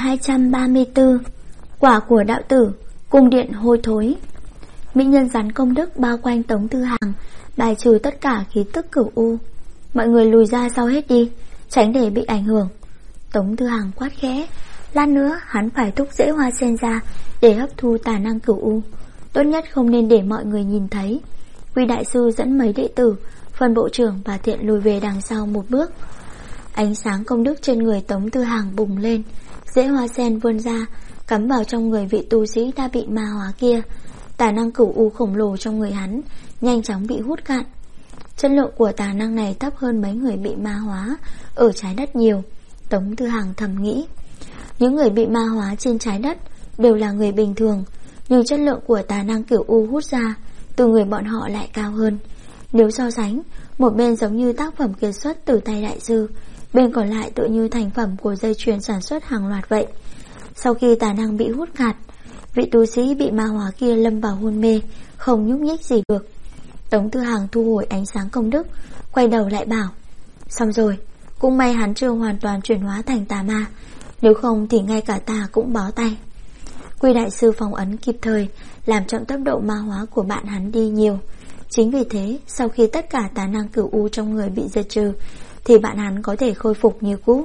1234. Quả của đạo tử, cung điện hôi thối. Mỹ nhân Gián Công Đức bao quanh Tống Tư Hằng, bài trừ tất cả khí tức cửu u. Mọi người lùi ra sau hết đi, tránh để bị ảnh hưởng. Tống Tư Hằng quát khẽ. Lát nữa hắn phải thúc rễ hoa sen ra để hấp thu tà năng cửu u. Tốt nhất không nên để mọi người nhìn thấy. Quy đại sư dẫn mấy đệ tử, Phân bộ trưởng và Thiện lùi về đằng sau một bước. Ánh sáng công đức trên người Tống Tư Hằng bùng lên, rễ hoa sen vươn ra, cắm vào trong người vị tu sĩ đã bị ma hóa kia. Tà năng cửu u khổng lồ trong người hắn nhanh chóng bị hút cạn. Chất lượng của tà năng này thấp hơn mấy người bị ma hóa ở trái đất nhiều. Tống Tư Hằng thầm nghĩ. Những người bị ma hóa trên trái đất đều là người bình thường, nhưng chất lượng của tà năng cửu u hút ra từ người bọn họ lại cao hơn. Nếu so sánh, một bên giống như tác phẩm kiệt xuất từ tay đại sư, bên còn lại tựa như thành phẩm của dây chuyền sản xuất hàng loạt vậy. Sau khi tà năng bị hút gạt, vị tu sĩ bị ma hóa kia lâm vào hôn mê, không nhúc nhích gì được. Tống Tư Hằng thu hồi ánh sáng công đức, quay đầu lại bảo. Xong rồi, cũng may hắn chưa hoàn toàn chuyển hóa thành tà ma, nếu không thì ngay cả ta cũng bó tay. Quy đại sư phong ấn kịp thời, làm chậm tốc độ ma hóa của bạn hắn đi nhiều. Chính vì thế, sau khi tất cả tà năng cửu u trong người bị diệt trừ, thì bạn hắn có thể khôi phục như cũ.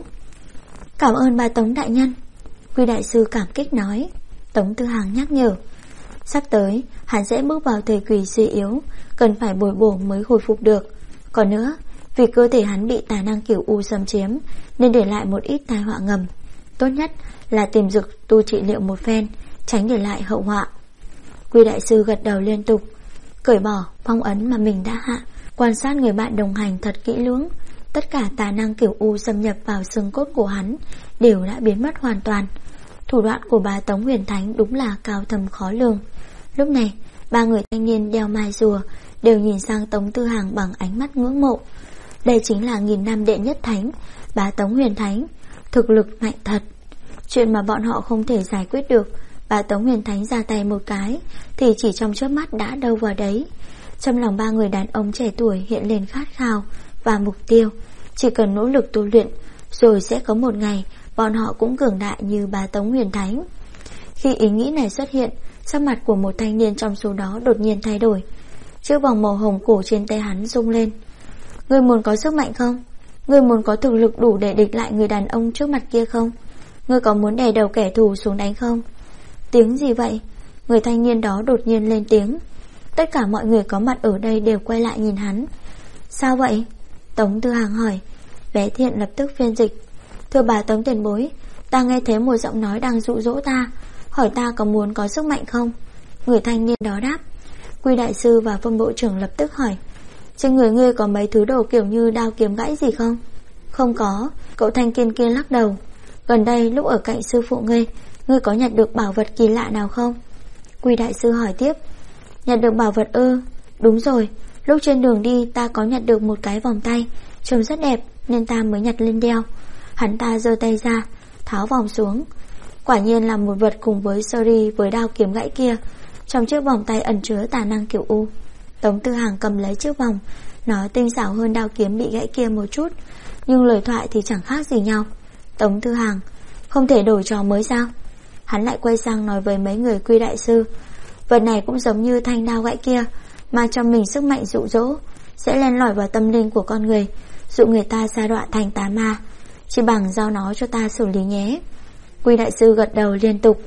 Cảm ơn bà Tống đại nhân, Quy đại sư cảm kích nói. Tống Tư Hàng nhắc nhở, sắp tới hắn sẽ bước vào thời kỳ suy yếu, cần phải bồi bổ mới hồi phục được. Còn nữa, vì cơ thể hắn bị tà năng cửu u xâm chiếm, nên để lại một ít tai họa ngầm. Tốt nhất là tìm dược tu trị liệu một phen, tránh để lại hậu họa. Quy đại sư gật đầu liên tục, cởi bỏ phong ấn mà mình đã hạ, quan sát người bạn đồng hành thật kỹ lưỡng. Tất cả tà năng cửu u xâm nhập vào xương cốt của hắn đều đã biến mất hoàn toàn. Thủ đoạn của bà Tống Huyền Thánh đúng là cao thâm khó lường. Lúc này, ba người thanh niên đeo mai rùa đều nhìn sang Tống Tư Hàng bằng ánh mắt ngưỡng mộ. Đây chính là 1000 năm đệ nhất thánh, bà Tống Huyền Thánh, thực lực mạnh thật. Chuyện mà bọn họ không thể giải quyết được, bà Tống Huyền Thánh ra tay một cái thì chỉ trong chớp mắt đã đâu vào đấy. Trong lòng ba người đàn ông trẻ tuổi hiện lên khát khao và mục tiêu, chỉ cần nỗ lực tu luyện, rồi sẽ có một ngày bọn họ cũng cường đại như bà Tống Huyền Thánh. Khi ý nghĩ này xuất hiện, sắc mặt của một thanh niên trong số đó đột nhiên thay đổi. Chiếc vòng màu hồng cổ trên tay hắn rung lên. Ngươi muốn có sức mạnh không? Ngươi muốn có thực lực đủ để địch lại người đàn ông trước mặt kia không? Ngươi có muốn đè đầu kẻ thù xuống đánh không? Tiếng gì vậy? Người thanh niên đó đột nhiên lên tiếng. Tất cả mọi người có mặt ở đây đều quay lại nhìn hắn. Sao vậy? Tống Tư Hàng hỏi. Bé Thiện lập tức phiên dịch. Thưa bà Tống tiền bối, ta nghe thấy một giọng nói đang dụ dỗ ta, hỏi ta có muốn có sức mạnh không? Người thanh niên đó đáp. Quy đại sư và Phân bộ trưởng lập tức hỏi, trên người ngươi có mấy thứ đồ kiểu như đao kiếm gãy gì không? Không có, cậu thanh niên kia lắc đầu. Gần đây lúc ở cạnh sư phụ ngươi có nhặt được bảo vật kỳ lạ nào không? Quy đại sư hỏi tiếp. Nhặt được bảo vật ư? Đúng rồi, lúc trên đường đi ta có nhặt được một cái vòng tay, trông rất đẹp nên ta mới nhặt lên đeo. Hắn ta giơ tay ra, tháo vòng xuống. Quả nhiên là một vật cùng với Sori với đao kiếm gãy kia. Trong chiếc vòng tay ẩn chứa tà năng cửu u. Tống Tư Hàng cầm lấy chiếc vòng, nó tinh xảo hơn đao kiếm bị gãy kia một chút, nhưng lời thoại thì chẳng khác gì nhau. Tống Tư Hàng, không thể đổi trò mới sao? Hắn lại quay sang nói với mấy người Quy đại sư, vật này cũng giống như thanh đao gãy kia, mang trong mình sức mạnh dụ dỗ, sẽ len lỏi vào tâm linh của con người, dụ người ta sa đọa thành tà ma. Chỉ bằng giao nó cho ta xử lý nhé. Quy đại sư gật đầu liên tục.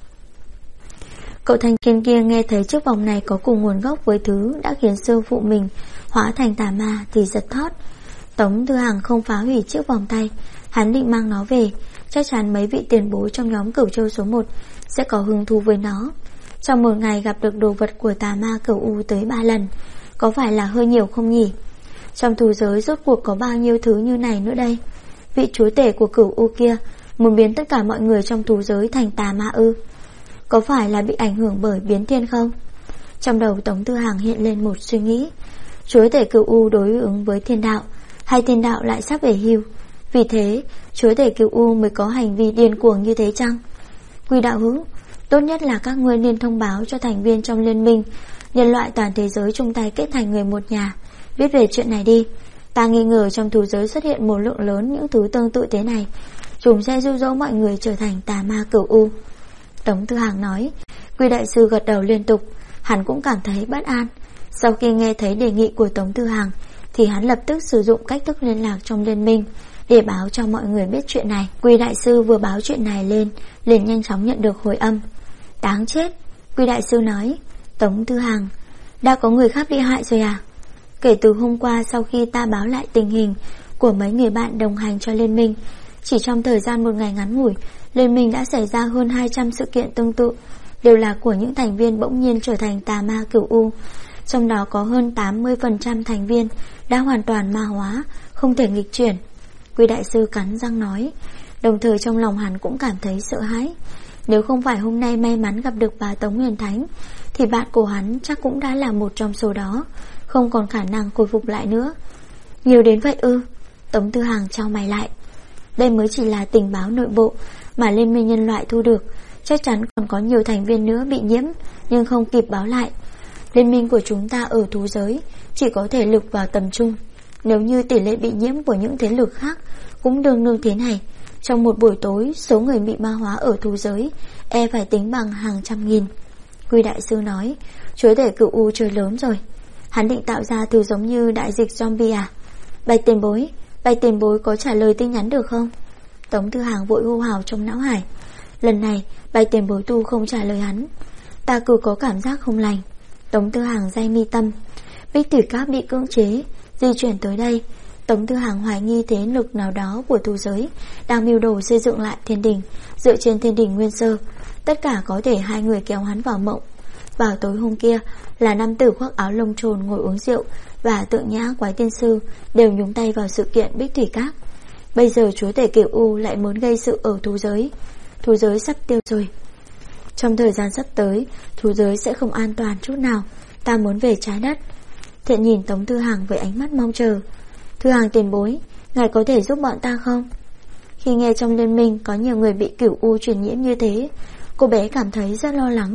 Cậu thanh niên kia nghe thấy chiếc vòng này có cùng nguồn gốc với thứ đã khiến sư phụ mình hóa thành tà ma thì giật thót. Tống Tư Hàng không phá hủy chiếc vòng tay, hắn định mang nó về. Chắc chắn mấy vị tiền bối trong nhóm Cửu Châu số 1 sẽ có hứng thú với nó. Trong một ngày gặp được đồ vật của tà ma cửu u tới 3 lần, có phải là hơi nhiều không nhỉ? Trong thú giới rốt cuộc có bao nhiêu thứ như này nữa đây? Vị chúa tể của cửu u kia muốn biến tất cả mọi người trong thú giới thành tà ma ư? Có phải là bị ảnh hưởng bởi biến thiên không? Trong đầu Tống Tư Hàng hiện lên một suy nghĩ. Chúa tể cửu u đối ứng với thiên đạo, hay thiên đạo lại sắp về hưu, vì thế chúa tể cửu u mới có hành vi điên cuồng như thế chăng? Quy đạo hữu, tốt nhất là các ngươi nên thông báo cho thành viên trong liên minh, nhân loại toàn thế giới chung tay kết thành người một nhà, viết về chuyện này đi. Ta nghi ngờ trong thú giới xuất hiện một lượng lớn những thứ tương tự thế này, chúng sẽ dụ dỗ mọi người trở thành tà ma cửu u. Tống Tư Hàng nói. Quy đại sư gật đầu liên tục, hắn cũng cảm thấy bất an. Sau khi nghe thấy đề nghị của Tống Tư Hàng thì hắn lập tức sử dụng cách thức liên lạc trong liên minh để báo cho mọi người biết chuyện này. Quy đại sư vừa báo chuyện này lên liền nhanh chóng nhận được hồi âm. Đáng chết, Quy đại sư nói. Tống Tư Hàng, đã có người khác bị hại rồi à? Kể từ hôm qua sau khi ta báo lại tình hình của mấy người bạn đồng hành cho liên minh, chỉ trong thời gian một ngày ngắn ngủi, liên minh đã xảy ra hơn 200 sự kiện tương tự, đều là của những thành viên bỗng nhiên trở thành tà ma cửu u. Trong đó có hơn 80% thành viên đã hoàn toàn ma hóa, không thể nghịch chuyển. Quy đại sư cắn răng nói, đồng thời trong lòng hắn cũng cảm thấy sợ hãi. Nếu không phải hôm nay may mắn gặp được bà Tống Huyền Thánh thì bạn của hắn chắc cũng đã là một trong số đó, không còn khả năng khôi phục lại nữa. Nhiều đến vậy ư? Tống Tư Hàng chau mày lại. Đây mới chỉ là tình báo nội bộ mà liên minh nhân loại thu được, chắc chắn còn có nhiều thành viên nữa bị nhiễm nhưng không kịp báo lại. Liên minh của chúng ta ở thú giới chỉ có thể lực vào tầm trung. Nếu như tỷ lệ bị nhiễm của những thế lực khác cũng đương thế này Trong một buổi tối, số người bị ma hóa ở thú giới phải tính bằng hàng trăm nghìn. Quy đại sư nói, chúa tể Cửu U trời lớn rồi. Hắn định tạo ra thứ giống như đại dịch zombie à? Bạch tiền bối có trả lời tin nhắn được không? Tống Thư Hàng vội hô hào trong não hải. Lần này Bạch tiền bối tu không trả lời hắn. Ta cứ có cảm giác không lành. Tống Thư Hàng day mi tâm. Bích Thủy Các bị cưỡng chế di chuyển tới đây. Tống Thư Hàng hoài nghi thế lực nào đó của thú giới đang mưu đồ xây dựng lại thiên đình dựa trên thiên đình nguyên sơ. Tất cả có thể hai người kéo hắn vào mộng. Vào tối hôm kia là nam tử khoác áo lông trồn ngồi uống rượu và Tượng Nhã Quái Tiên Sư đều nhúng tay vào sự kiện Bích Thủy Các. Bây giờ chúa tể Cửu U lại muốn gây sự ở thú giới. Thú giới sắp tiêu rồi. Trong thời gian sắp tới, thú giới sẽ không an toàn chút nào. Ta muốn về trái đất. Thiện nhìn Tống Thư Hàng với ánh mắt mong chờ. Thư Hàng tiền bối, ngài có thể giúp bọn ta không? Khi nghe trong liên minh có nhiều người bị Cửu U truyền nhiễm như thế, cô bé cảm thấy rất lo lắng.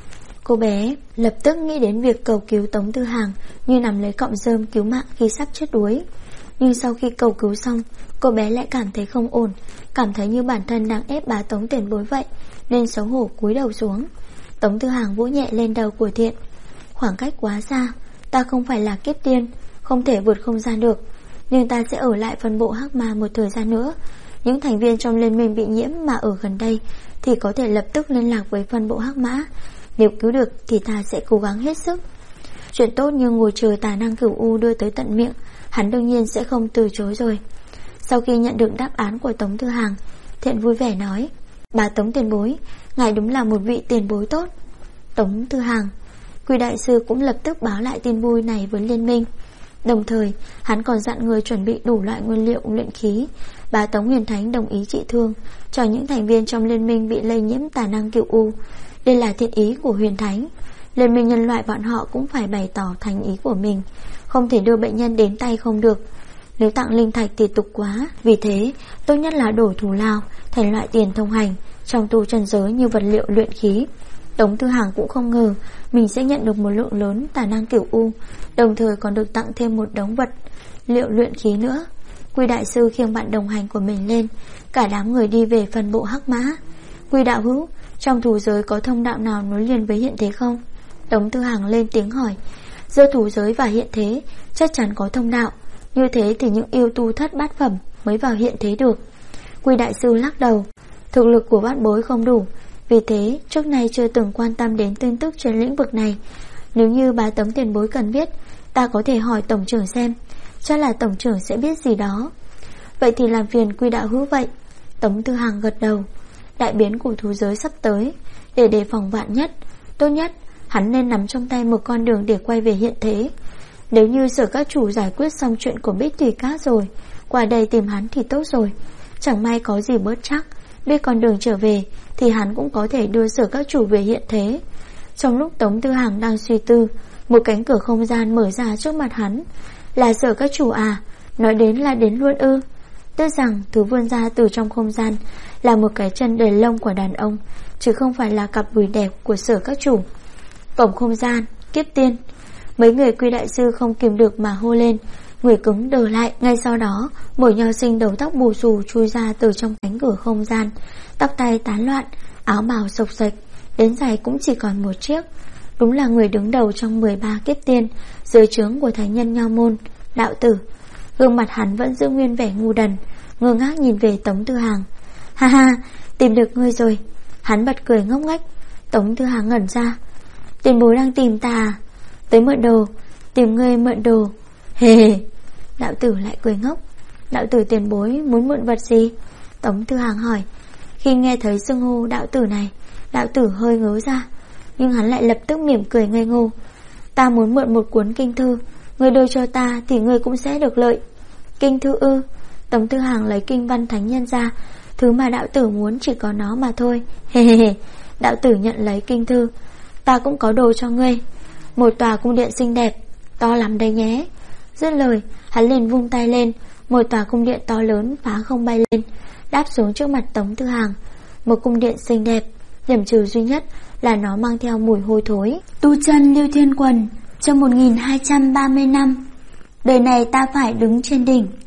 Cô bé lập tức nghĩ đến việc cầu cứu Tống Thư Hàng như nằm lấy cọng rơm cứu mạng khi sắp chết đuối. Nhưng sau khi cầu cứu xong, cô bé lại cảm thấy không ổn, cảm thấy như bản thân đang ép bá Tống tiền bối vậy, nên xấu hổ cúi đầu xuống. Tống Thư Hàng vỗ nhẹ lên đầu của Thiện. Khoảng cách quá xa, ta không phải là kiếp tiên, không thể vượt không gian được, nhưng ta sẽ ở lại phân bộ Hắc Ma một thời gian nữa. Những thành viên trong liên minh bị nhiễm mà ở gần đây thì có thể lập tức liên lạc với phân bộ Hắc Mã. Nếu cứu được thì ta sẽ cố gắng hết sức. Chuyện tốt như ngồi chờ tài năng Cửu U đưa tới tận miệng, hắn đương nhiên sẽ không từ chối rồi. Sau khi nhận được đáp án của Tống Thư Hàng, Thiện vui vẻ nói, bà Tống tiền bối, ngài đúng là một vị tiền bối tốt. Tống Thư Hàng, Quy đại sư cũng lập tức báo lại tin vui này với liên minh. Đồng thời hắn còn dặn người chuẩn bị đủ loại nguyên liệu luyện khí. Bà Tống Huyền Thánh đồng ý trị thương cho những thành viên trong liên minh bị lây nhiễm tà năng Cửu U. Đây là thiện ý của Huyền Thánh. Liên minh nhân loại bọn họ cũng phải bày tỏ thành ý của mình, không thể đưa bệnh nhân đến tay không được. Nếu tặng linh thạch thì tục quá, vì thế tốt nhất là đổi thù lao thành loại tiền thông hành trong tu chân giới như vật liệu luyện khí. Tống Thư Hàng cũng không ngờ mình sẽ nhận được một lượng lớn tà năng Cửu U, đồng thời còn được tặng thêm một đống vật liệu luyện khí nữa. Quy đại sư khiêng bạn đồng hành của mình lên, cả đám người đi về phân bộ Hắc Mã. Quy đạo hữu, trong thú giới có thông đạo nào nối liền với hiện thế không? Tống Thư Hàng lên tiếng hỏi. Giữa thú giới và hiện thế chắc chắn có thông đạo, như thế thì những yêu tu thất bát phẩm mới vào hiện thế được. Quy đại sư lắc đầu. Thực lực của bát bối không đủ, vì thế trước nay chưa từng quan tâm đến tin tức trên lĩnh vực này. Nếu như bà Tống tiền bối cần biết, ta có thể hỏi tổng trưởng xem, chắc là tổng trưởng sẽ biết gì đó. Vậy thì làm phiền Quy đạo hữu vậy. Tống Thư Hàng gật đầu. Đại biến của thú giới sắp tới, để đề phòng vạn nhất, tốt nhất hắn nên nắm trong tay một con đường để quay về hiện thế. Nếu như Sở các chủ giải quyết xong chuyện của Bích Thủy Các rồi, qua đây tìm hắn thì tốt rồi. Chẳng may có gì bớt chắc, biết con đường trở về thì hắn cũng có thể đưa Sở các chủ về hiện thế. Trong lúc Tống Thư Hàng đang suy tư, một cánh cửa không gian mở ra trước mặt hắn. Là Sở các chủ à? Nói đến là đến luôn ư? Tức rằng thứ vươn ra từ trong không gian là một cái chân đầy lông của đàn ông, chứ không phải là cặp đùi đẹp của Sở các chủ. Cổng không gian, kiếp tiên. Mấy người Quy đại sư không kìm được mà hô lên. Người cứng đờ lại. Ngay sau đó một nho sinh đầu tóc bù xù chui ra từ trong cánh cửa không gian, tóc tay tán loạn, áo bào xộc xệch, đến giày cũng chỉ còn một chiếc. Đúng là người đứng đầu trong 13 kiếp tiên dưới trướng của thánh nhân Nho môn, Đạo Tử. Gương mặt hắn vẫn giữ nguyên vẻ ngu đần, ngơ ngác nhìn về Tống Thư Hàng. Ha ha, tìm được ngươi rồi. Hắn bật cười ngốc nghếch. Tống Thư Hàng ngẩn ra. Tiền bối đang tìm ta à? Tới mượn đồ, tìm ngươi mượn đồ. Hề hề. Đạo Tử lại cười ngốc. Đạo Tử tiền bối muốn mượn vật gì? Tống Thư Hàng hỏi. Khi nghe thấy xưng hô đạo tử này, Đạo Tử hơi ngớ ra, nhưng hắn lại lập tức mỉm cười ngây ngô. Ta muốn mượn một cuốn kinh thư, ngươi đưa cho ta thì ngươi cũng sẽ được lợi. Kinh thư ư? Tống Thư Hàng lấy kinh văn thánh nhân ra. Thứ mà Đạo Tử muốn chỉ có nó mà thôi. Hề hề hề. Đạo Tử nhận lấy kinh thư. Ta cũng có đồ cho ngươi, một tòa cung điện xinh đẹp, to lắm đấy nhé. Dứt lời, hắn liền vung tay lên, một tòa cung điện to lớn phá không bay lên, đáp xuống trước mặt Tống Thư Hàng. Một cung điện xinh đẹp, điểm trừ duy nhất là nó mang theo mùi hôi thối. Tu chân Lưu Thiên Quần, trong 1230 năm, đời này ta phải đứng trên đỉnh.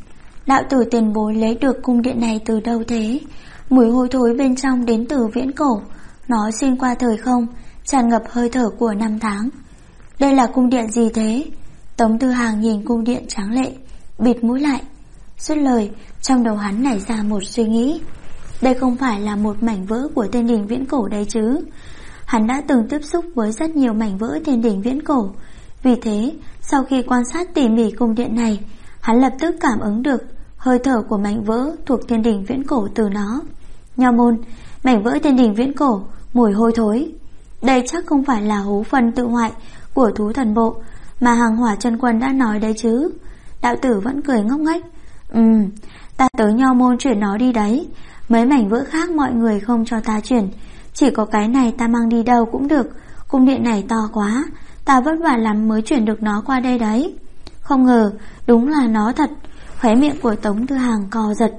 Đạo tử tiền bối lấy được cung điện này từ đâu thế? Mùi hôi thối bên trong đến từ viễn cổ. Nó xuyên qua thời không, tràn ngập hơi thở của năm tháng. Đây là cung điện gì thế? Tống Tư Hàng nhìn cung điện tráng lệ, bịt mũi lại. Dứt lời, trong đầu hắn nảy ra một suy nghĩ. Đây không phải là một mảnh vỡ của thiên đình viễn cổ đấy chứ? Hắn đã từng tiếp xúc với rất nhiều mảnh vỡ thiên đình viễn cổ. Vì thế, sau khi quan sát tỉ mỉ cung điện này, hắn lập tức cảm ứng được hơi thở của mảnh vỡ thuộc thiên đình viễn cổ từ nó. Nho môn, mảnh vỡ thiên đình viễn cổ, mùi hôi thối. Đây chắc không phải là hố phân tự hoại của thú thần bộ mà Hàng Hỏa Chân Quân đã nói đấy chứ? Đạo tử vẫn cười ngốc nghếch. Ta tới Nho môn chuyển nó đi đấy. Mấy mảnh vỡ khác mọi người không cho ta chuyển, chỉ có cái này ta mang đi đâu cũng được. Cung điện này to quá, ta vất vả lắm mới chuyển được nó qua đây đấy. Không ngờ, đúng là nó thật. Khóe miệng của Tống Tư Hàng co giật.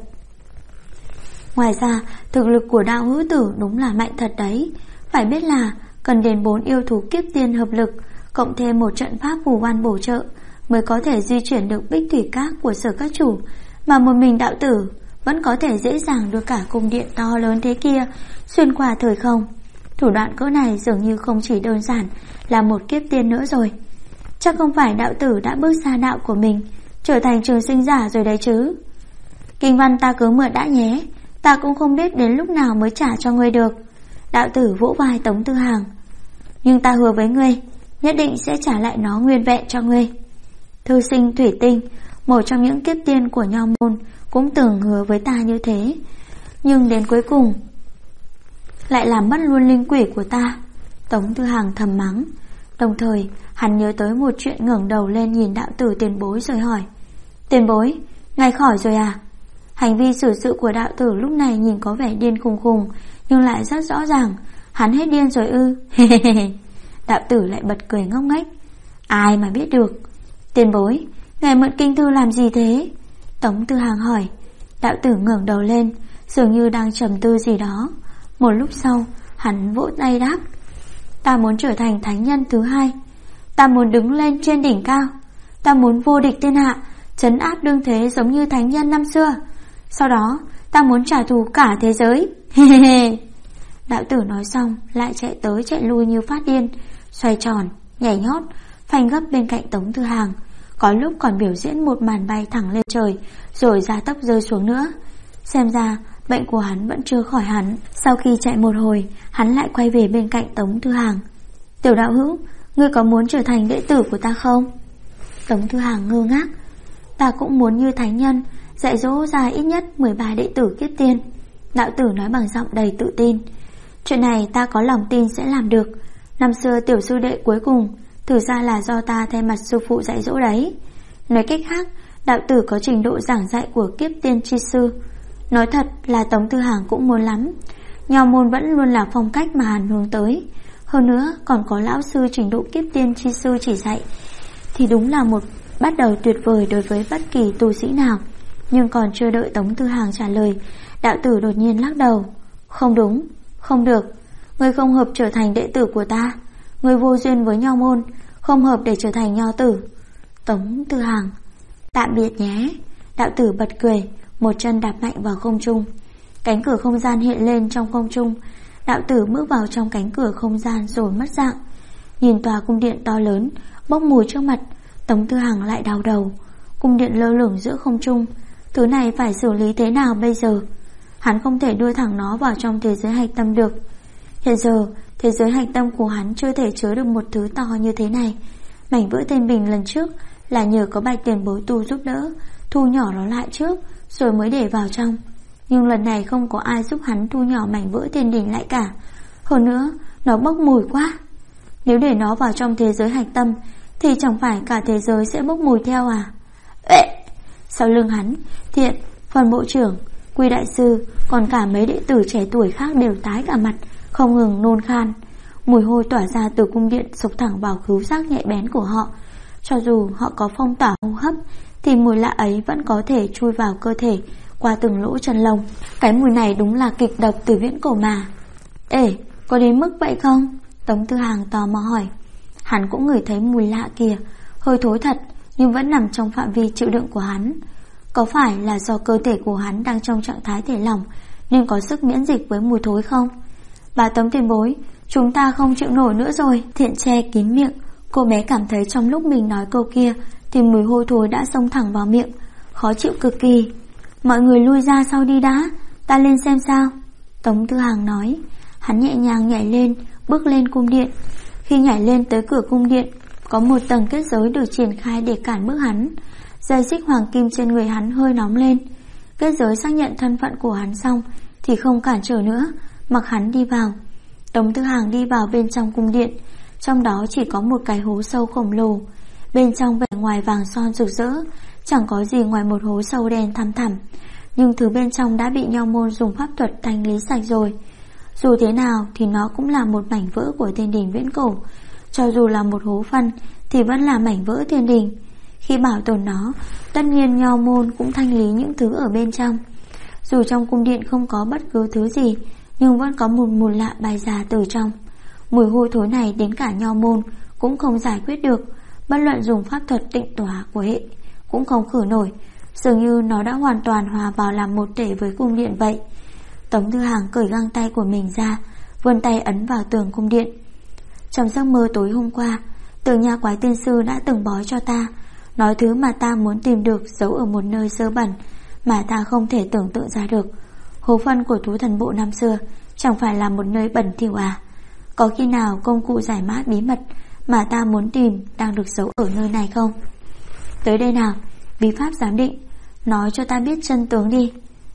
Ngoài ra, thực lực của đạo hữu tử đúng là mạnh thật đấy. Phải biết là cần đến 4 yêu thú kiếp tiên hợp lực, cộng thêm một trận pháp phù văn bổ trợ, mới có thể di chuyển được bích thủy các của Sở Các Chủ. Mà một mình đạo tử vẫn có thể dễ dàng đưa cả cung điện to lớn thế kia xuyên qua thời không. Thủ đoạn cỡ này dường như không chỉ đơn giản là một kiếp tiên nữa rồi. Chắc không phải đạo tử đã bước ra đạo của mình, trở thành trường sinh giả rồi đấy chứ? Kinh văn ta cứ mượn đã nhé, ta cũng không biết đến lúc nào mới trả cho ngươi được. Đạo tử vỗ vai Tống Tư Hàng. Nhưng ta hứa với ngươi, nhất định sẽ trả lại nó nguyên vẹn cho ngươi. Thư sinh Thủy Tinh, một trong những kiếp tiên của Nho môn, cũng từng hứa với ta như thế, nhưng đến cuối cùng lại làm mất luôn linh quỷ của ta. Tống Tư Hàng thầm mắng. Đồng thời hắn nhớ tới một chuyện, ngẩng đầu lên nhìn đạo tử tiền bối rồi hỏi. Tiền bối, ngài khỏi rồi à? Hành vi xử sự của đạo tử lúc này nhìn có vẻ điên khùng khùng, nhưng lại rất rõ ràng. Hắn hết điên rồi ư? Đạo tử lại bật cười ngốc nghếch. Ai mà biết được. Tiền bối, ngài mượn kinh thư làm gì thế? Tống Tư Hàng hỏi. Đạo tử ngẩng đầu lên, dường như đang trầm tư gì đó. Một lúc sau, hắn vỗ tay đáp. Ta muốn trở thành thánh nhân thứ hai. Ta muốn đứng lên trên đỉnh cao. Ta muốn vô địch thiên hạ, trấn áp đương thế giống như thánh nhân năm xưa. Sau đó, ta muốn trả thù cả thế giới. Đạo tử nói xong, lại chạy tới chạy lui như phát điên, xoay tròn, nhảy nhót, phanh gấp bên cạnh Tống Tư Hàng. Có lúc còn biểu diễn một màn bay thẳng lên trời, rồi gia tốc rơi xuống nữa. Xem ra bệnh của hắn vẫn chưa khỏi hẳn. Sau khi chạy một hồi, hắn lại quay về bên cạnh Tống Tư Hàng. Tiểu đạo hữu, ngươi có muốn trở thành đệ tử của ta không? Tống Tư Hàng ngơ ngác. Ta cũng muốn như thánh nhân, dạy dỗ ra ít nhất 13 đệ tử kiếp tiên. Đạo tử nói bằng giọng đầy tự tin. Chuyện này ta có lòng tin sẽ làm được. Năm xưa tiểu sư đệ cuối cùng thực ra là do ta thay mặt sư phụ dạy dỗ đấy. Nói cách khác, đạo tử có trình độ giảng dạy của kiếp tiên chi sư. Nói thật là Tống Tư Hàng cũng muốn lắm. Nho môn vẫn luôn là phong cách mà hắn hướng tới. Hơn nữa còn có lão sư trình độ kiếp tiên chi sư chỉ dạy, thì đúng là một bắt đầu tuyệt vời đối với bất kỳ tu sĩ nào. Nhưng còn chưa đợi Tống Tư Hàng trả lời, đạo tử đột nhiên lắc đầu. Không đúng, không được. Ngươi không hợp trở thành đệ tử của ta. Ngươi vô duyên với Nho môn, không hợp để trở thành nho tử. Tống Tư Hàng. Tạm biệt nhé. Đạo tử bật cười, một chân đạp mạnh vào không trung. Cánh cửa không gian hiện lên trong không trung. Đạo tử bước vào trong cánh cửa không gian rồi mất dạng. Nhìn tòa cung điện to lớn bốc mùi trước mặt, Tống Tư Hàng lại đau đầu. Cung điện lơ lửng giữa không trung, thứ này phải xử lý thế nào bây giờ? Hắn không thể đưa thẳng nó vào trong thế giới hạch tâm được. Hiện giờ thế giới hạch tâm của hắn chưa thể chứa được một thứ to như thế này. Mảnh vỡ thiên bình lần trước là nhờ có Bạch tiền bối tu giúp đỡ, thu nhỏ nó lại trước rồi mới để vào trong. Nhưng lần này không có ai giúp hắn thu nhỏ mảnh vỡ thiên đình lại cả. Hơn nữa nó bốc mùi quá. Nếu để nó vào trong thế giới hạch tâm thì chẳng phải cả thế giới sẽ bốc mùi theo à? Sau lưng hắn, Thiện, Phần bộ trưởng, Quy đại sư, còn cả mấy đệ tử trẻ tuổi khác đều tái cả mặt, không ngừng nôn khan. Mùi hôi tỏa ra từ cung điện xộc thẳng vào khứu giác nhạy bén của họ. Cho dù họ có phong tỏa hô hấp thì mùi lạ ấy vẫn có thể chui vào cơ thể qua từng lỗ chân lông. Cái mùi này đúng là kịch độc từ viễn cổ mà. Ê, có đến mức vậy không? Tống Tư Hàng tò mò hỏi. Hắn cũng ngửi thấy mùi lạ kìa, hơi thối thật nhưng vẫn nằm trong phạm vi chịu đựng của hắn. Có phải là do cơ thể của hắn đang trong trạng thái thể lỏng nên có sức miễn dịch với mùi thối không? Bà Tống tiền bối, chúng ta không chịu nổi nữa rồi. Thiện che kín miệng. Cô bé cảm thấy trong lúc mình nói câu kia thì mùi hôi thối đã xông thẳng vào miệng, khó chịu cực kỳ. Mọi người lui ra sau đi đã, ta lên xem sao. Tống Tư Hằng nói. Hắn nhẹ nhàng nhảy lên, bước lên cung điện. Khi nhảy lên tới cửa cung điện, có một tầng kết giới được triển khai để cản bước hắn. Dây xích hoàng kim trên người hắn hơi nóng lên. Kết giới xác nhận thân phận của hắn xong thì không cản trở nữa, mặc hắn đi vào. Tống Tư Hằng đi vào bên trong cung điện. Trong đó chỉ có một cái hố sâu khổng lồ. Bên trong vẻ ngoài vàng son rực rỡ, chẳng có gì ngoài một hố sâu đen thăm thẳm. Nhưng thứ bên trong đã bị Nho môn dùng pháp thuật thanh lý sạch rồi. Dù thế nào thì nó cũng là một mảnh vỡ của thiên đình viễn cổ. Cho dù là một hố phân thì vẫn là mảnh vỡ thiên đình. Khi bảo tồn nó, tất nhiên Nho môn cũng thanh lý những thứ ở bên trong. Dù trong cung điện không có bất cứ thứ gì, nhưng vẫn có một mùi lạ bay ra từ trong. Mùi hôi thối này đến cả Nho môn cũng không giải quyết được. Bất luận dùng pháp thuật tịnh tỏa của hệ cũng không khử nổi. Dường như nó đã hoàn toàn hòa vào làm một thể với cung điện vậy. Tống Tư Hằng cởi găng tay của mình ra, vươn tay ấn vào tường cung điện. Trong giấc mơ tối hôm qua, Tưởng Nha Quái tiên sư đã từng bói cho ta, nói thứ mà ta muốn tìm được giấu ở một nơi dơ bẩn mà ta không thể tưởng tượng ra được. Hố phân của thú thần bộ năm xưa chẳng phải là một nơi bẩn thỉu à? Có khi nào công cụ giải mã bí mật mà ta muốn tìm đang được giấu ở nơi này không? Tới đây nào, bí pháp giám định, nói cho ta biết chân tướng đi.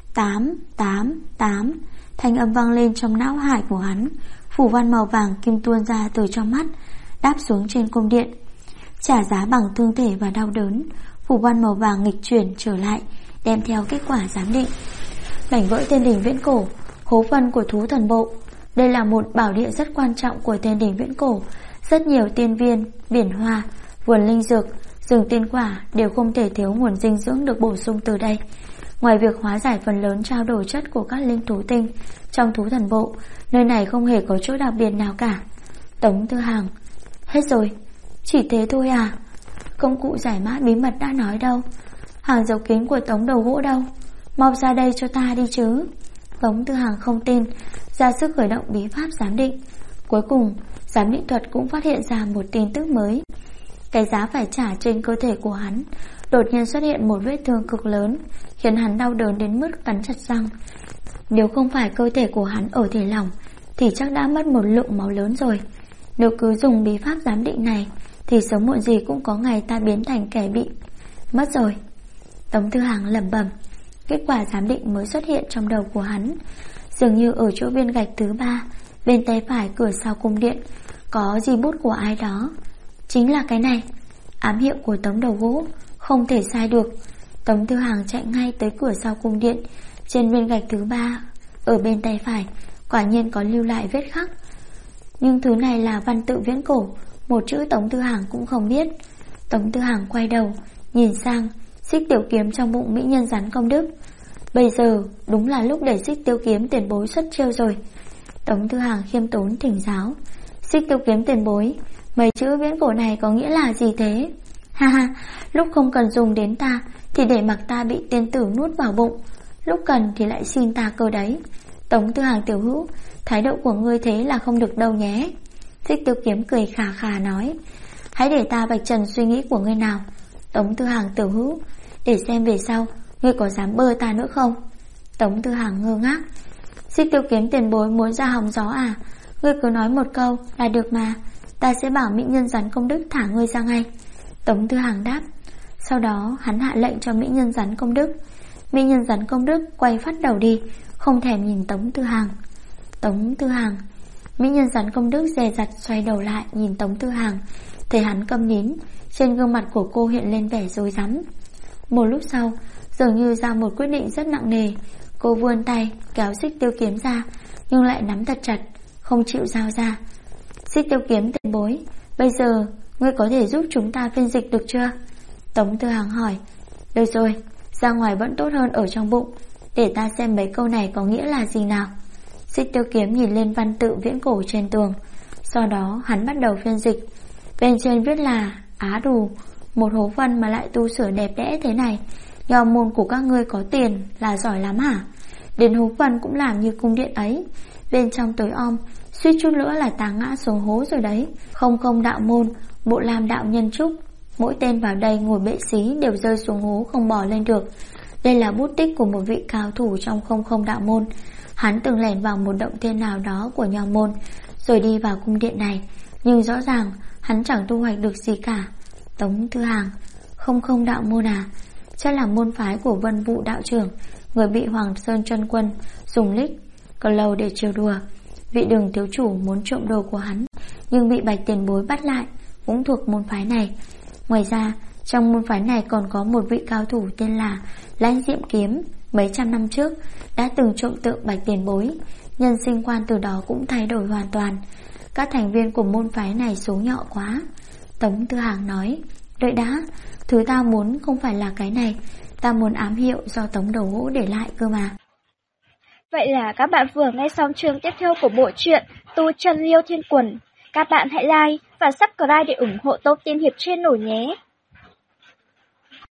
888, thanh âm vang lên trong não hải của hắn. Phủ văn màu vàng kim tuôn ra từ trong mắt, đáp xuống trên cung điện. Trả giá bằng thương thể và đau đớn, phủ văn màu vàng nghịch chuyển trở lại, đem theo kết quả giám định. Mảnh vỡ thiên đình viễn cổ, hố phân của thú thần bộ. Đây là một bảo địa rất quan trọng của thiên đình viễn cổ. Rất nhiều tiên viên, biển hoa, vườn linh dược, rừng tiên quả đều không thể thiếu nguồn dinh dưỡng được bổ sung từ đây. Ngoài việc hóa giải phần lớn trao đổi chất của các linh thú tinh trong thú thần bộ, nơi này không hề có chỗ đặc biệt nào cả. Tống Tư Hằng: Hết rồi, chỉ thế thôi à? Công cụ giải mã bí mật đã nói đâu? Hàng dấu kín của Tống đầu gỗ đâu? Mau ra đây cho ta đi chứ. Tống Tư Hằng không tin, ra sức khởi động bí pháp giám định. Cuối cùng giám định thuật cũng phát hiện ra một tin tức mới. Cái giá phải trả trên cơ thể của hắn đột nhiên xuất hiện một vết thương cực lớn, khiến hắn đau đớn đến mức cắn chặt răng. Nếu không phải cơ thể của hắn ở thể lỏng thì chắc đã mất một lượng máu lớn rồi. Nếu cứ dùng bí pháp giám định này thì sớm muộn gì cũng có ngày ta biến thành kẻ bị mất rồi. Tống Tư Hằng lẩm bẩm. Kết quả giám định mới xuất hiện trong đầu của hắn. Dường như ở chỗ viên gạch thứ 3, bên tay phải cửa sau cung điện, có di bút của ai đó. Chính là cái này, ám hiệu của Tống đầu gỗ, không thể sai được. Tống Tư Hằng chạy ngay tới cửa sau cung điện. Trên viên gạch thứ 3 ở bên tay phải quả nhiên có lưu lại vết khắc. Nhưng thứ này là văn tự viễn cổ, một chữ Tống Tư Hằng cũng không biết. Tống Tư Hằng quay đầu nhìn sang xích tiểu kiếm trong bụng mỹ nhân rắn công đức. Bây giờ đúng là lúc để xích tiêu kiếm tiền bối xuất chiêu rồi. Tống Tư Hằng khiêm tốn thỉnh giáo. Xích tiêu kiếm tiền bối, mấy chữ viễn cổ này có nghĩa là gì thế? Ha ha, lúc không cần dùng đến ta thì để mặc ta bị tiên tử nuốt vào bụng, lúc cần thì lại xin ta cơ đấy. Tống Tư Hằng tiểu hữu, thái độ của ngươi thế là không được đâu nhé. Xích tiêu kiếm cười khà khà nói. Hãy để ta vạch trần suy nghĩ của ngươi nào, Tống Tư Hằng tiểu hữu, để xem về sau ngươi có dám bơ ta nữa không. Tống Tư Hằng ngơ ngác. Xích tiêu kiếm tiền bối muốn ra hóng gió à? Ngươi cứ nói một câu là được mà, ta sẽ bảo mỹ nhân rắn công đức thả ngươi ra ngay. Tống Tư Hằng đáp. Sau đó hắn hạ lệnh cho mỹ nhân rắn công đức. Mỹ nhân rắn công đức quay phát đầu đi, không thèm nhìn Tống Tư Hằng. Tống Tư Hằng. Mỹ nhân rắn công đức dè dặt xoay đầu lại nhìn Tống Tư Hằng. Thấy hắn câm nín, trên gương mặt của cô hiện lên vẻ rối rắm. Một lúc sau, dường như ra một quyết định rất nặng nề. Cô vươn tay kéo xích tiêu kiếm ra, nhưng lại nắm thật chặt, không chịu giao ra. Xích tiêu kiếm tiền bối, bây giờ ngươi có thể giúp chúng ta phiên dịch được chưa? Tống Tư Hằng hỏi. Được rồi, ra ngoài vẫn tốt hơn ở trong bụng, để ta xem mấy câu này có nghĩa là gì nào. Xích tiêu kiếm nhìn lên văn tự viễn cổ trên tường. Sau đó hắn bắt đầu phiên dịch. Bên trên viết là Á Đù, một hố phân mà lại tu sửa đẹp đẽ thế này, Nho môn của các ngươi có tiền là giỏi lắm hả? Đến hố phần cũng làm như cung điện ấy. Bên trong tối om, suýt chút nữa là tá ngã xuống hố rồi đấy. Không đạo môn, Bộ Lam đạo nhân trúc, mỗi tên vào đây ngồi bệ xí đều rơi xuống hố không bò lên được. Đây là bút tích của một vị cao thủ trong không đạo môn. Hắn từng lẻn vào một động thiên nào đó của nho môn, rồi đi vào cung điện này. Nhưng rõ ràng hắn chẳng thu hoạch được gì cả. Tống Thư Hàng, không đạo môn à? Chắc là môn phái của Vân Vũ đạo trưởng, người bị Hoàng Sơn chân quân dùng lích cờ lầu để trêu đùa. Vị Đường thiếu chủ muốn trộm đồ của hắn, nhưng bị Bạch tiền bối bắt lại, cũng thuộc môn phái này. Ngoài ra, trong môn phái này còn có một vị cao thủ tên là Lãnh Diệm Kiếm, mấy trăm năm trước đã từng trộm tượng Bạch tiền bối. Nhân sinh quan từ đó cũng thay đổi hoàn toàn. Các thành viên của môn phái này số nhọ quá. Tống Thư Hàng nói, đợi đã, thứ ta muốn không phải là cái này. Ta muốn ám hiệu do Tống Đầu Gỗ để lại cơ mà. Vậy là các bạn vừa nghe xong chương tiếp theo của bộ truyện Tu Chân Liêu Thiên Quần. Các bạn hãy like và subscribe để ủng hộ Tô Tiên Hiệp Channel nhé.